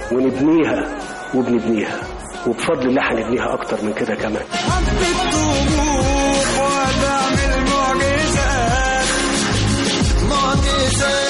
ونبنيها وبنبنيها، وبفضل الله هنبنيها أكتر من كده كمان. وهتعمل معجزات معجزات.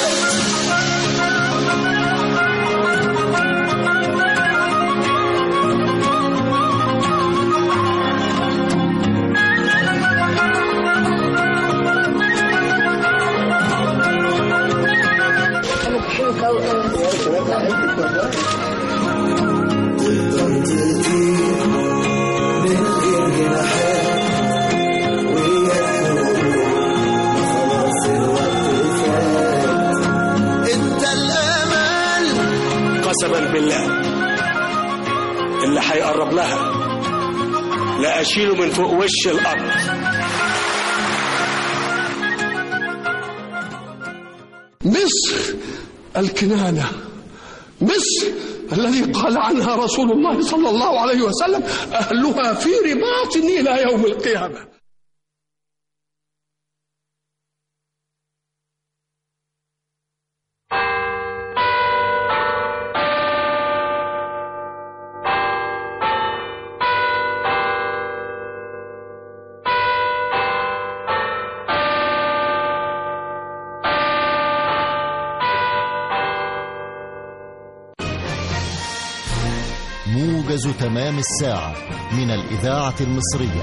قسما بالله اللي هيقرب لها لا اشيله من فوق وش الارض. مصر الكنانة، مصر الذي قال عنها رسول الله صلى الله عليه وسلم أهلها في رباط إلى يوم القيامة. موجز تمام الساعة من الإذاعة المصرية.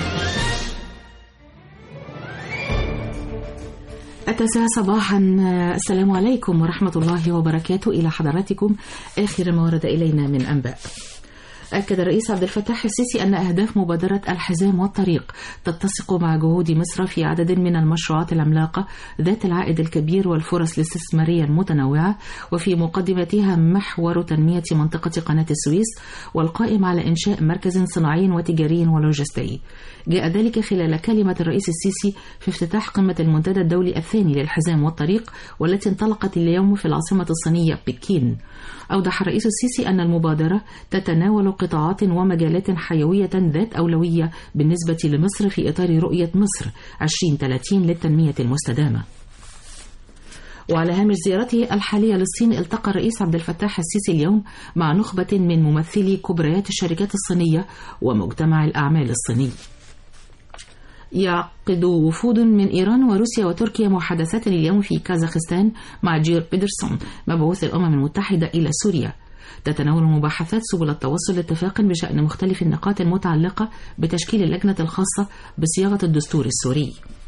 9 صباحا. السلام عليكم ورحمة الله وبركاته. إلى حضراتكم آخر ما ورد إلينا من أنباء. أكد الرئيس عبد الفتاح السيسي أن أهداف مبادرة الحزام والطريق تتسق مع جهود مصر في عدد من المشروعات العملاقة ذات العائد الكبير والفرص الاستثمارية المتنوعة، وفي مقدمتها محور تنمية منطقة قناة السويس والقائم على إنشاء مركز صناعي وتجاري ولوجستي. جاء ذلك خلال كلمة الرئيس السيسي في افتتاح قمة المنتدى الدولي الثاني للحزام والطريق والتي انطلقت اليوم في العاصمة الصينية بكين. أوضح الرئيس السيسي أن المبادرة تتناول قطاعات ومجالات حيوية ذات أولوية بالنسبة لمصر في إطار رؤية مصر 2030 للتنمية المستدامة. وعلى هامش زيارته الحالية للصين، التقى الرئيس عبد الفتاح السيسي اليوم مع نخبة من ممثلي كبريات الشركات الصينية ومجتمع الأعمال الصيني. يعقد وفود من إيران وروسيا وتركيا محادثات اليوم في كازاخستان مع جير بيدرسون مبعوث الأمم المتحدة إلى سوريا. تتناول المباحثات سبل التوصل لاتفاق بشأن مختلف النقاط المتعلقة بتشكيل اللجنة الخاصة بصياغة الدستور السوري.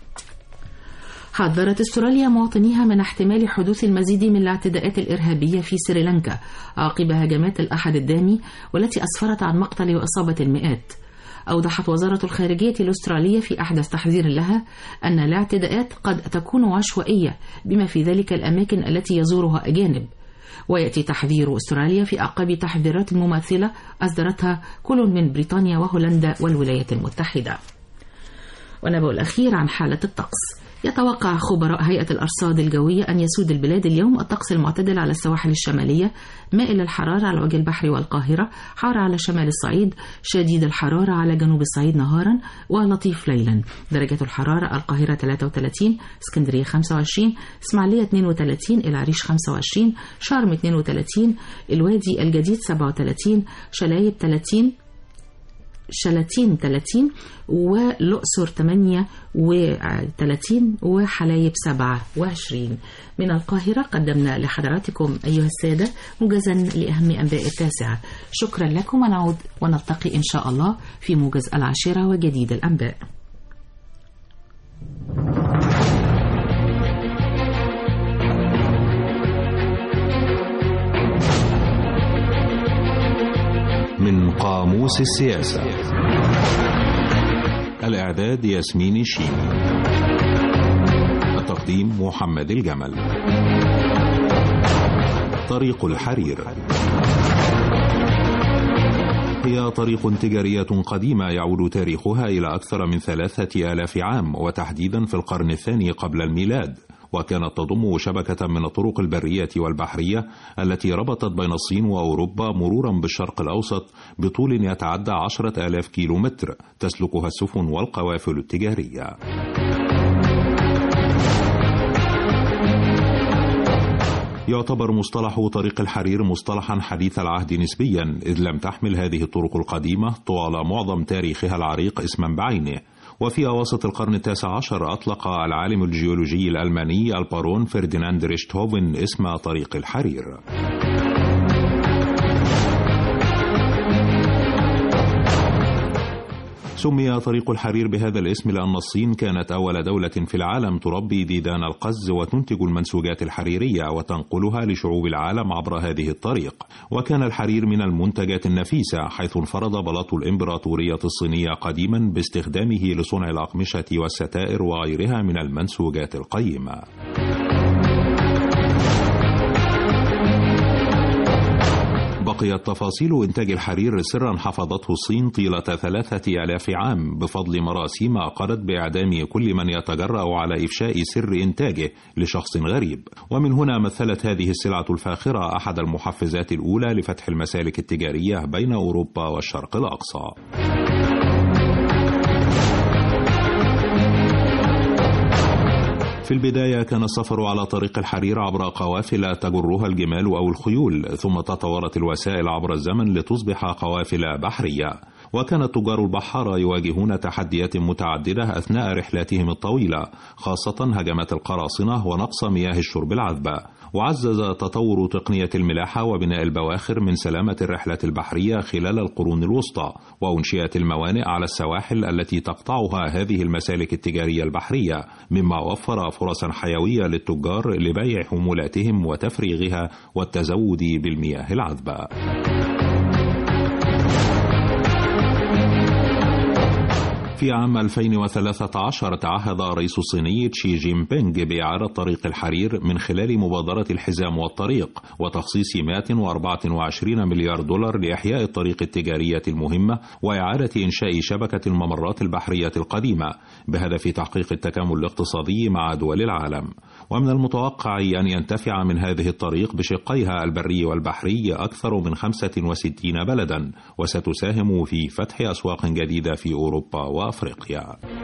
حذرت استراليا مواطنيها من احتمال حدوث المزيد من الاعتداءات الإرهابية في سريلانكا عقب هجمات الأحد الدامي والتي أسفرت عن مقتل وإصابة المئات. أوضحت وزارة الخارجية الأسترالية في أحدث تحذير لها أن الاعتداءات قد تكون عشوائية بما في ذلك الأماكن التي يزورها أجانب. ويأتي تحذير أستراليا في أعقاب تحذيرات مماثلة أصدرتها كل من بريطانيا وهولندا والولايات المتحدة. ونبأ الأخير عن حالة الطقس. يتوقع خبراء هيئة الأرصاد الجوية أن يسود البلاد اليوم الطقس المعتدل على السواحل الشمالية، مائل الحرارة على وجه البحر والقاهرة، حار على شمال الصعيد، شديد الحرارة على جنوب الصعيد نهارا ولطيف ليلا. درجة الحرارة: القاهرة 33، اسكندرية 25، اسماعيلية 32، العريش 25، شرم 32، الوادي الجديد 27، شلايب 30، شلاتين 30، والأقصر 38، وحلايب 27. من القاهرة قدمنا لحضراتكم أيها السادة موجزا لأهم أنباء 9. شكرا لكم، ونعود ونلتقي إن شاء الله في موجز 10 وجديد الأنباء. من قاموس السياسة. الإعداد ياسمين الشيمي، التقديم محمد الجمل. طريق الحرير هي طريق تجارية قديمة يعود تاريخها إلى أكثر من 3000 عام، وتحديدا في القرن الثاني قبل الميلاد، وكانت تضم شبكة من الطرق البرية والبحرية التي ربطت بين الصين وأوروبا مرورا بالشرق الأوسط بطول يتعدى 10,000 كيلومتر تسلكها السفن والقوافل التجارية. يعتبر مصطلح طريق الحرير مصطلحا حديث العهد نسبيا، إذ لم تحمل هذه الطرق القديمة طوال معظم تاريخها العريق اسما بعينه. وفي أواسط القرن التاسع عشر أطلق العالم الجيولوجي الألماني البارون فرديناند ريشتهوفن اسم طريق الحرير. سمي طريق الحرير بهذا الاسم لأن الصين كانت أول دولة في العالم تربي ديدان القز وتنتج المنسوجات الحريرية وتنقلها لشعوب العالم عبر هذه الطريق. وكان الحرير من المنتجات النفيسة، حيث انفرد بلاط الإمبراطورية الصينية قديما باستخدامه لصنع الأقمشة والستائر وغيرها من المنسوجات القيمة. بقيت تفاصيل إنتاج الحرير سرا حفظته الصين طيلة 3000 عام بفضل مراسيم قضت بإعدام كل من يتجرأ على إفشاء سر إنتاجه لشخص غريب. ومن هنا مثلت هذه السلعة الفاخرة أحد المحفزات الأولى لفتح المسالك التجارية بين أوروبا والشرق الأقصى. في البداية كان السفر على طريق الحرير عبر قوافل تجرها الجمال أو الخيول، ثم تطورت الوسائل عبر الزمن لتصبح قوافل بحرية. وكان التجار البحارة يواجهون تحديات متعددة أثناء رحلاتهم الطويلة، خاصة هجمات القراصنة ونقص مياه الشرب العذبة. وعزز تطور تقنية الملاحة وبناء البواخر من سلامة الرحلات البحرية خلال القرون الوسطى، وأنشئت الموانئ على السواحل التي تقطعها هذه المسالك التجارية البحرية، مما وفر فرصا حيوية للتجار لبيع حمولاتهم وتفريغها والتزود بالمياه العذبة. في عام 2013 تعهد الرئيس الصيني شي جين بينغ بإعادة طريق الحرير من خلال مبادرة الحزام والطريق وتخصيص 124 مليار دولار لإحياء الطريق التجارية المهمة وإعادة إنشاء شبكة الممرات البحرية القديمة بهدف تحقيق التكامل الاقتصادي مع دول العالم. ومن المتوقع أن ينتفع من هذه الطريق بشقيها البري والبحري أكثر من 65 بلدا، وستساهم في فتح أسواق جديدة في أوروبا وأفريقيا.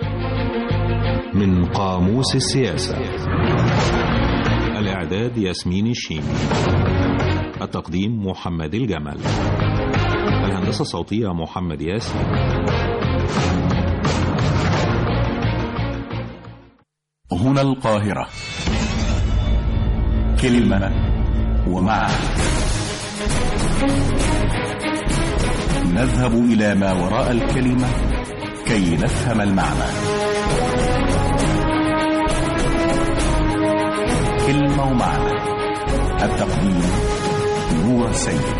من قاموس السياسة، الإعداد ياسمين الشيمي، التقديم محمد الجمل، الهندسة الصوتية محمد ياسين. هنا القاهرة، كلمة ومعنى. نذهب إلى ما وراء الكلمة كي نفهم المعنى. كلمة ومعنى، التقديم نور سيد.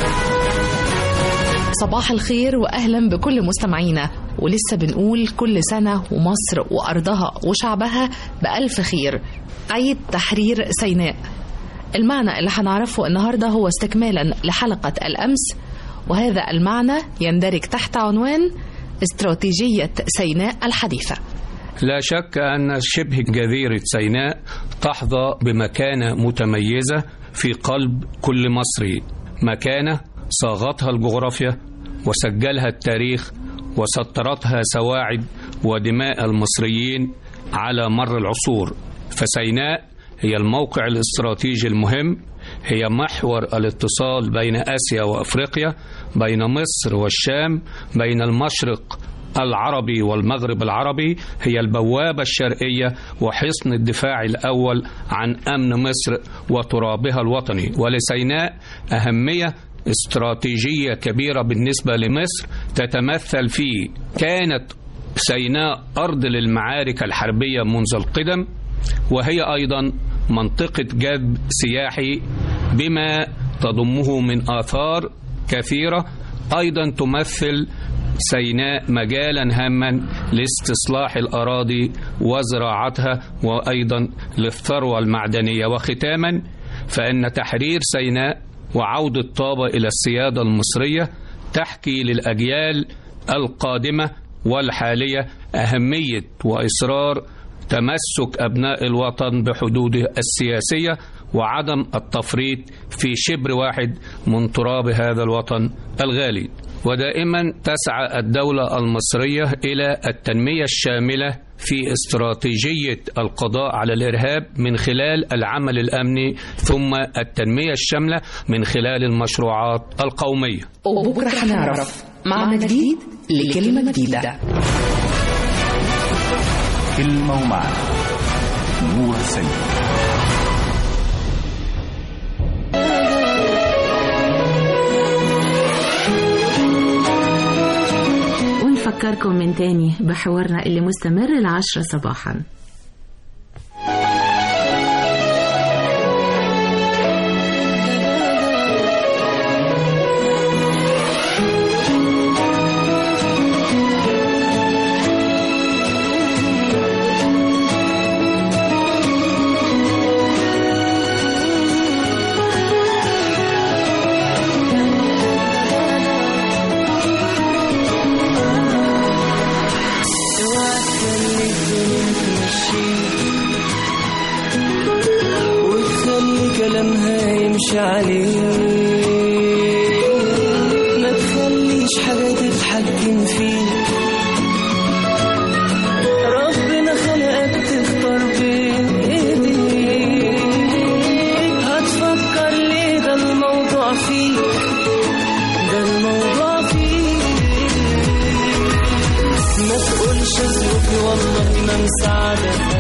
صباح الخير وأهلا بكل مستمعينا، ولسه بنقول كل سنة ومصر وأرضها وشعبها بألف خير. عيد تحرير سيناء. المعنى اللي هنعرفه النهاردة هو استكمالا لحلقة الأمس، وهذا المعنى يندرج تحت عنوان استراتيجية سيناء الحديثة. لا شك أن شبه جزيرة سيناء تحظى بمكانة متميزة في قلب كل مصري، مكانة صاغتها الجغرافيا وسجلها التاريخ وسطرتها سواعد ودماء المصريين على مر العصور. فسيناء هي الموقع الاستراتيجي المهم، هي محور الاتصال بين آسيا وأفريقيا، بين مصر والشام، بين المشرق العربي والمغرب العربي، هي البوابة الشرقية وحصن الدفاع الأول عن أمن مصر وترابها الوطني. ولسيناء أهمية استراتيجية كبيرة بالنسبة لمصر تتمثل في كانت سيناء أرض للمعارك الحربية منذ القدم، وهي أيضا منطقة جذب سياحي بما تضمه من آثار كثيرة. أيضا تمثل سيناء مجالا هاما لاستصلاح الأراضي وزراعتها وأيضا للثروة المعدنية. وختاما، فإن تحرير سيناء وعودة طابة إلى السيادة المصرية تحكي للأجيال القادمة والحالية أهمية وإصرار تمسك أبناء الوطن بحدوده السياسية وعدم التفريط في شبر واحد من تراب هذا الوطن الغالي. ودائما تسعى الدولة المصرية إلى التنمية الشاملة في استراتيجية القضاء على الإرهاب من خلال العمل الأمني، ثم التنمية الشاملة من خلال المشروعات القومية. وبكرة هنعرف معنى جديد لكلمة جديدة. كلمة ومعنى. نور سيد. ونفكركم من تاني بحوارنا اللي مستمر 10 صباحا. كلامها يمشي عليه، ما تخليش حاجة تتحكم فيه. ربنا خلقك تختار بين ايديك، هتفكر ليه؟ ده الموضوع فيك، ده الموضوع فيك. ما تقولش ظروفي والله ما مساعدك،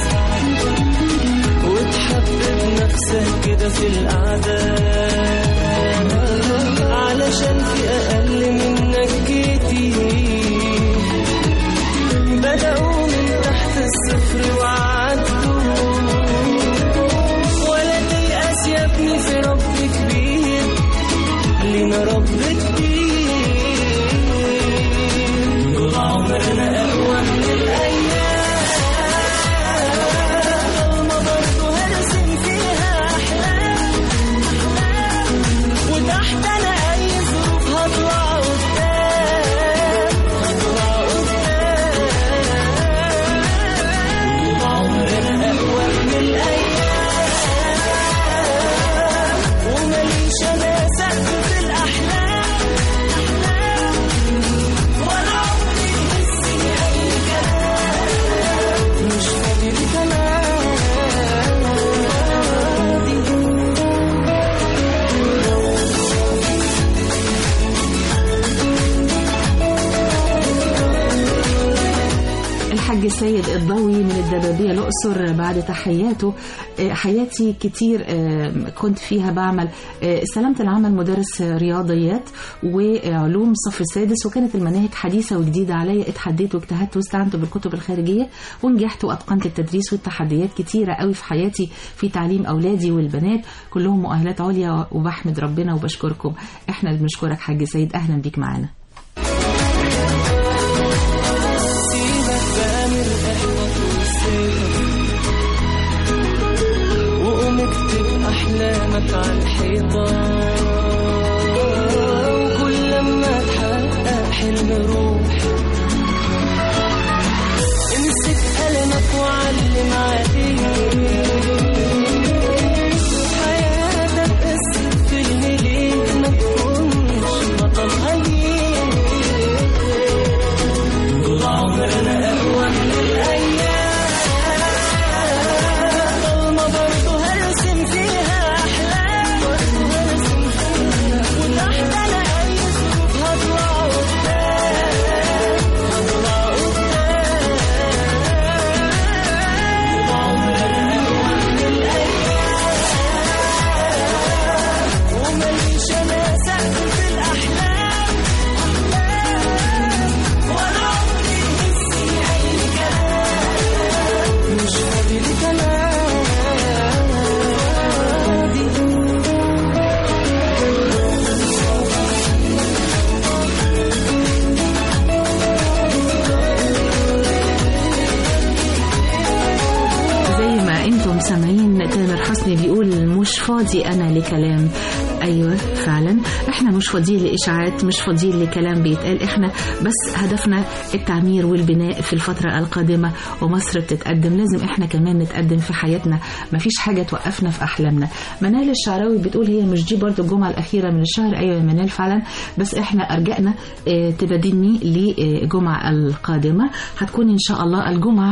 وتحبب نفسك كده في القعدة علشان في أقل منك كتير بدأوا من تحت الصفر وعدوا. ولا تيأس يا ابني، في رب كبير، لينا رب كبير. طول عمرنا أقوى من الأيام، تحت أنا أي ظروف هطلع قدام، هطلع قدام. عمرنا أقوى من الأيام، ومليش أنا سقف في الأحلام، ولا عمري يهزني أي كلام، مش فاضي لكلام. الحاج سيد الضوي من الدبابية الأقصر بعد تحياته. حياتي كتير كنت فيها بعمل سلامة العمل، مدرس رياضيات وعلوم صف السادس، وكانت المناهج حديثة وجديدة عليا. اتحديت واجتهدت واستعنت بالكتب الخارجية ونجحت وأتقنت التدريس، والتحديات كتيرة قوي في حياتي في تعليم أولادي والبنات كلهم مؤهلات عليا، وبحمد ربنا وبشكركم. احنا اللي بنشكرك حاج سيد، أهلا بيك معنا. وقوم اكتب أحلامك على الحيطة، وكل لما تحقق حلم روح امسك قلمك وعلم عليه. حياتك قصة فيلم، ليه ما تكونش بطلها ليه؟ طول عمرنا أقوى من الأيام، سامعين تامر حسني بيقول مش فاضي أنا لكلام. أيوة فعلا احنا مش فاضيين لإشاعات، مش فاضيين لكلام بيتقال، احنا بس هدفنا التعمير والبناء في الفترة القادمة، ومصر بتتقدم، لازم احنا كمان نتقدم في حياتنا، مفيش حاجة توقفنا في أحلامنا. منال الشعراوي بتقول هي مش دي برضو الجمعة الأخيرة من الشهر. أيوة يا منال فعلا، بس احنا أرجعنا تبادلني لجمعة القادمة، هتكون إن شاء الله الجمعة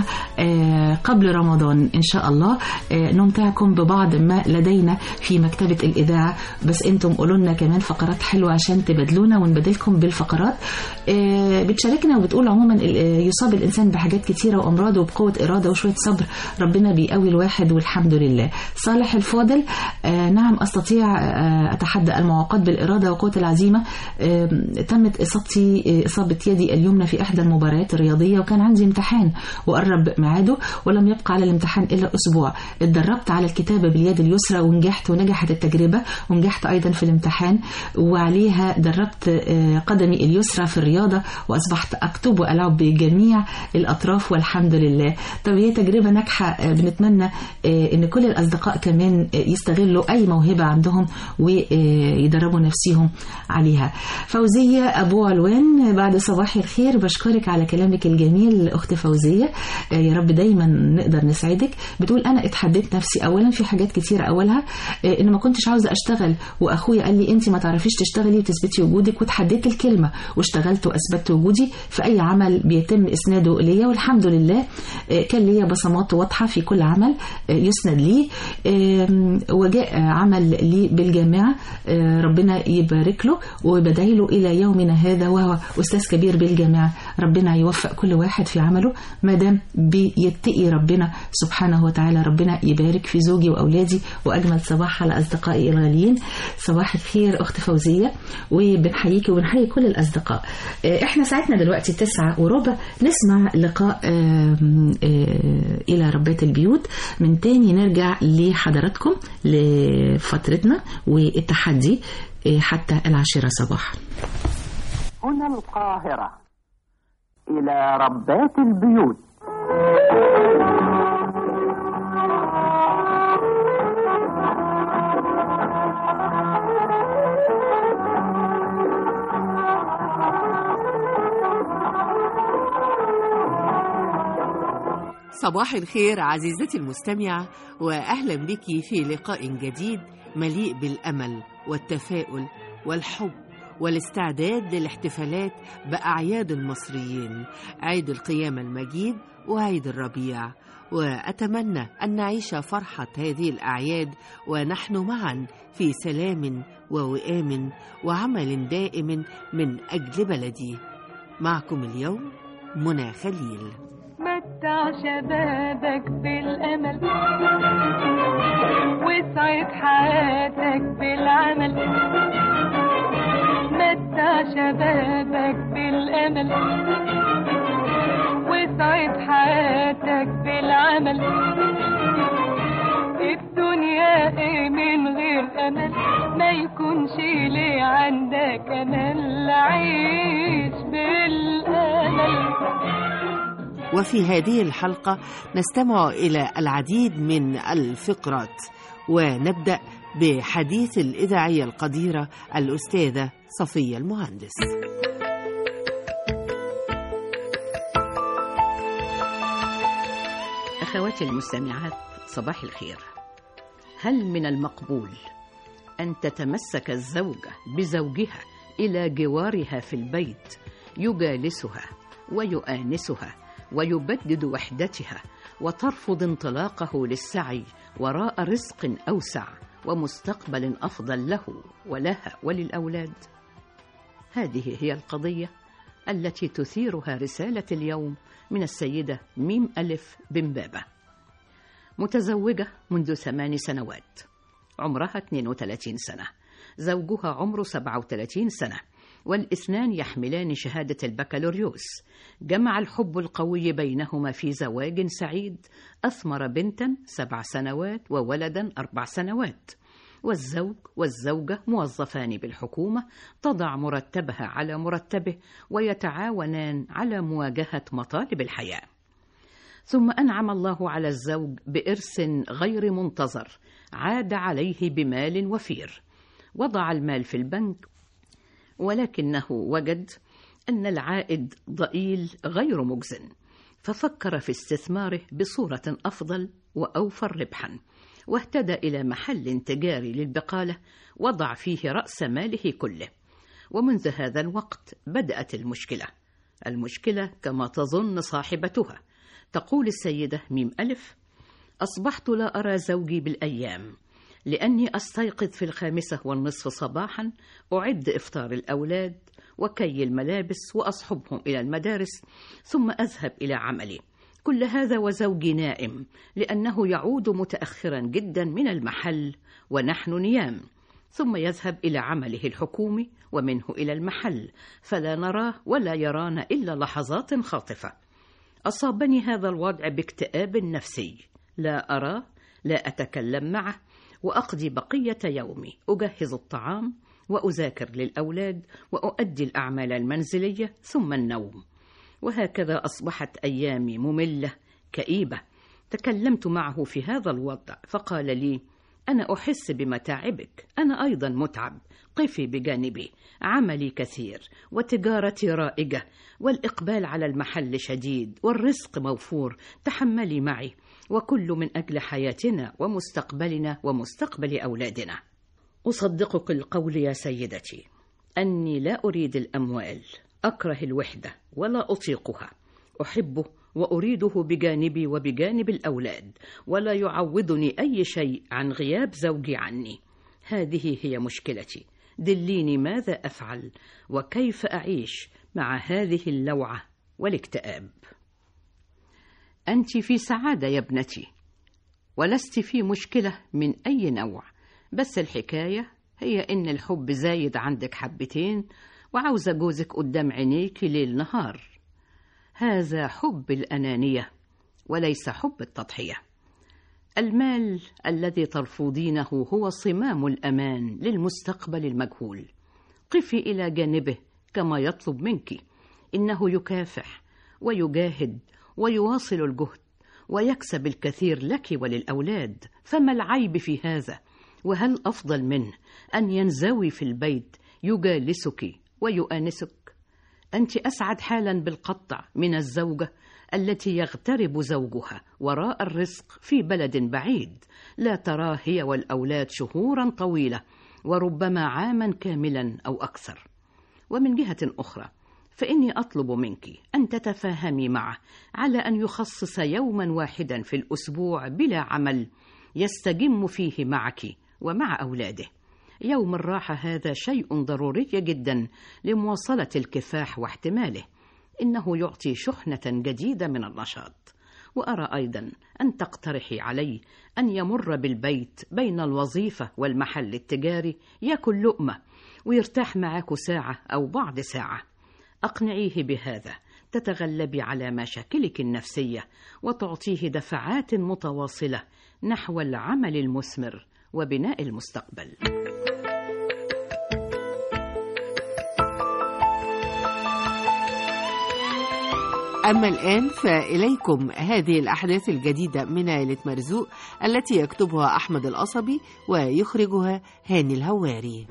قبل رمضان إن شاء الله. نمتعكم ببعض ما لدينا في مكتبة الإذاعة، بس انتم قولوا لنا كمان فقرات حلوة عشان تبادلونا ونبادلكم بالفقرات. بتشاركنا وبتقول عموما يصاب الإنسان بحاجات كتيرة وأمراض، وبقوة إرادة وشوية صبر ربنا بيقوي الواحد والحمد لله. صالح الفاضل نعم أستطيع أتحدى المعوقات بالإرادة وقوة العزيمة. تمت إصابة يدي اليمنى في إحدى المباريات الرياضية، وكان عندي امتحان وقرب ميعاده ولم يبقى على الامتحان إلا أسبوع. اتدربت على الكتابة باليد اليسرى ونجحت، ونجحت التجربة، ونجحت أيضا في الامتحان، وعليها دربت قدمي اليسرى في الرياضة، وأصبحت أكتب وألعب بجميع الأطراف والحمد لله. طب هي تجربة ناجحة، بنتمنى إن كل الأصدقاء كمان يستغلوا أي موهبة عندهم ويدربوا نفسهم عليها. فوزية أبو علوان بعد صباح الخير، بشكرك على كلامك الجميل أخت فوزية، يا رب دايما نقدر نسعدك. بتقول أنا اتحديت نفسي أولا في حاجات كتيرة، أولها إن ما كنتش عاوزة أشتغل، وأخويا قال لي أنت ما تعرفيش تشتغلي وتثبتي وجودك، وتحديت الكلمة واشتغلت وأثبتت وجودي في أي عمل بيتم إسناده ليا، والحمد لله كان ليا بصمات واضحة في كل عمل يسند لي. وجاء عمل لي بالجامعة ربنا يبارك له وبدعي له إلى يومنا هذا، وهو أستاذ كبير بالجامعة. ربنا يوفق كل واحد في عمله ما دام بيتقي ربنا سبحانه وتعالى. ربنا يبارك في زوجي وأولادي، وأجمل صباح على أصدقائي الغاليين. صباح الخير أخت فوزية، وبنحييكي وبنحيي كل الأصدقاء. احنا ساعتنا دلوقتي 9:15، نسمع لقاء إلى ربات البيوت. من تاني نرجع لحضراتكم لفترتنا والتحدي حتى 10 صباحا. هنا القاهرة، إلى ربات البيوت. صباح الخير عزيزتي المستمعة، وأهلا بك في لقاء جديد مليء بالأمل والتفاؤل والحب والاستعداد للاحتفالات بأعياد المصريين، عيد القيامة المجيد وعيد الربيع. وأتمنى أن نعيش فرحة هذه الأعياد ونحن معا في سلام ووئام وعمل دائم من أجل بلدي. معكم اليوم منى خليل. متع شبابك بالأمل وسعد حياتك بالعمل، متع شبابك بالأمل وسعد حياتك بالعمل. الدنيا ايه من غير أمل، ما يكونش ليه عندك أمل، عيش بالأمل. وفي هذه الحلقة نستمع إلى العديد من الفقرات، ونبدأ بحديث الإذاعية القديرة الأستاذة صفية المهندس. أخواتي المستمعات، صباح الخير. هل من المقبول أن تتمسك الزوجة بزوجها إلى جوارها في البيت، يجالسها ويؤانسها ويبدد وحدتها، وترفض انطلاقه للسعي وراء رزق أوسع ومستقبل أفضل له ولها وللأولاد؟ هذه هي القضية التي تثيرها رسالة اليوم من السيدة ميم ألف بن بابة، متزوجة منذ 8 سنوات، عمرها 32 سنة، زوجها عمره 37 سنة، والاثنان يحملان شهادة البكالوريوس. جمع الحب القوي بينهما في زواج سعيد أثمر بنتا 7 سنوات وولدا 4 سنوات. والزوج والزوجة موظفان بالحكومة، تضع مرتبها على مرتبه ويتعاونان على مواجهة مطالب الحياة. ثم أنعم الله على الزوج بإرث غير منتظر عاد عليه بمال وفير، وضع المال في البنك، ولكنه وجد أن العائد ضئيل غير مجزٍ، ففكر في استثماره بصورة أفضل وأوفر ربحا، واهتدى إلى محل تجاري للبقالة وضع فيه رأس ماله كله. ومنذ هذا الوقت بدأت المشكلة كما تظن صاحبتها. تقول السيدة ميم ألف: أصبحت لا أرى زوجي بالأيام، لأني أستيقظ في 5:30 صباحا، أعد إفطار الأولاد وكي الملابس وأصحبهم إلى المدارس، ثم أذهب إلى عملي. كل هذا وزوجي نائم، لأنه يعود متأخرا جدا من المحل ونحن نيام، ثم يذهب إلى عمله الحكومي ومنه إلى المحل، فلا نراه ولا يرانا إلا لحظات خاطفة. أصابني هذا الوضع باكتئاب نفسي، لا أراه، لا أتكلم معه، وأقضي بقية يومي أجهز الطعام وأذاكر للأولاد وأؤدي الأعمال المنزلية ثم النوم. وهكذا أصبحت أيامي مملة كئيبة. تكلمت معه في هذا الوضع فقال لي: أنا أحس بمتاعبك، أنا أيضا متعب، قفي بجانبي، عملي كثير وتجارتي رائجة والإقبال على المحل شديد والرزق موفور، تحملي معي، وكل من أجل حياتنا ومستقبلنا ومستقبل أولادنا. أصدقك القول يا سيدتي أني لا أريد الأموال، أكره الوحدة ولا أطيقها، أحبه وأريده بجانبي وبجانب الأولاد، ولا يعوضني أي شيء عن غياب زوجي عني. هذه هي مشكلتي، دليني ماذا أفعل وكيف أعيش مع هذه اللوعة والاكتئاب. أنت في سعادة يا ابنتي، ولست في مشكلة من أي نوع، بس الحكاية هي إن الحب زايد عندك حبتين، وعاوزة جوزك قدام عينيك ليل نهار. هذا حب الأنانية وليس حب التضحية. المال الذي ترفضينه هو صمام الأمان للمستقبل المجهول. قفي إلى جانبه كما يطلب منك، إنه يكافح ويجاهد ويواصل الجهد ويكسب الكثير لك وللأولاد، فما العيب في هذا؟ وهل أفضل منه أن ينزوي في البيت يجالسك ويؤانسك؟ أنت أسعد حالا بالقطع من الزوجة التي يغترب زوجها وراء الرزق في بلد بعيد، لا تراه هي والأولاد شهورا طويلة وربما عاما كاملا أو أكثر. ومن جهة أخرى فإني أطلب منك أن تتفاهمي معه على أن يخصص يوما واحدا في الأسبوع بلا عمل يستجم فيه معك ومع أولاده. يوم الراحة هذا شيء ضروري جدا لمواصلة الكفاح واحتماله، إنه يعطي شحنة جديدة من النشاط. وأرى أيضا أن تقترحي عليه أن يمر بالبيت بين الوظيفة والمحل التجاري، يأكل لقمة ويرتاح معاك ساعة أو بعض ساعة. أقنعيه بهذا، تتغلبي على مشاكلك النفسية وتعطيه دفعات متواصلة نحو العمل المثمر وبناء المستقبل. أما الآن فإليكم هذه الأحداث الجديدة من عائلة مرزوق التي يكتبها أحمد القصبي ويخرجها هاني الهواري.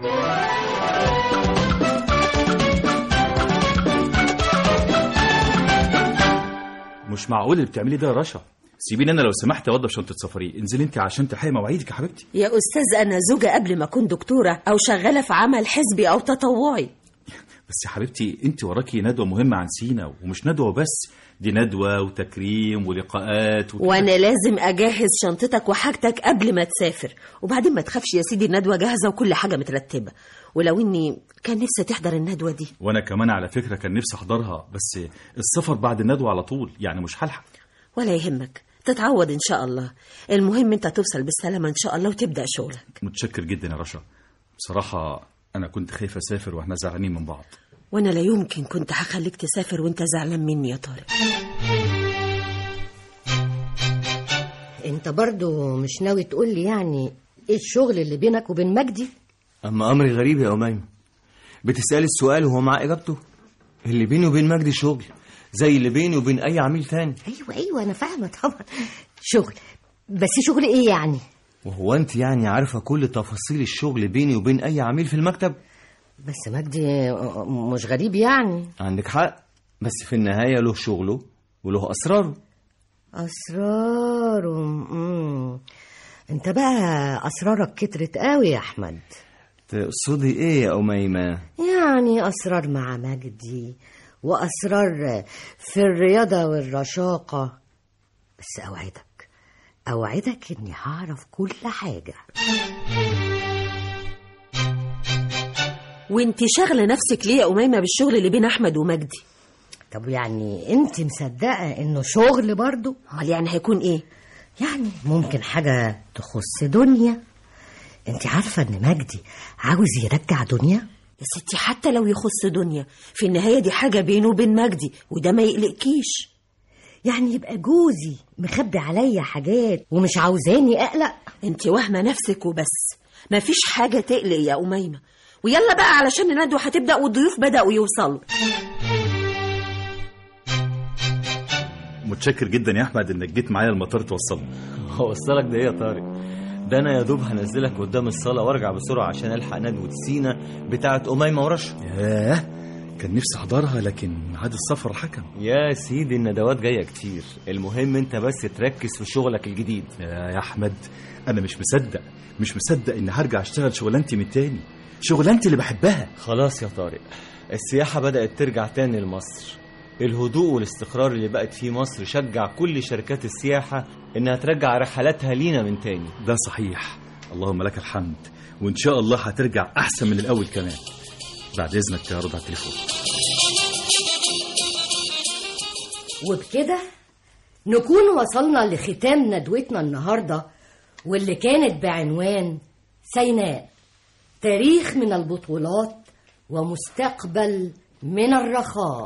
مش معقول اللي بتعملي ده يا رشا. سيبيني انا لو سمحت اوضب شنطه سفري. انزلي انت عشان تحققي مواعيدك يا حبيبتي. يا استاذ انا زوجة قبل ما اكون دكتورة او شغالة في عمل حزبي او تطوعي. بس يا حبيبتي انت وراكي ندوة مهمة عن سينا، ومش ندوة بس، دي ندوة وتكريم ولقاءات وانا لازم اجهز شنطتك وحاجتك قبل ما تسافر. وبعدين ما تخافش يا سيدي، الندوة جاهزة وكل حاجة مترتبة، ولو اني كان نفسي تحضر الندوة دي. وانا كمان على فكرة كان نفسي احضرها، بس السفر بعد الندوة على طول، يعني مش هلحق. ولا يهمك، تتعود ان شاء الله. المهم انت توصل بالسلامة ان شاء الله وتبدأ شغلك. متشكر جدا يا رشا. بصراحة انا كنت خايف اسافر واحنا زعلانين من بعض. وانا لا يمكن كنت هخليك تسافر وانت زعلان مني يا طارق. انت برضو مش ناوي تقول لي يعني ايه الشغل اللي بينك وبين مجدي؟ اما امري غريب يا أميمة، بتسألي السؤال وهو مع اجابته. اللي بيني وبين مجدي شغل زي اللي بيني وبين اي عميل ثاني. ايوه انا فاهمه طبعا، شغل. بس شغل ايه يعني؟ وهو انت يعني عارفة كل تفاصيل الشغل بيني وبين اي عميل في المكتب؟ بس مجدي مش غريب يعني. عندك حق، بس في النهاية له شغله وله اسراره. انت بقى اسرارك كترت قوي يا احمد. تقصدي ايه يا أميمة؟ يعني اسرار مع مجدي واسرار في الرياضة والرشاقة. بس اوعدك اني هعرف كل حاجة. وانت شاغله نفسك ليه يا أميمة بالشغل اللي بين احمد ومجدي؟ طب يعني انت مصدقة انه شغل برضو؟ امال يعني هيكون ايه؟ يعني ممكن حاجة تخص دنيا. انت عارفة ان مجدي عاوز يرجع دنيا؟ يا ستي حتى لو يخص دنيا، في النهاية دي حاجة بينه وبين مجدي، وده ما يقلقكيش. يعني يبقى جوزي مخبي عليا حاجات ومش عاوزاني اقلق؟ انت واهمة نفسك وبس، مفيش حاجة تقلق يا أميمة. ويلا بقى علشان الندوة هتبدأ والضيوف بدأوا يوصلوا. متشكر جدا يا احمد انك جيت معايا المطار توصلني. هوصلك ده ايه يا طارق؟ ده انا يا دوب هنزلك قدام الصاله وارجع بسرعه عشان الحق ندوه سينا بتاعه أميمة ورشا. ياه، كان نفسي احضرها لكن ميعاد السفر حكم. يا سيدي الندوات جايه كتير، المهم انت بس تركز في شغلك الجديد. يا احمد انا مش مصدق اني هرجع اشتغل شغلانتي من تاني، شغلانتي اللي بحبها. خلاص يا طارق، السياحه بدات ترجع تاني لمصر. الهدوء والاستقرار اللي بقت فيه مصر شجع كل شركات السياحة إنها ترجع رحلاتها لينا من تاني. ده صحيح، اللهم لك الحمد، وإن شاء الله هترجع أحسن من الأول كمان. بعد إذنك يا رضا على التليفون. وبكده نكون وصلنا لختام ندوتنا النهاردة، واللي كانت بعنوان سيناء، تاريخ من البطولات ومستقبل من الرخاء.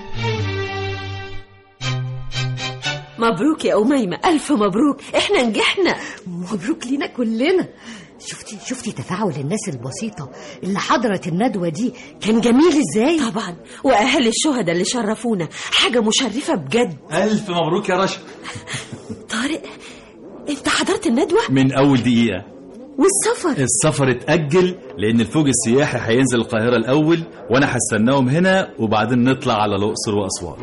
مبروك يا أميمة، ألف مبروك، احنا نجحنا. مبروك لينا كلنا. شفتي تفاعل الناس البسيطة اللي حضرت الندوة دي كان جميل ازاي؟ طبعا، وأهل الشهداء اللي شرفونا، حاجة مشرفة بجد. ألف مبروك يا رشا. طارق، انت حضرت الندوة؟ من أول دقيقة. والسفر اتأجل لأن الفوج السياحي هينزل القاهرة الأول، وأنا هستناهم هنا وبعدين نطلع على الأقصر وأسوان.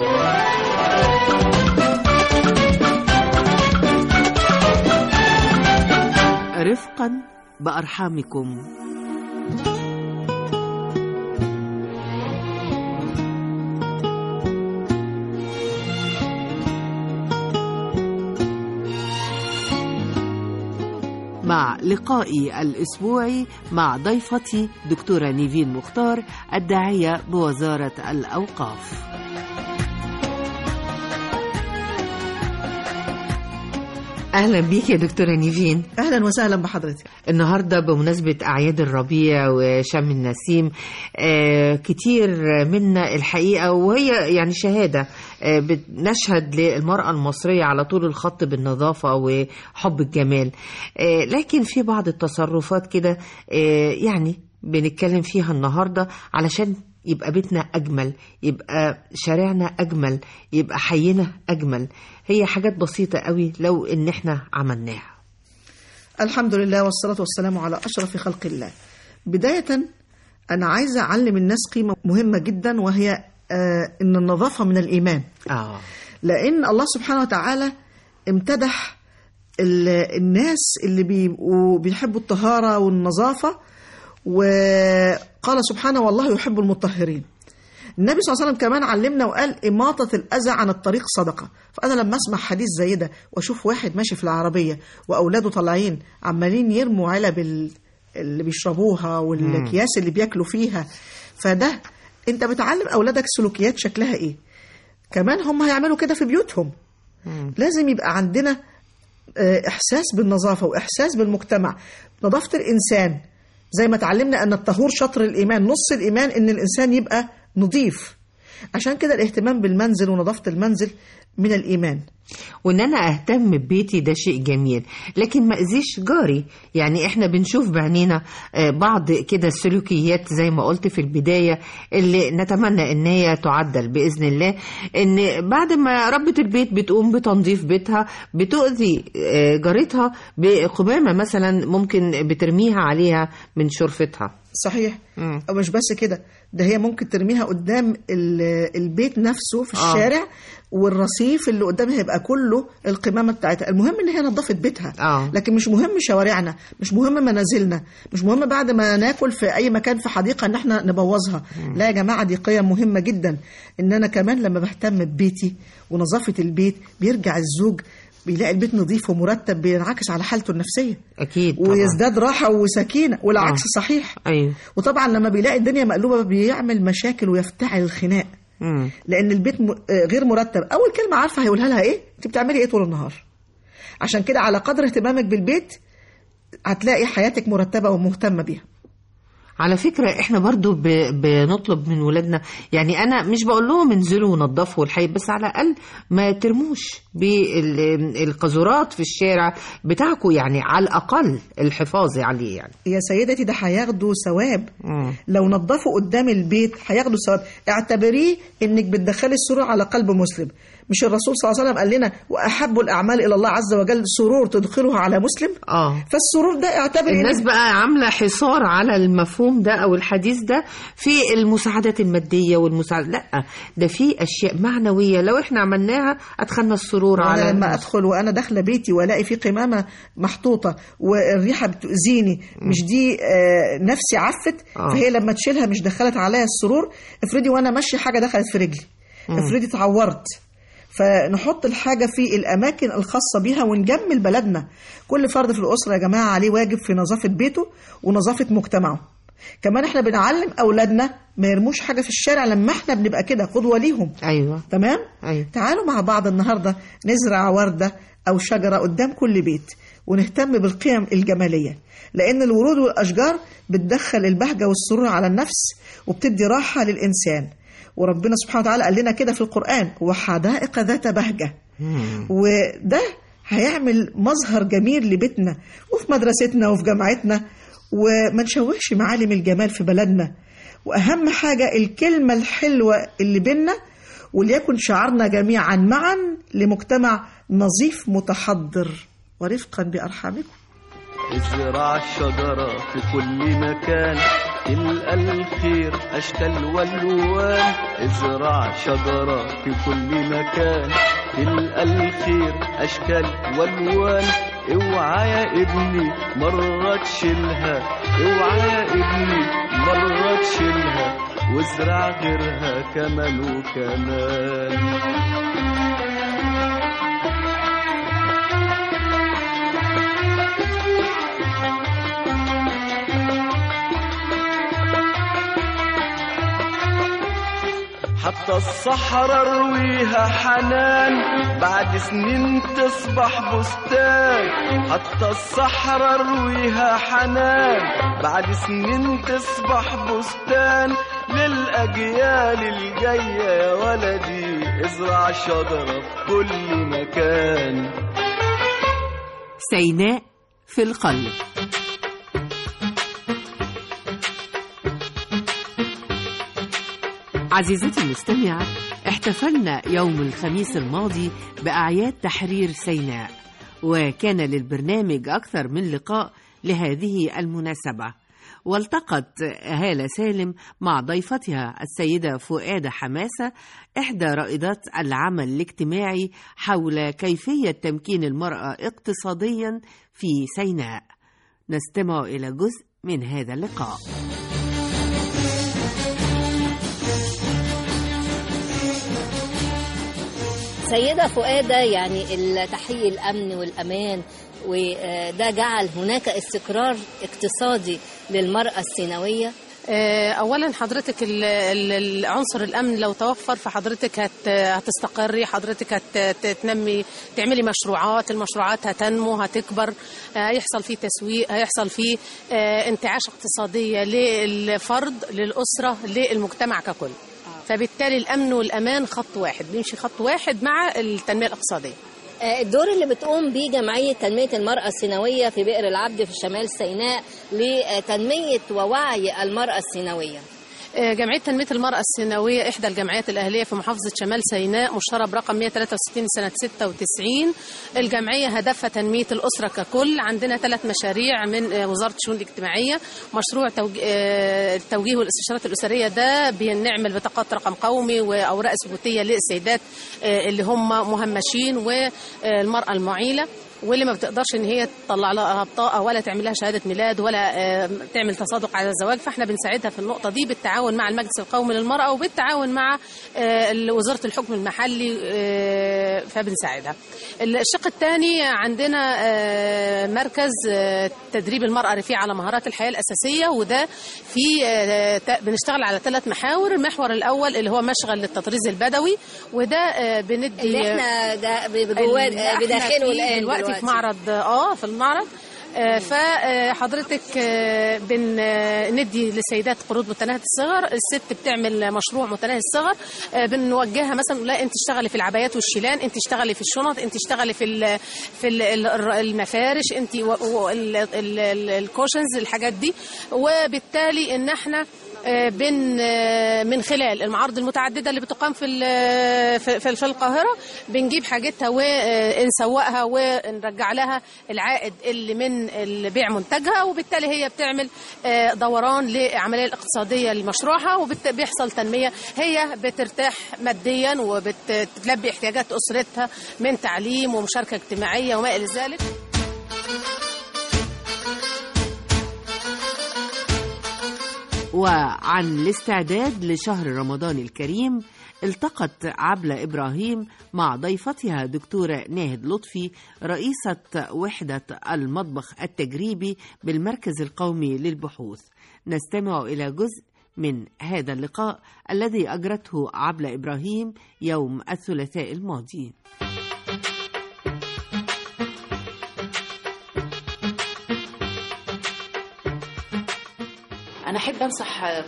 رفقا بأرحامكم. مع لقائي الأسبوعي مع ضيفتي دكتورة نيفين مختار، الداعية بوزارة الأوقاف. أهلا بيك يا دكتورة نيفين. أهلا وسهلا بحضرتك. النهاردة بمناسبة أعياد الربيع وشم النسيم، كتير منا الحقيقة وهي يعني شهادة بنشهد للمرأة المصرية على طول الخط بالنظافة وحب الجمال، لكن في بعض التصرفات كده يعني بنتكلم فيها النهاردة علشان يبقى بيتنا أجمل، يبقى شارعنا أجمل، يبقى حينا أجمل. هي حاجات بسيطة قوي لو إن احنا عملناها. الحمد لله والصلاة والسلام على أشرف خلق الله. بداية أنا عايزة أعلم الناس قيمة مهمة جدا، وهي إن النظافة من الإيمان. لأن الله سبحانه وتعالى امتدح الناس اللي بيحبوا الطهارة والنظافة، وقال سبحانه والله يحب المطهرين. النبي صلى الله عليه وسلم كمان علمنا وقال إماطة الأذى عن الطريق صدقة. فأنا لما أسمع حديث زي ده وأشوف واحد ماشي في العربية وأولاده طالعين عمالين يرموا علب اللي بيشربوها والأكياس اللي بياكلوا فيها، فده أنت بتعلم أولادك سلوكيات شكلها إيه. كمان هم هيعملوا كده في بيوتهم. لازم يبقى عندنا إحساس بالنظافة وإحساس بالمجتمع. نظافة الإنسان زي ما تعلمنا أن الطهور شطر الإيمان، نص الإيمان أن الإنسان يبقى نظيف. عشان كده الاهتمام بالمنزل ونظافة المنزل من الإيمان. وان انا اهتم ببيتي ده شيء جميل، لكن ما اذيش جاري. يعني احنا بنشوف بعينينا بعض كده السلوكيات زي ما قلت في البداية اللي نتمنى ان هي تعدل باذن الله، ان بعد ما ربة البيت بتقوم بتنظيف بيتها بتؤذي جارتها بقمامة مثلا ممكن بترميها عليها من شرفتها. صحيح. أو مش بس كده، ده هي ممكن ترميها قدام البيت نفسه في الشارع، والرصيف اللي قدامها يبقى كله القمامة بتاعتها. المهم ان هي نظفت بيتها. لكن مش مهم شوارعنا، مش مهم منازلنا، مش مهم بعد ما ناكل في اي مكان في حديقة ان احنا نبوظها. لا يا جماعة، دي قيم مهمة جدا. ان انا كمان لما بهتم ببيتي ونظافة البيت بيرجع الزوج بيلاقي البيت نظيف ومرتب، بينعكس على حالته النفسية أكيد طبعا. ويزداد راحة وسكينة، والعكس صحيح. أيوه. وطبعا لما بيلاقي الدنيا مقلوبة بيعمل مشاكل ويفتعل الخناق. لأن البيت غير مرتب. أول كلمة عارفة هيقولها لها إيه؟ أنت بتعملي إيه طول النهار؟ عشان كده على قدر اهتمامك بالبيت هتلاقي حياتك مرتبة ومهتمة بيها. على فكرة احنا برضو بنطلب من ولادنا، يعني انا مش بقول لهم انزلوا ونضفوا الحي، بس على الاقل ما ترموش بالقذورات في الشارع بتاعكم، يعني على الاقل الحفاظ عليه. يعني يا سيدتي ده هياخدوا ثواب. لو نضفوا قدام البيت هياخدوا ثواب. اعتبريه انك بتدخلي السرور على قلب مسلم. مش الرسول صلى الله عليه وسلم قال لنا واحب الاعمال الى الله عز وجل سرور تدخلها على مسلم؟ فالسرور ده اعتبري. الناس بقى عامله حصار على المفهوم ده او الحديث ده في المساعدات الماديه لا، ده في اشياء معنويه لو احنا عملناها ادخلنا السرور على لما ادخل وانا داخله بيتي والاقي في قمامه محطوطه والريحه بتؤذيني، مش دي نفسي عفت؟ فهي لما تشيلها مش دخلت عليا السرور. افرضي وانا ماشيه حاجه دخلت في رجلي، افرضي اتعورت. فنحط الحاجة في الأماكن الخاصة بيها ونجمل بلدنا. كل فرد في الأسرة يا جماعة عليه واجب في نظافة بيته ونظافة مجتمعه. كمان احنا بنعلم أولادنا ما يرموش حاجة في الشارع لما احنا بنبقى كده قدوة ليهم. أيوة. تمام؟ أيوة. تعالوا مع بعض النهاردة نزرع وردة أو شجرة قدام كل بيت ونهتم بالقيم الجمالية، لأن الورود والأشجار بتدخل البهجة والسرور على النفس وبتدي راحة للإنسان. وربنا سبحانه وتعالى قال لنا كده في القرآن وحدائق ذات بهجة. وده هيعمل مظهر جميل لبيتنا وفي مدرستنا وفي جامعتنا، وما نشوهش معالم الجمال في بلدنا. وأهم حاجة الكلمة الحلوة اللي بينا، وليكن شعارنا جميعا معا لمجتمع نظيف متحضر ورفقا بأرحامكم. ازرع الشجرة في كل مكان تلقى الخير أشكال والوان. ازرع شجرة في كل مكان تلقى الخير أشكال والوان. اوعى يا ابني مرة تشيلها، اوعى يا ابني مرة تشيلها، وازرع غيرها كمان وكمان. حتى الصحراء رويها حنان بعد سنين تصبح بستان. حتى الصحراء رويها حنان بعد سنين تصبح بستان. للأجيال الجاية يا ولدي ازرع شجرة في كل مكان. سيناء في القلب. عزيزتي المستمعة، احتفلنا يوم الخميس الماضي بأعياد تحرير سيناء، وكان للبرنامج أكثر من لقاء لهذه المناسبة. والتقت هالة سالم مع ضيفتها السيدة فؤادة حماسة إحدى رائدات العمل الاجتماعي حول كيفية تمكين المرأة اقتصاديا في سيناء. نستمع إلى جزء من هذا اللقاء. سيدة فؤادة، يعني تحقيق الأمن والأمان وده جعل هناك استقرار اقتصادي للمرأة السيناوية. أولا حضرتك العنصر الأمن لو توفر فحضرتك هتستقري، حضرتك هتنمي، تعملي مشروعات، المشروعات هتنمو هتكبر، هيحصل فيه تسويق، هيحصل فيه انتعاش اقتصادية للفرد للأسرة للمجتمع ككل. فبالتالي الأمن والأمان خط واحد، بيمشي خط واحد مع التنمية الاقتصادية. الدور اللي بتقوم بيه جمعية تنمية المرأة السيناوية في بئر العبد في شمال سيناء لتنمية ووعي المرأة السيناوية. جمعية تنمية المرأة السيناوية إحدى الجمعيات الأهلية في محافظة شمال سيناء، مشترى برقم 163 سنة 96. الجمعية هدفها تنمية الأسرة ككل. عندنا 3 مشاريع من وزارة الشؤون الاجتماعية. مشروع التوجيه والاستشارات الأسرية، ده بنعمل بطاقات رقم قومي وأوراق ثبوتية للسيدات اللي هم مهمشين والمرأة المعيلة واللي ما بتقدرش ان هي تطلع لها بطاقه ولا تعمل لها شهاده ميلاد ولا تعمل تصادق على الزواج. فاحنا بنساعدها في النقطه دي بالتعاون مع المجلس القومي للمراه وبالتعاون مع وزاره الحكم المحلي، فبنساعدها. الشق الثاني عندنا مركز تدريب المراه رفيع على مهارات الحياه الاساسيه، وده في بنشتغل على 3 محاور. المحور الاول اللي هو مشغل للتطريز البدوي، وده بندي اللي احنا بداخله الان دلوقتي في معرض في المعرض. فحضرتك بندي للسيدات قروض متناهيه الصغر. الست بتعمل مشروع متناهي الصغر، بنوجهها مثلا لا انت اشتغلي في العبايات والشيلان، انت اشتغلي في الشنط، انت اشتغلي في المفارش، انت الكوشنز، الحاجات دي. وبالتالي ان احنا من خلال المعارض المتعدده اللي بتقام في القاهره بنجيب حاجتها ونسوقها ونرجع لها العائد اللي من بيع منتجها، وبالتالي هي بتعمل دوران للعمليه الاقتصاديه لمشروعها وبيحصل تنميه. هي بترتاح ماديا وبتلبي احتياجات اسرتها من تعليم ومشاركه اجتماعيه وما الى ذلك. وعن الاستعداد لشهر رمضان الكريم، التقت عبلة إبراهيم مع ضيفتها دكتورة ناهد لطفي رئيسة وحدة المطبخ التجريبي بالمركز القومي للبحوث. نستمع إلى جزء من هذا اللقاء الذي أجرته عبلة إبراهيم يوم الثلاثاء الماضي. أنا أحب أنصح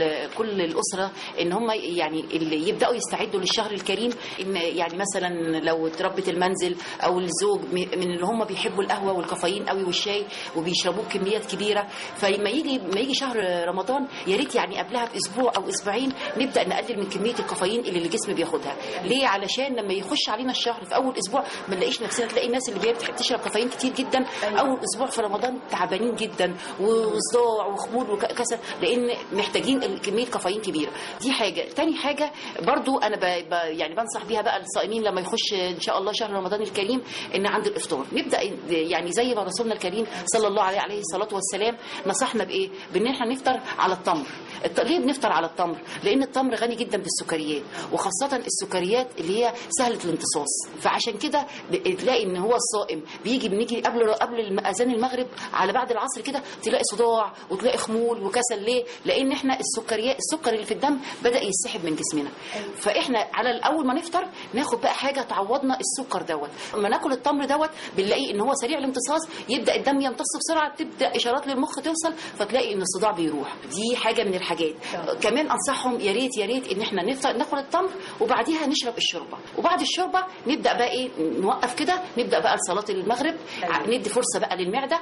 كل الأسرة إن هم يعني اللي يبدأوا يستعدوا للشهر الكريم، إن يعني مثلا لو تربت المنزل أو الزوج من اللي هم بيحبوا القهوة والكافيين قوي والشاي وبيشربوه بكميات كبيرة، فما يجي شهر رمضان يا ريت يعني قبلها بأسبوع أو أسبوعين نبدأ نقلل من كمية الكافيين اللي الجسم بياخدها. ليه؟ علشان لما يخش علينا الشهر في أول أسبوع ما نلاقيش نفسنا، تلاقي الناس اللي بتحب تشرب كافيين كتير جدا أول أسبوع في رمضان تعبانين جدا وصداع وخمول وكسل، لان محتاجين كميه كافيين كبيره. دي حاجه. تاني حاجه برضو انا يعني بنصح بيها بقى الصائمين لما يخش ان شاء الله شهر رمضان الكريم، ان عند الافطار نبدا يعني زي ما رسولنا الكريم صلى الله عليه الصلاه والسلام نصحنا بايه؟ بان احنا نفطر على التمر. ليه بنفطر على التمر؟ لان التمر غني جدا بالسكريات، وخاصه السكريات اللي هي سهله الامتصاص. فعشان كده تلاقي ان هو الصائم بنيجي قبل اذان المغرب على بعد العصر كده تلاقي صداع وتلاقي خمول وكسل. ليه؟ لان احنا السكر اللي في الدم بدا يسحب من جسمنا. فاحنا على اول ما نفطر ناخد بقى حاجه تعوضنا السكر دوت. لما ناكل التمر دوت بنلاقي ان هو سريع الامتصاص، يبدا الدم يمتص بسرعه، تبدا اشارات للمخ توصل، فتلاقي ان الصداع بيروح. دي حاجه من الحاجات. كمان انصحهم يا ريت ان احنا نفطر ناخد التمر وبعديها نشرب الشوربه، وبعد الشوربه نبدا بقى ايه، نوقف كده، نبدا بقى لصلاه المغرب، ندي فرصه بقى للمعده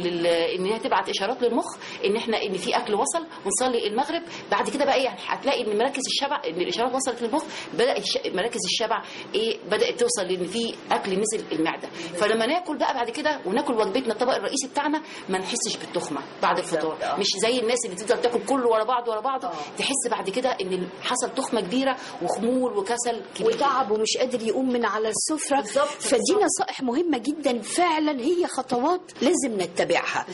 ان هي تبعت اشارات للمخ ان في اكل وصل، ونصلي المغرب. بعد كده بقى ايه، هتلاقي ان مراكز الشبع، ان الاشارات وصلت للمخ، بدا مراكز الشبع بدات توصل لان في اكل نزل المعده. فلما ناكل بقى بعد كده وناكل وجبتنا الطبق الرئيسي بتاعنا ما نحسش بالتخمه بعد الفطار. مش زي الناس اللي تفضل تاكل كله ورا بعضه تحس بعد كده ان حصل تخمه كبيره وخمول وكسل كبير وتعب ومش قادر يقوم من على السفره. فدي نصائح مهمه جدا فعلا، هي خطوات لازم نتبعها.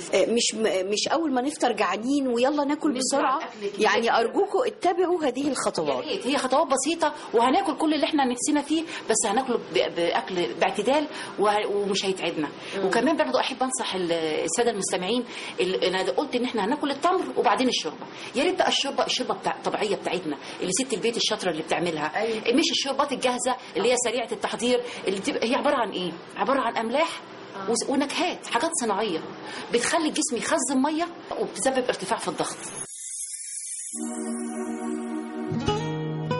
مش اول ما نفطر جعانين ويلا ناكل بسرعه. يعني ارجوكم اتبعوا هذه الخطوات. هي خطوات بسيطه وهناكل كل اللي احنا نفسنا فيه، بس هناكله باكل باعتدال ومش هيتعبنا. وكمان برضو احب انصح الساده المستمعين، انا قلت ان احنا هناكل التمر وبعدين الشوربه. يا ريت بقى الشوربه الطبيعيه بتاعتنا اللي ست البيت الشاطره اللي بتعملها، مش الشوربات الجاهزه اللي هي سريعه التحضير، اللي هي عباره عن ايه؟ عباره عن املاح ونكهات، حاجات صناعيه بتخلي الجسم يخزن ميه وبتسبب ارتفاع في الضغط.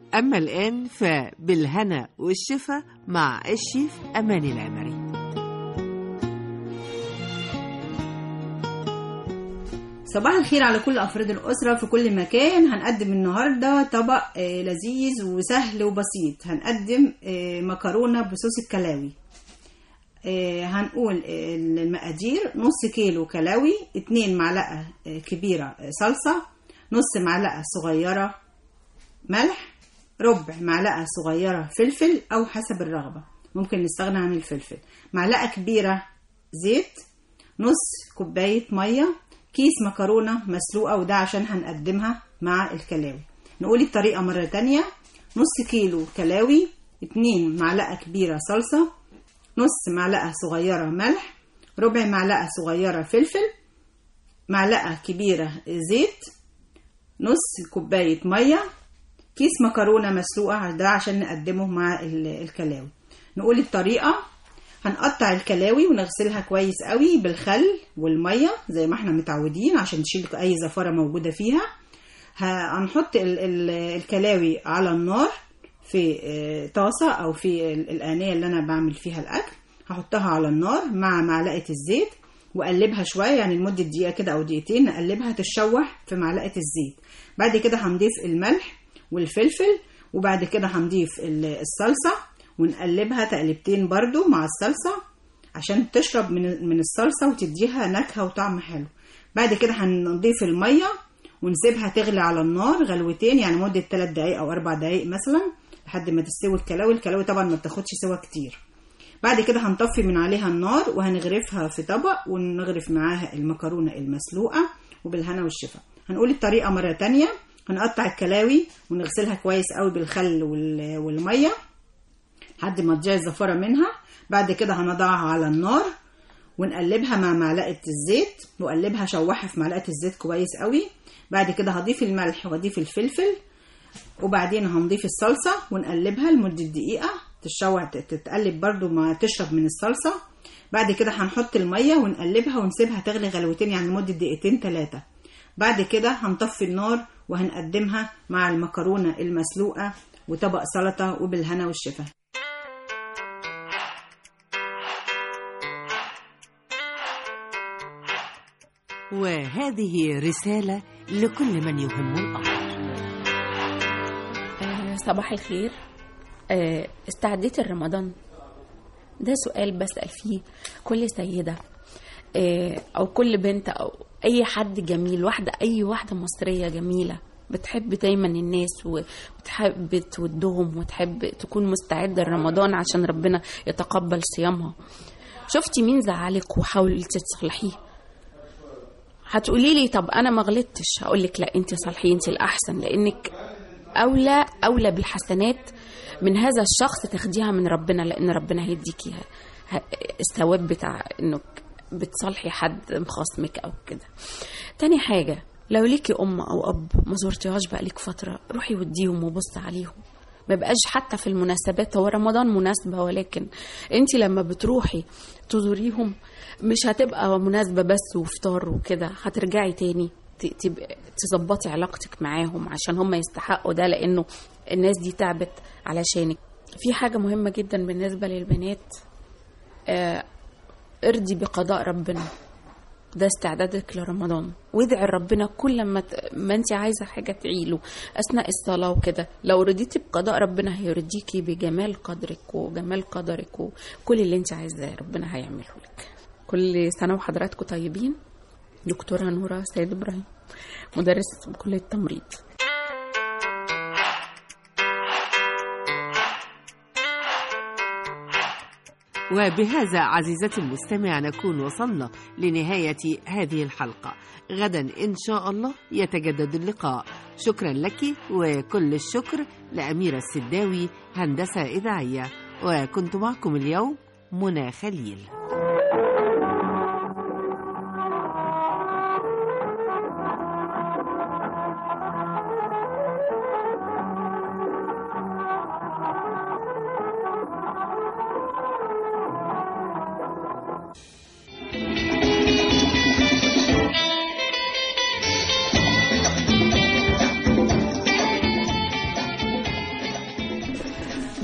أما الآن فبالهنا والشفا مع الشيف أمان العمري. صباح الخير على كل أفراد الأسرة في كل مكان. هنقدم النهاردة طبق لذيذ وسهل وبسيط. هنقدم مكرونة بصوص الكلاوي. هنقول المقادير: نص كيلو كلاوي، 2 معلقة كبيرة صلصة، نص معلقة صغيرة ملح، ربع معلقة صغيرة فلفل أو حسب الرغبة، ممكن نستغنى عن الفلفل، معلقة كبيرة زيت، نص كوباية مية، كيس مكرونة مسلوقة، وده عشان هنقدمها مع الكلاوي. نقول الطريقة مرة تانية: نص كيلو كلاوي، 2 معلقة كبيرة صلصة، نص معلقة صغيرة ملح، ربع معلقة صغيرة فلفل، معلقة كبيرة زيت، نص كوباية مية، كيس مكرونة مسلوقة، ده عشان نقدمه مع الكلاوي. نقول الطريقة: هنقطع الكلاوي ونغسلها كويس قوي بالخل والمية زي ما احنا متعودين عشان تشيل اي زفارة موجودة فيها. هنحط الكلاوي على النار في طاسة او في الآنية اللي انا بعمل فيها الاكل. هحطها على النار مع معلقة الزيت وقلبها شوية، يعني لمدة دقيقة كده او دقيقتين نقلبها تتشوح في معلقة الزيت. بعد كده هنضيف الملح والفلفل، وبعد كده هنضيف الصلصة ونقلبها تقلبتين برضو مع الصلصة عشان تشرب من الصلصة وتديها نكهة وطعم حلو. بعد كده هنضيف المية ونسيبها تغلي على النار غلوتين، يعني مدة 3 دقايق أو 4 دقايق مثلا لحد ما تستوي الكلاوي. الكلاوي طبعا ما بتاخدش سوا كتير. بعد كده هنطفي من عليها النار وهنغرفها في طبق ونغرف معاها المكرونة المسلوقة، وبالهنا والشفا. هنقول الطريقة مرة تانية: هنقطع الكلاوي ونغسلها كويس قوي بالخل والمية لحد ما تضيع الزفارة منها. بعد كده هنضعها على النار ونقلبها مع معلقة الزيت، وقلبها شوحها في معلقة الزيت كويس قوي. بعد كده هضيف الملح وهضيف الفلفل، وبعدين هنضيف الصلصة ونقلبها لمدة دقيقة تتشوح تتقلب برضو ما تشرب من الصلصة. بعد كده هنحط المية ونقلبها ونسيبها تغلي غلوتين، يعني مدة 2-3 دقايق. بعد كده هنطفي النار وهنقدمها مع المكرونة المسلوقة وطبق سلطة، وبالهنا والشفا. وهذه رسالة لكل من يهم الأمر. صباح الخير. استعديت رمضان؟ ده سؤال بسأل فيه كل سيدة أو كل بنت أو أي حد جميل، أي واحدة مصرية جميلة بتحب دايما الناس وبتحب تودهم وتحب تكون مستعدة لرمضان عشان ربنا يتقبل صيامها. شفتي مين زعلك وحاولت تصلحيه؟ هتقولي لي طب أنا ما غلطتش. هقولك لا، أنت صالحيه، أنت الأحسن، لأنك أولى بالحسنات من هذا الشخص تاخديها من ربنا، لأن ربنا هيديكي الثواب بتاع إنك بتصالحي حد مخاصمك أو كده. تاني حاجة، لو ليكي أم أو أب ما زرتيهاش بقالك فترة، روحي وديهم وبص عليهم. ما بقاش حتى في المناسبات، هو رمضان مناسبة، ولكن انت لما بتروحي تزوريهم مش هتبقى مناسبة بس وفطار وكده، هترجعي تاني تظبطي علاقتك معاهم عشان هم يستحقوا ده، لأنه الناس دي تعبت علشانك. في حاجة مهمة جدا بالنسبة للبنات، ارضي بقضاء ربنا، ده استعدادك لرمضان. وادعي ربنا كل ما انت عايزة حاجة تعيله أثناء الصلاة وكده. لو رضيتي بقضاء ربنا هيرضيكي بجمال قدرك وجمال قدرك، وكل اللي انت عايزاه ربنا هيعمله لك. كل سنة وحضراتكم طيبين. دكتورة نورة سيد إبراهيم، مدرس بكلية التمريض. وبهذا عزيزتي المستمع نكون وصلنا لنهاية هذه الحلقة. غدا إن شاء الله يتجدد اللقاء. شكرا لك، وكل الشكر لأميرة السداوي هندسة إذاعية، وكنت معكم اليوم منى خليل.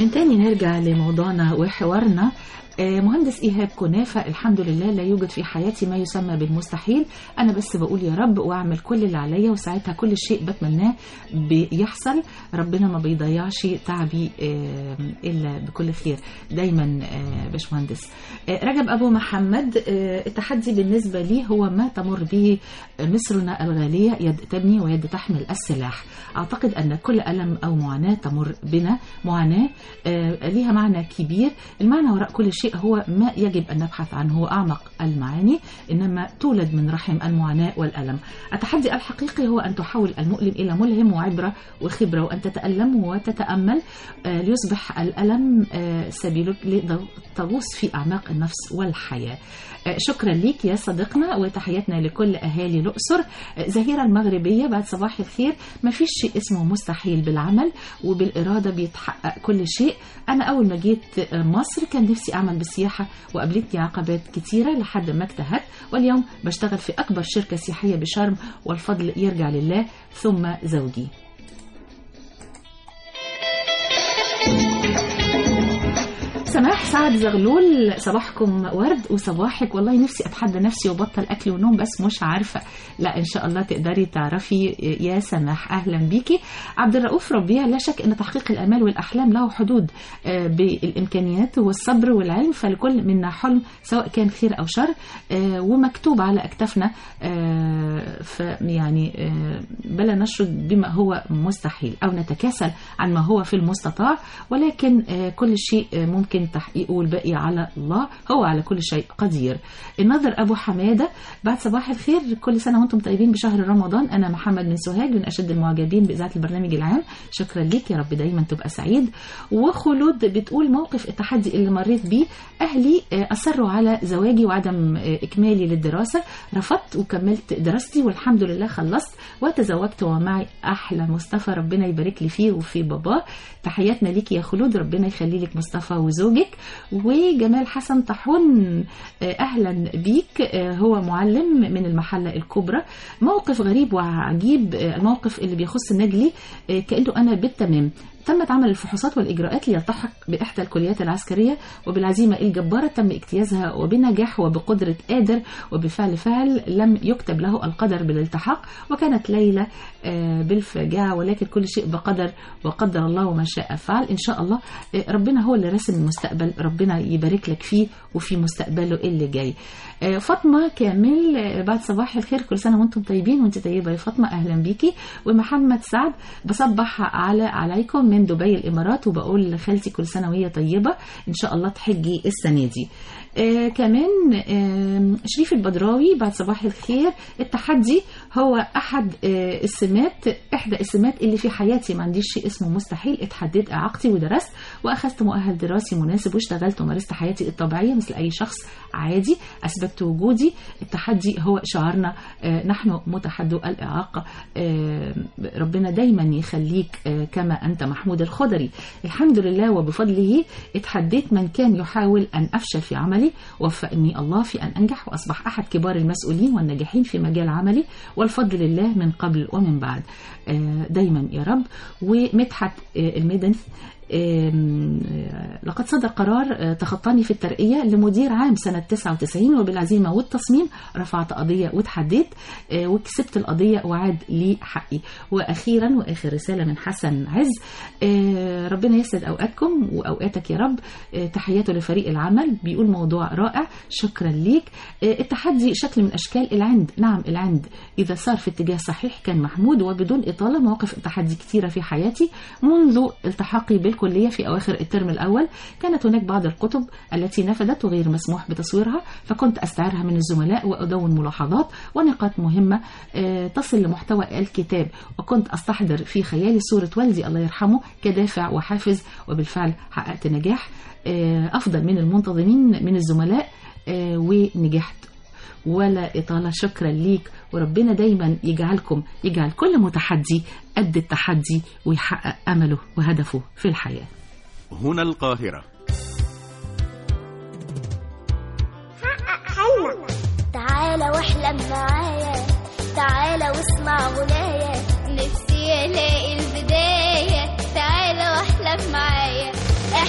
من تاني نرجع لموضوعنا وحوارنا. مهندس إيهاب كنافة، الحمد لله لا يوجد في حياتي ما يسمى بالمستحيل، أنا بس بقول يا رب وأعمل كل اللي عليا، وساعتها كل شيء بتمناه بيحصل. ربنا ما بيضيعش تعبي إلا بكل خير دايما. باشمهندس رجب أبو محمد، التحدي بالنسبة لي هو ما تمر به مصرنا الغالية، يد تبني ويد تحمل السلاح. أعتقد أن كل ألم أو معاناة تمر بنا معاناة لها معنى كبير. المعنى وراء كل شيء هو ما يجب أن نبحث عنه، هو أعمق المعاني، إنما تولد من رحم المعاناة والألم. التحدي الحقيقي هو أن تحول المؤلم إلى ملهم وعبرة وخبرة، وأن تتألم وتتأمل ليصبح الألم سبيلك لتغوص في أعماق النفس والحياة. شكرا ليك يا صديقنا، وتحياتنا لكل أهالي الأقصر. زهيرة المغربية، بعد صباح الخير، ما فيش شيء اسمه مستحيل، بالعمل وبالإرادة بيتحقق كل شيء. أنا أول ما جيت مصر كان نفسي أعمل بالسياحة، وقابلتني عقبات كتيرة لحد ما اجتهدت، واليوم بشتغل في أكبر شركة سياحية بشرم، والفضل يرجع لله ثم زوجي. سماح سعد زغلول، صباحكم ورد وصباحك. والله نفسي أتحدى نفسي وبطل أكل ونوم، بس مش عارفة. لا إن شاء الله تقدري تعرفي يا سماح، أهلا بيكي. عبد الرؤوف ربيع، لا شك أن تحقيق الآمال والأحلام له حدود بالإمكانيات والصبر والعلم، فالكل منا حلم سواء كان خير أو شر ومكتوب على أكتافنا، فيعني بلا نشرد بما هو مستحيل أو نتكاسل عن ما هو في المستطاع، ولكن كل شيء ممكن تحقيقه، والباقي على الله، هو على كل شيء قدير. النظر أبو حمادة، بعد صباح الخير، كل سنة وانتم طيبين بشهر رمضان. أنا محمد من سوهاج، من أشد المعجبين بإذاعة البرنامج العام. شكرا لك، يا رب دايما تبقى سعيد. وخلود بتقول موقف التحدي اللي مريت بيه، أهلي أصروا على زواجي وعدم إكمالي للدراسة، رفضت وكملت دراستي والحمد لله خلصت وتزوجت، ومعي أحلى مصطفى، ربنا يبارك لي فيه وفي باباه. تحياتنا ليك يا خلود، ربنا يخلي لك مصطفى وزوجك. وجمال حسن طاحون، أهلا بيك، هو معلم من المحلة الكبرى. موقف غريب وعجيب، الموقف اللي بيخص النجلي كأنه أنا بالتمام. تمت عمل الفحوصات والإجراءات ليلتحق بإحدى الكليات العسكرية، وبالعزيمة الجبارة تم اجتيازها وبنجاح وبقدرة قادر، وبفعل فعل لم يكتب له القدر بالالتحاق، وكانت ليلة بالفجاعة، ولكن كل شيء بقدر وقدر الله وما شاء فعل. إن شاء الله ربنا هو اللي رسم المستقبل، ربنا يبارك لك فيه وفي مستقبله اللي جاي. فاطمة كامل، بعد صباح الخير، كل سنة وانتم طيبين، وانت طيبة يا فاطمة، أهلا بيكي. ومحمد سعد، بصبح عليكم من دبي الإمارات، وبقول لخالتي كل سنة وهي طيبة، إن شاء الله تحجي السنة دي. كمان شريف البدراوي، بعد صباح الخير، التحدي هو إحدى السمات اللي في حياتي، ما عنديش شيء اسمه مستحيل. اتحديت إعاقتي ودرست وأخذت مؤهل دراسي مناسب، واشتغلت ومارست حياتي الطبيعية مثل أي شخص عادي، أثبتت وجودي. التحدي هو شعارنا، نحن متحدو الإعاقة. ربنا دايما يخليك كما أنت محمود الخضري. الحمد لله وبفضله اتحديت من كان يحاول أن أفشل في عملي، وفقني الله في أن أنجح، وأصبح أحد كبار المسؤولين والناجحين في مجال عملي، والفضل لله من قبل ومن بعد دايما يا رب. ومدحت المدن، لقد صدر قرار تخطاني في الترقية لمدير عام سنة 99، وبالعزيمة والتصميم رفعت قضية وتحديت وكسبت القضية وعاد لي حقي. وأخيرا وآخر رسالة من حسن عز، ربنا يسعد أوقاتكم وأوقاتك يا رب. تحياته لفريق العمل، بيقول موضوع رائع، شكرا ليك. التحدي شكل من أشكال العند، نعم العند إذا صار في اتجاه صحيح كان محمود. وبدون إطالة، مواقف التحدي كثيرة في حياتي منذ التحاقي بالكلية في أواخر الترم الأول. كانت هناك بعض الكتب التي نفذت وغير مسموح بتصويرها، فكنت أستعيرها من الزملاء وأدون ملاحظات ونقاط مهمة تصل لمحتوى الكتاب، وكنت أستحضر في خيالي صورة والدي الله يرحمه كدافع وحافز، وبالفعل حققت نجاح أفضل من المنتظمين من الزملاء ونجحت. ولا إطالة، شكرا ليك، وربنا دايما يجعل كل متحدي قد التحدي ويحقق أمله وهدفه في الحياة. هنا القاهرة. حقق حلمك، تعالى واحلم معايا، تعالى واسمع غنايا، نفسي الاقي البداية، تعالى واحلم معايا،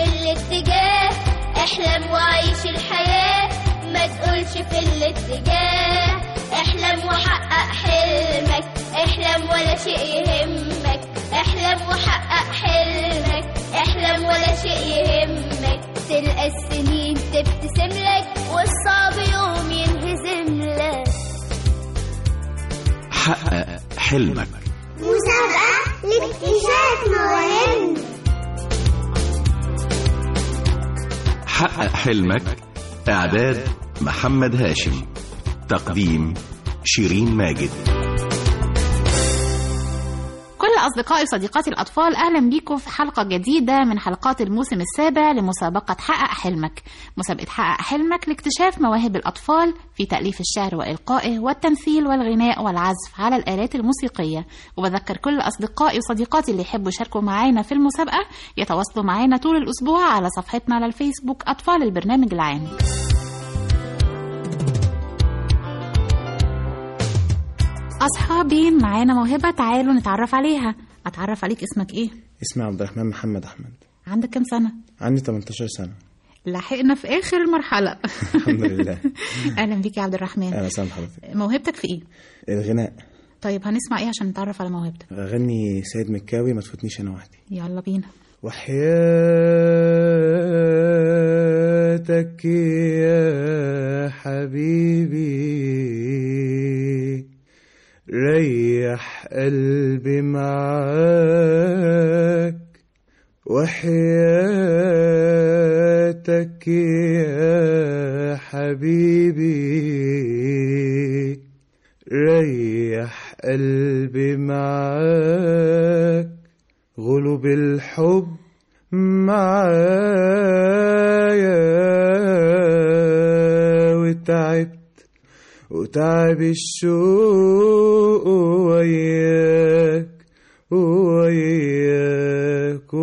في الاتجاه، احلم وعيش الحياة، ما تقولش في الاتجاه. احلم وحقق حلمك، احلم ولا شيء يهمك، احلم وحقق حلمك، احلم ولا شيء يهمك. تلقى السنين تبتسم لك والصعب يوم ينهزم لك. حقق حلمك. مسابقة لاكتشاف مواهب. حقق حلمك. إعداد محمد هاشم. تقديم شيرين ماجد. كل أصدقائي وصديقاتي الأطفال، أهلا بيكم في حلقة جديدة من حلقات الموسم السابع لمسابقة حقق حلمك. مسابقة حقق حلمك لاكتشاف مواهب الأطفال في تأليف الشعر وإلقائه والتمثيل والغناء والعزف على الآلات الموسيقية. وبذكر كل أصدقائي وصديقاتي اللي يحبوا يشاركوا معانا في المسابقة يتواصلوا معانا طول الأسبوع على صفحتنا على الفيسبوك أطفال البرنامج العام. أصحابي، معانا موهبة، تعالوا نتعرف عليها. أتعرف عليك، اسمك إيه؟ اسمي عبد الرحمن محمد أحمد. عندك كم سنة؟ عندي 18 سنة. لحقنا في آخر المرحلة. الحمد لله. أهلا بيك يا عبد الرحمن. أهلا وسهلا بحضرتك. موهبتك في إيه؟ الغناء. طيب هنسمع إيه عشان نتعرف على موهبتك؟ أغني سيد مكاوي ما تفوتنيش أنا وحدي. يلا بينا. وحياتك يا حبيبي ريح قلبي معاك، وحياتك يا حبيبي ريح قلبي معاك، غلب الحب معايا وتعب الشوق وياك وياك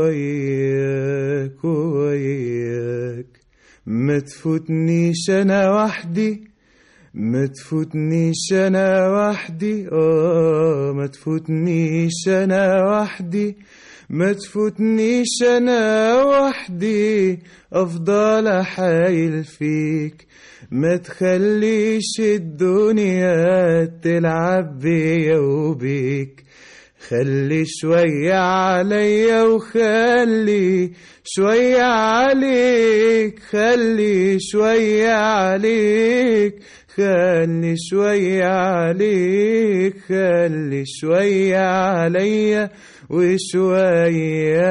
وياك وياك. ما تفوتنيش انا وحدي، ما تفوتنيش انا وحدي، ما تفوتنيش انا وحدي، ما تفوتنيش انا وحدي، افضل احايل فيك، ما تخليش الدنيا تلعب بيا وبيك، خلي شوية عليا وخلي شوية عليك، خلي شوية عليك، خلي شوية عليك، خلي شوية عليا وشوية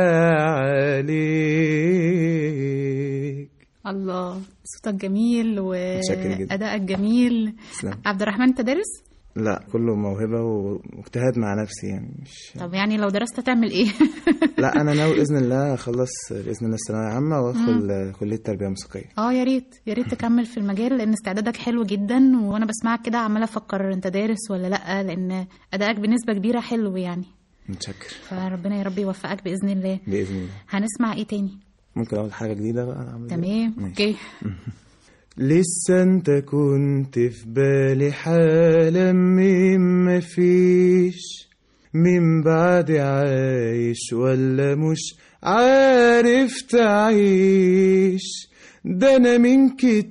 عليك. الله، صوتك جميل وأدائك جميل. عبد الرحمن، أنت دارس؟ لا، كله موهبة واجتهاد مع نفسي يعني. مش طب يعني لو درست تعمل ايه؟ لا، انا ناوي باذن الله اخلص باذن الله الثانويه عامه وادخل كليه تربيه موسيقيه. يا ريت يا ريت تكمل في المجال، لان استعدادك حلو جدا، وانا بسمعك كده عماله افكر انت دارس ولا لا، لان ادائك بنسبه كبيره حلو يعني. متشكر. فربنا يا رب يوفقك باذن الله. باذن الله. هنسمع ايه تاني؟ ممكن اقول حاجه جديده بقى. تمام، اوكي. لسه انت كنت في بالي حالا من مفيش، من بعد عايش ولا مش عارف تعيش، ده انا من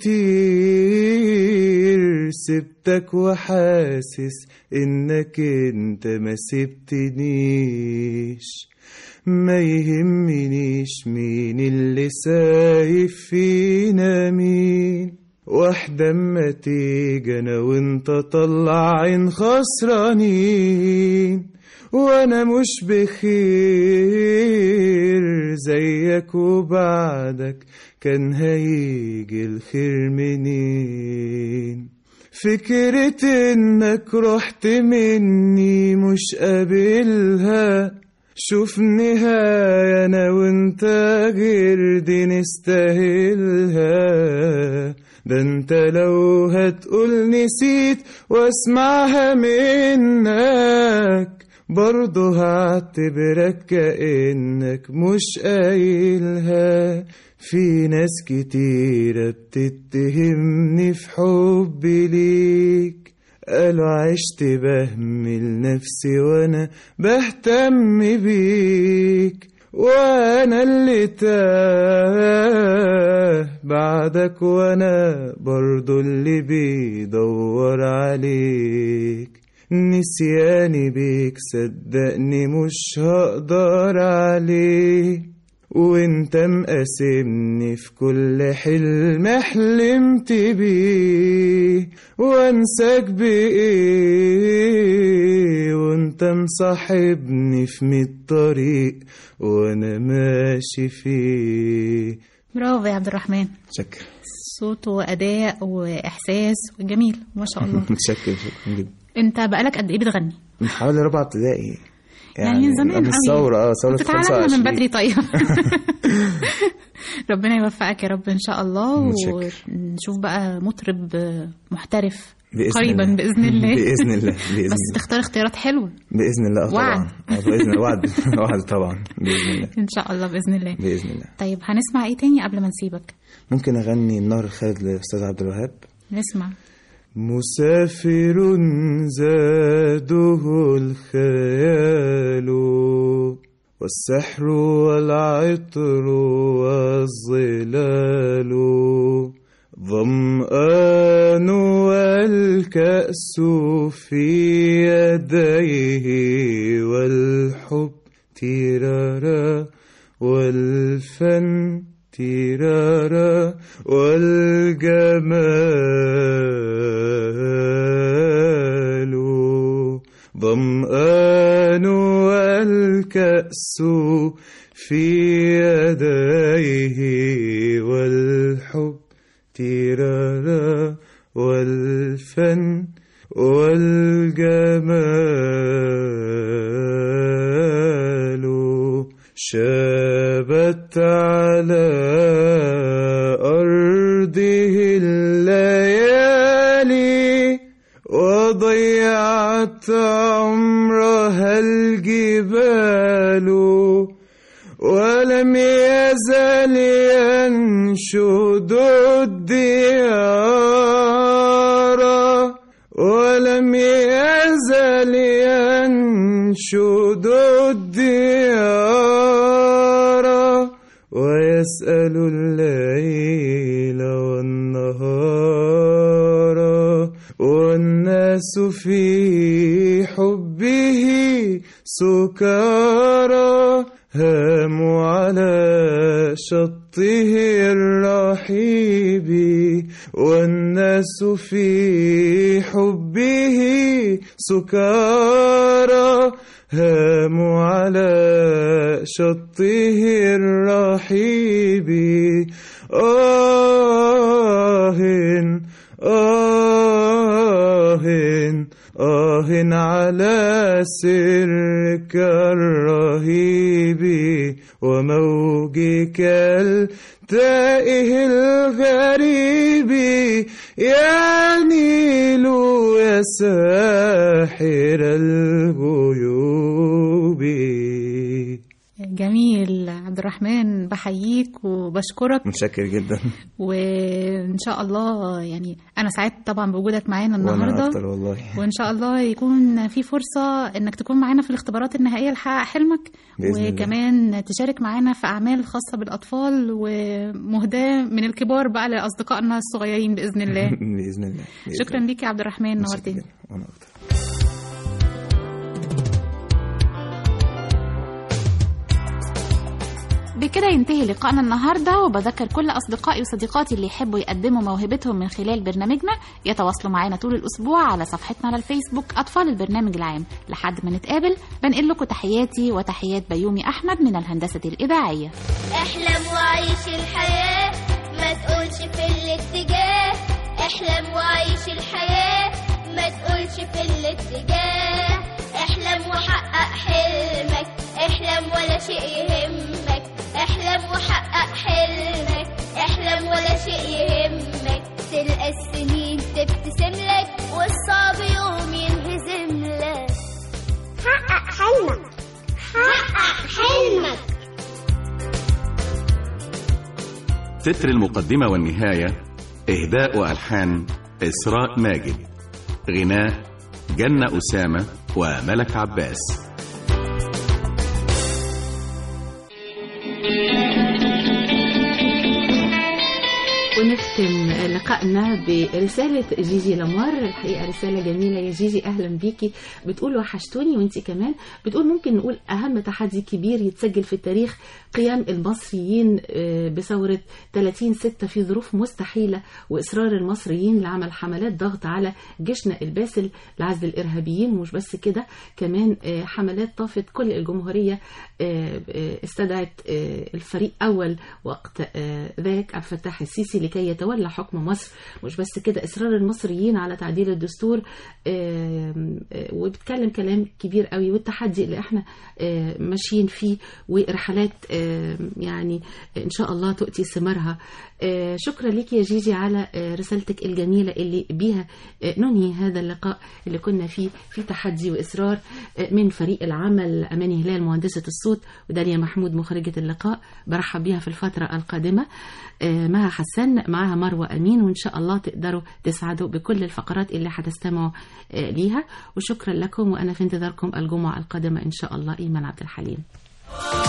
كتير سبتك وحاسس انك انت ما سبتنيش، ما يهمنيش مين اللي سايف فينا مين، واحدة اما تيجي انا وانت طلعين خسرانين، وانا مش بخير زيك وبعدك كان هيجي الخير منين، فكرة انك رحت مني مش قابلها، شوف نهاية انا وانت غير دي نستاهلها، ده انت لو هتقول نسيت واسمعها منك برضه هعتبرك كأنك مش قايلها، في ناس كتيرة بتتهمني في حبي ليك، قالوا عشت بهمل نفسي وانا بهتم بيك، وانا اللي تاه بعدك، وانا برضو اللي بيدور عليك. نسياني بيك صدقني مش هقدر عليه، وانت مقاسمني في كل حلم حلمت بيه، وانساك بايه وانت مصاحبني في 100 طريق وانا ماشي فيه. برافو يا عبد الرحمن، شكرا. صوت وأداء وإحساس جميل ما شاء الله. شكرا جدا. انت بقالك قد ايه بتغني؟ من حوالي 4 ابتدائي يعني من زمان قوي. الثورة ثورة 25 من بدري. طيب ربنا يوفقك يا رب ان شاء الله، ونشوف بقى مطرب محترف قريبا بإذن الله. بإذن الله بس تختار اختيارات حلوة بإذن الله. طبعا بإذن الله. وعد طبعا بإذن الله ان شاء الله بإذن الله. بإذن الله. طيب هنسمع ايه تاني قبل ما نسيبك؟ ممكن أغني النهر الخالد للأستاذ عبد الوهاب. نسمع. مسافر زاده الخيال والسحر والعطر والظلال، ظمآن والكأس في يديه، والحب تيرارا والفن تيرارا والجمال، ظمآن والكأس في يديه، والحب تيرارا والفن والجمال، شابت على أرضه الليالي، وضيعت عمرها الجبال، ولم يزل ينشد الديار، ولم يزل ينشد الديار، ويسأل الليل والنهار، والناس في حبه سكارى، هاموا على شطه الرحيب، والناس في حبه سكارى، هاموا على شطه الرحيب. على سرك الرهيب، وموجك التائه الغريب، يا نيل يا ساحر الغيوب. جميل عبد الرحمن، بحييك وبشكرك. متشكر جدا، وان شاء الله يعني انا سعدت طبعا بوجودك معانا النهارده، وانا اكتر والله. وان شاء الله يكون في فرصه انك تكون معانا في الاختبارات النهائيه لحقق حلمك، وكمان الله تشارك معانا في اعمال خاصه بالاطفال ومهداه من الكبار بقى لاصدقائنا الصغيرين باذن الله. باذن الله. شكرا ليك يا عبد الرحمن، نورتني. وانا اكتر. بكده ينتهي لقائنا النهاردة، وبذكر كل أصدقائي وصديقاتي اللي يحبوا يقدموا موهبتهم من خلال برنامجنا يتواصلوا معنا طول الأسبوع على صفحتنا على الفيسبوك أطفال البرنامج العام. لحد ما نتقابل بنقل لكم تحياتي وتحيات بيومي أحمد من الهندسة الإذاعية. احلم وعيش الحياة، ما تقولش في الاتجاه، احلم وعيش الحياة، ما تقولش في الاتجاه، احلم وحقق حلمك، احلم ولا شيء يهمك، احلم وحقق حلمك، احلم ولا شيء يهمك، تلقى السنين تبتسم لك والصعب يوم ينهزم لك. حقق حلمك، حقق حلمك. تتر المقدمة والنهاية إهداء وألحان إسراء ماجد، غناء جنة أسامة وملك عباس. لقائنا برسالة جيجي لمار. الحقيقة رسالة جميلة يا جيجي، أهلا بيكي. بتقول وحشتوني، وانتي كمان بتقول ممكن نقول أهم تحدي كبير يتسجل في التاريخ قيام المصريين بثورة 30/6 في ظروف مستحيلة، وإصرار المصريين لعمل حملات ضغط على جيشنا الباسل لعزل الإرهابيين. ومش بس كده، كمان حملات طافت كل الجمهورية استدعت الفريق أول وقت ذاك عبد الفتاح السيسي لكي يتولى حكم مصر. مش بس كده، إصرار المصريين على تعديل الدستور، وبتكلم كلام كبير قوي، والتحدي اللي احنا ماشيين فيه، ورحلات يعني إن شاء الله تؤتي ثمارها. شكرا لك يا جيجي على رسالتك الجميلة اللي بيها ننهي هذا اللقاء اللي كنا فيه في تحدي وإصرار من فريق العمل أماني هلال مهندسة الصوت، وداليا محمود مخرجة اللقاء. برحب بيها في الفترة القادمة مها حسن، معها مروة أمين، وإن شاء الله تقدروا تسعدوا بكل الفقرات اللي هتستمعوا ليها. وشكرا لكم، وأنا في انتظاركم الجمعة القادمة إن شاء الله. إيمان عبد الحليم.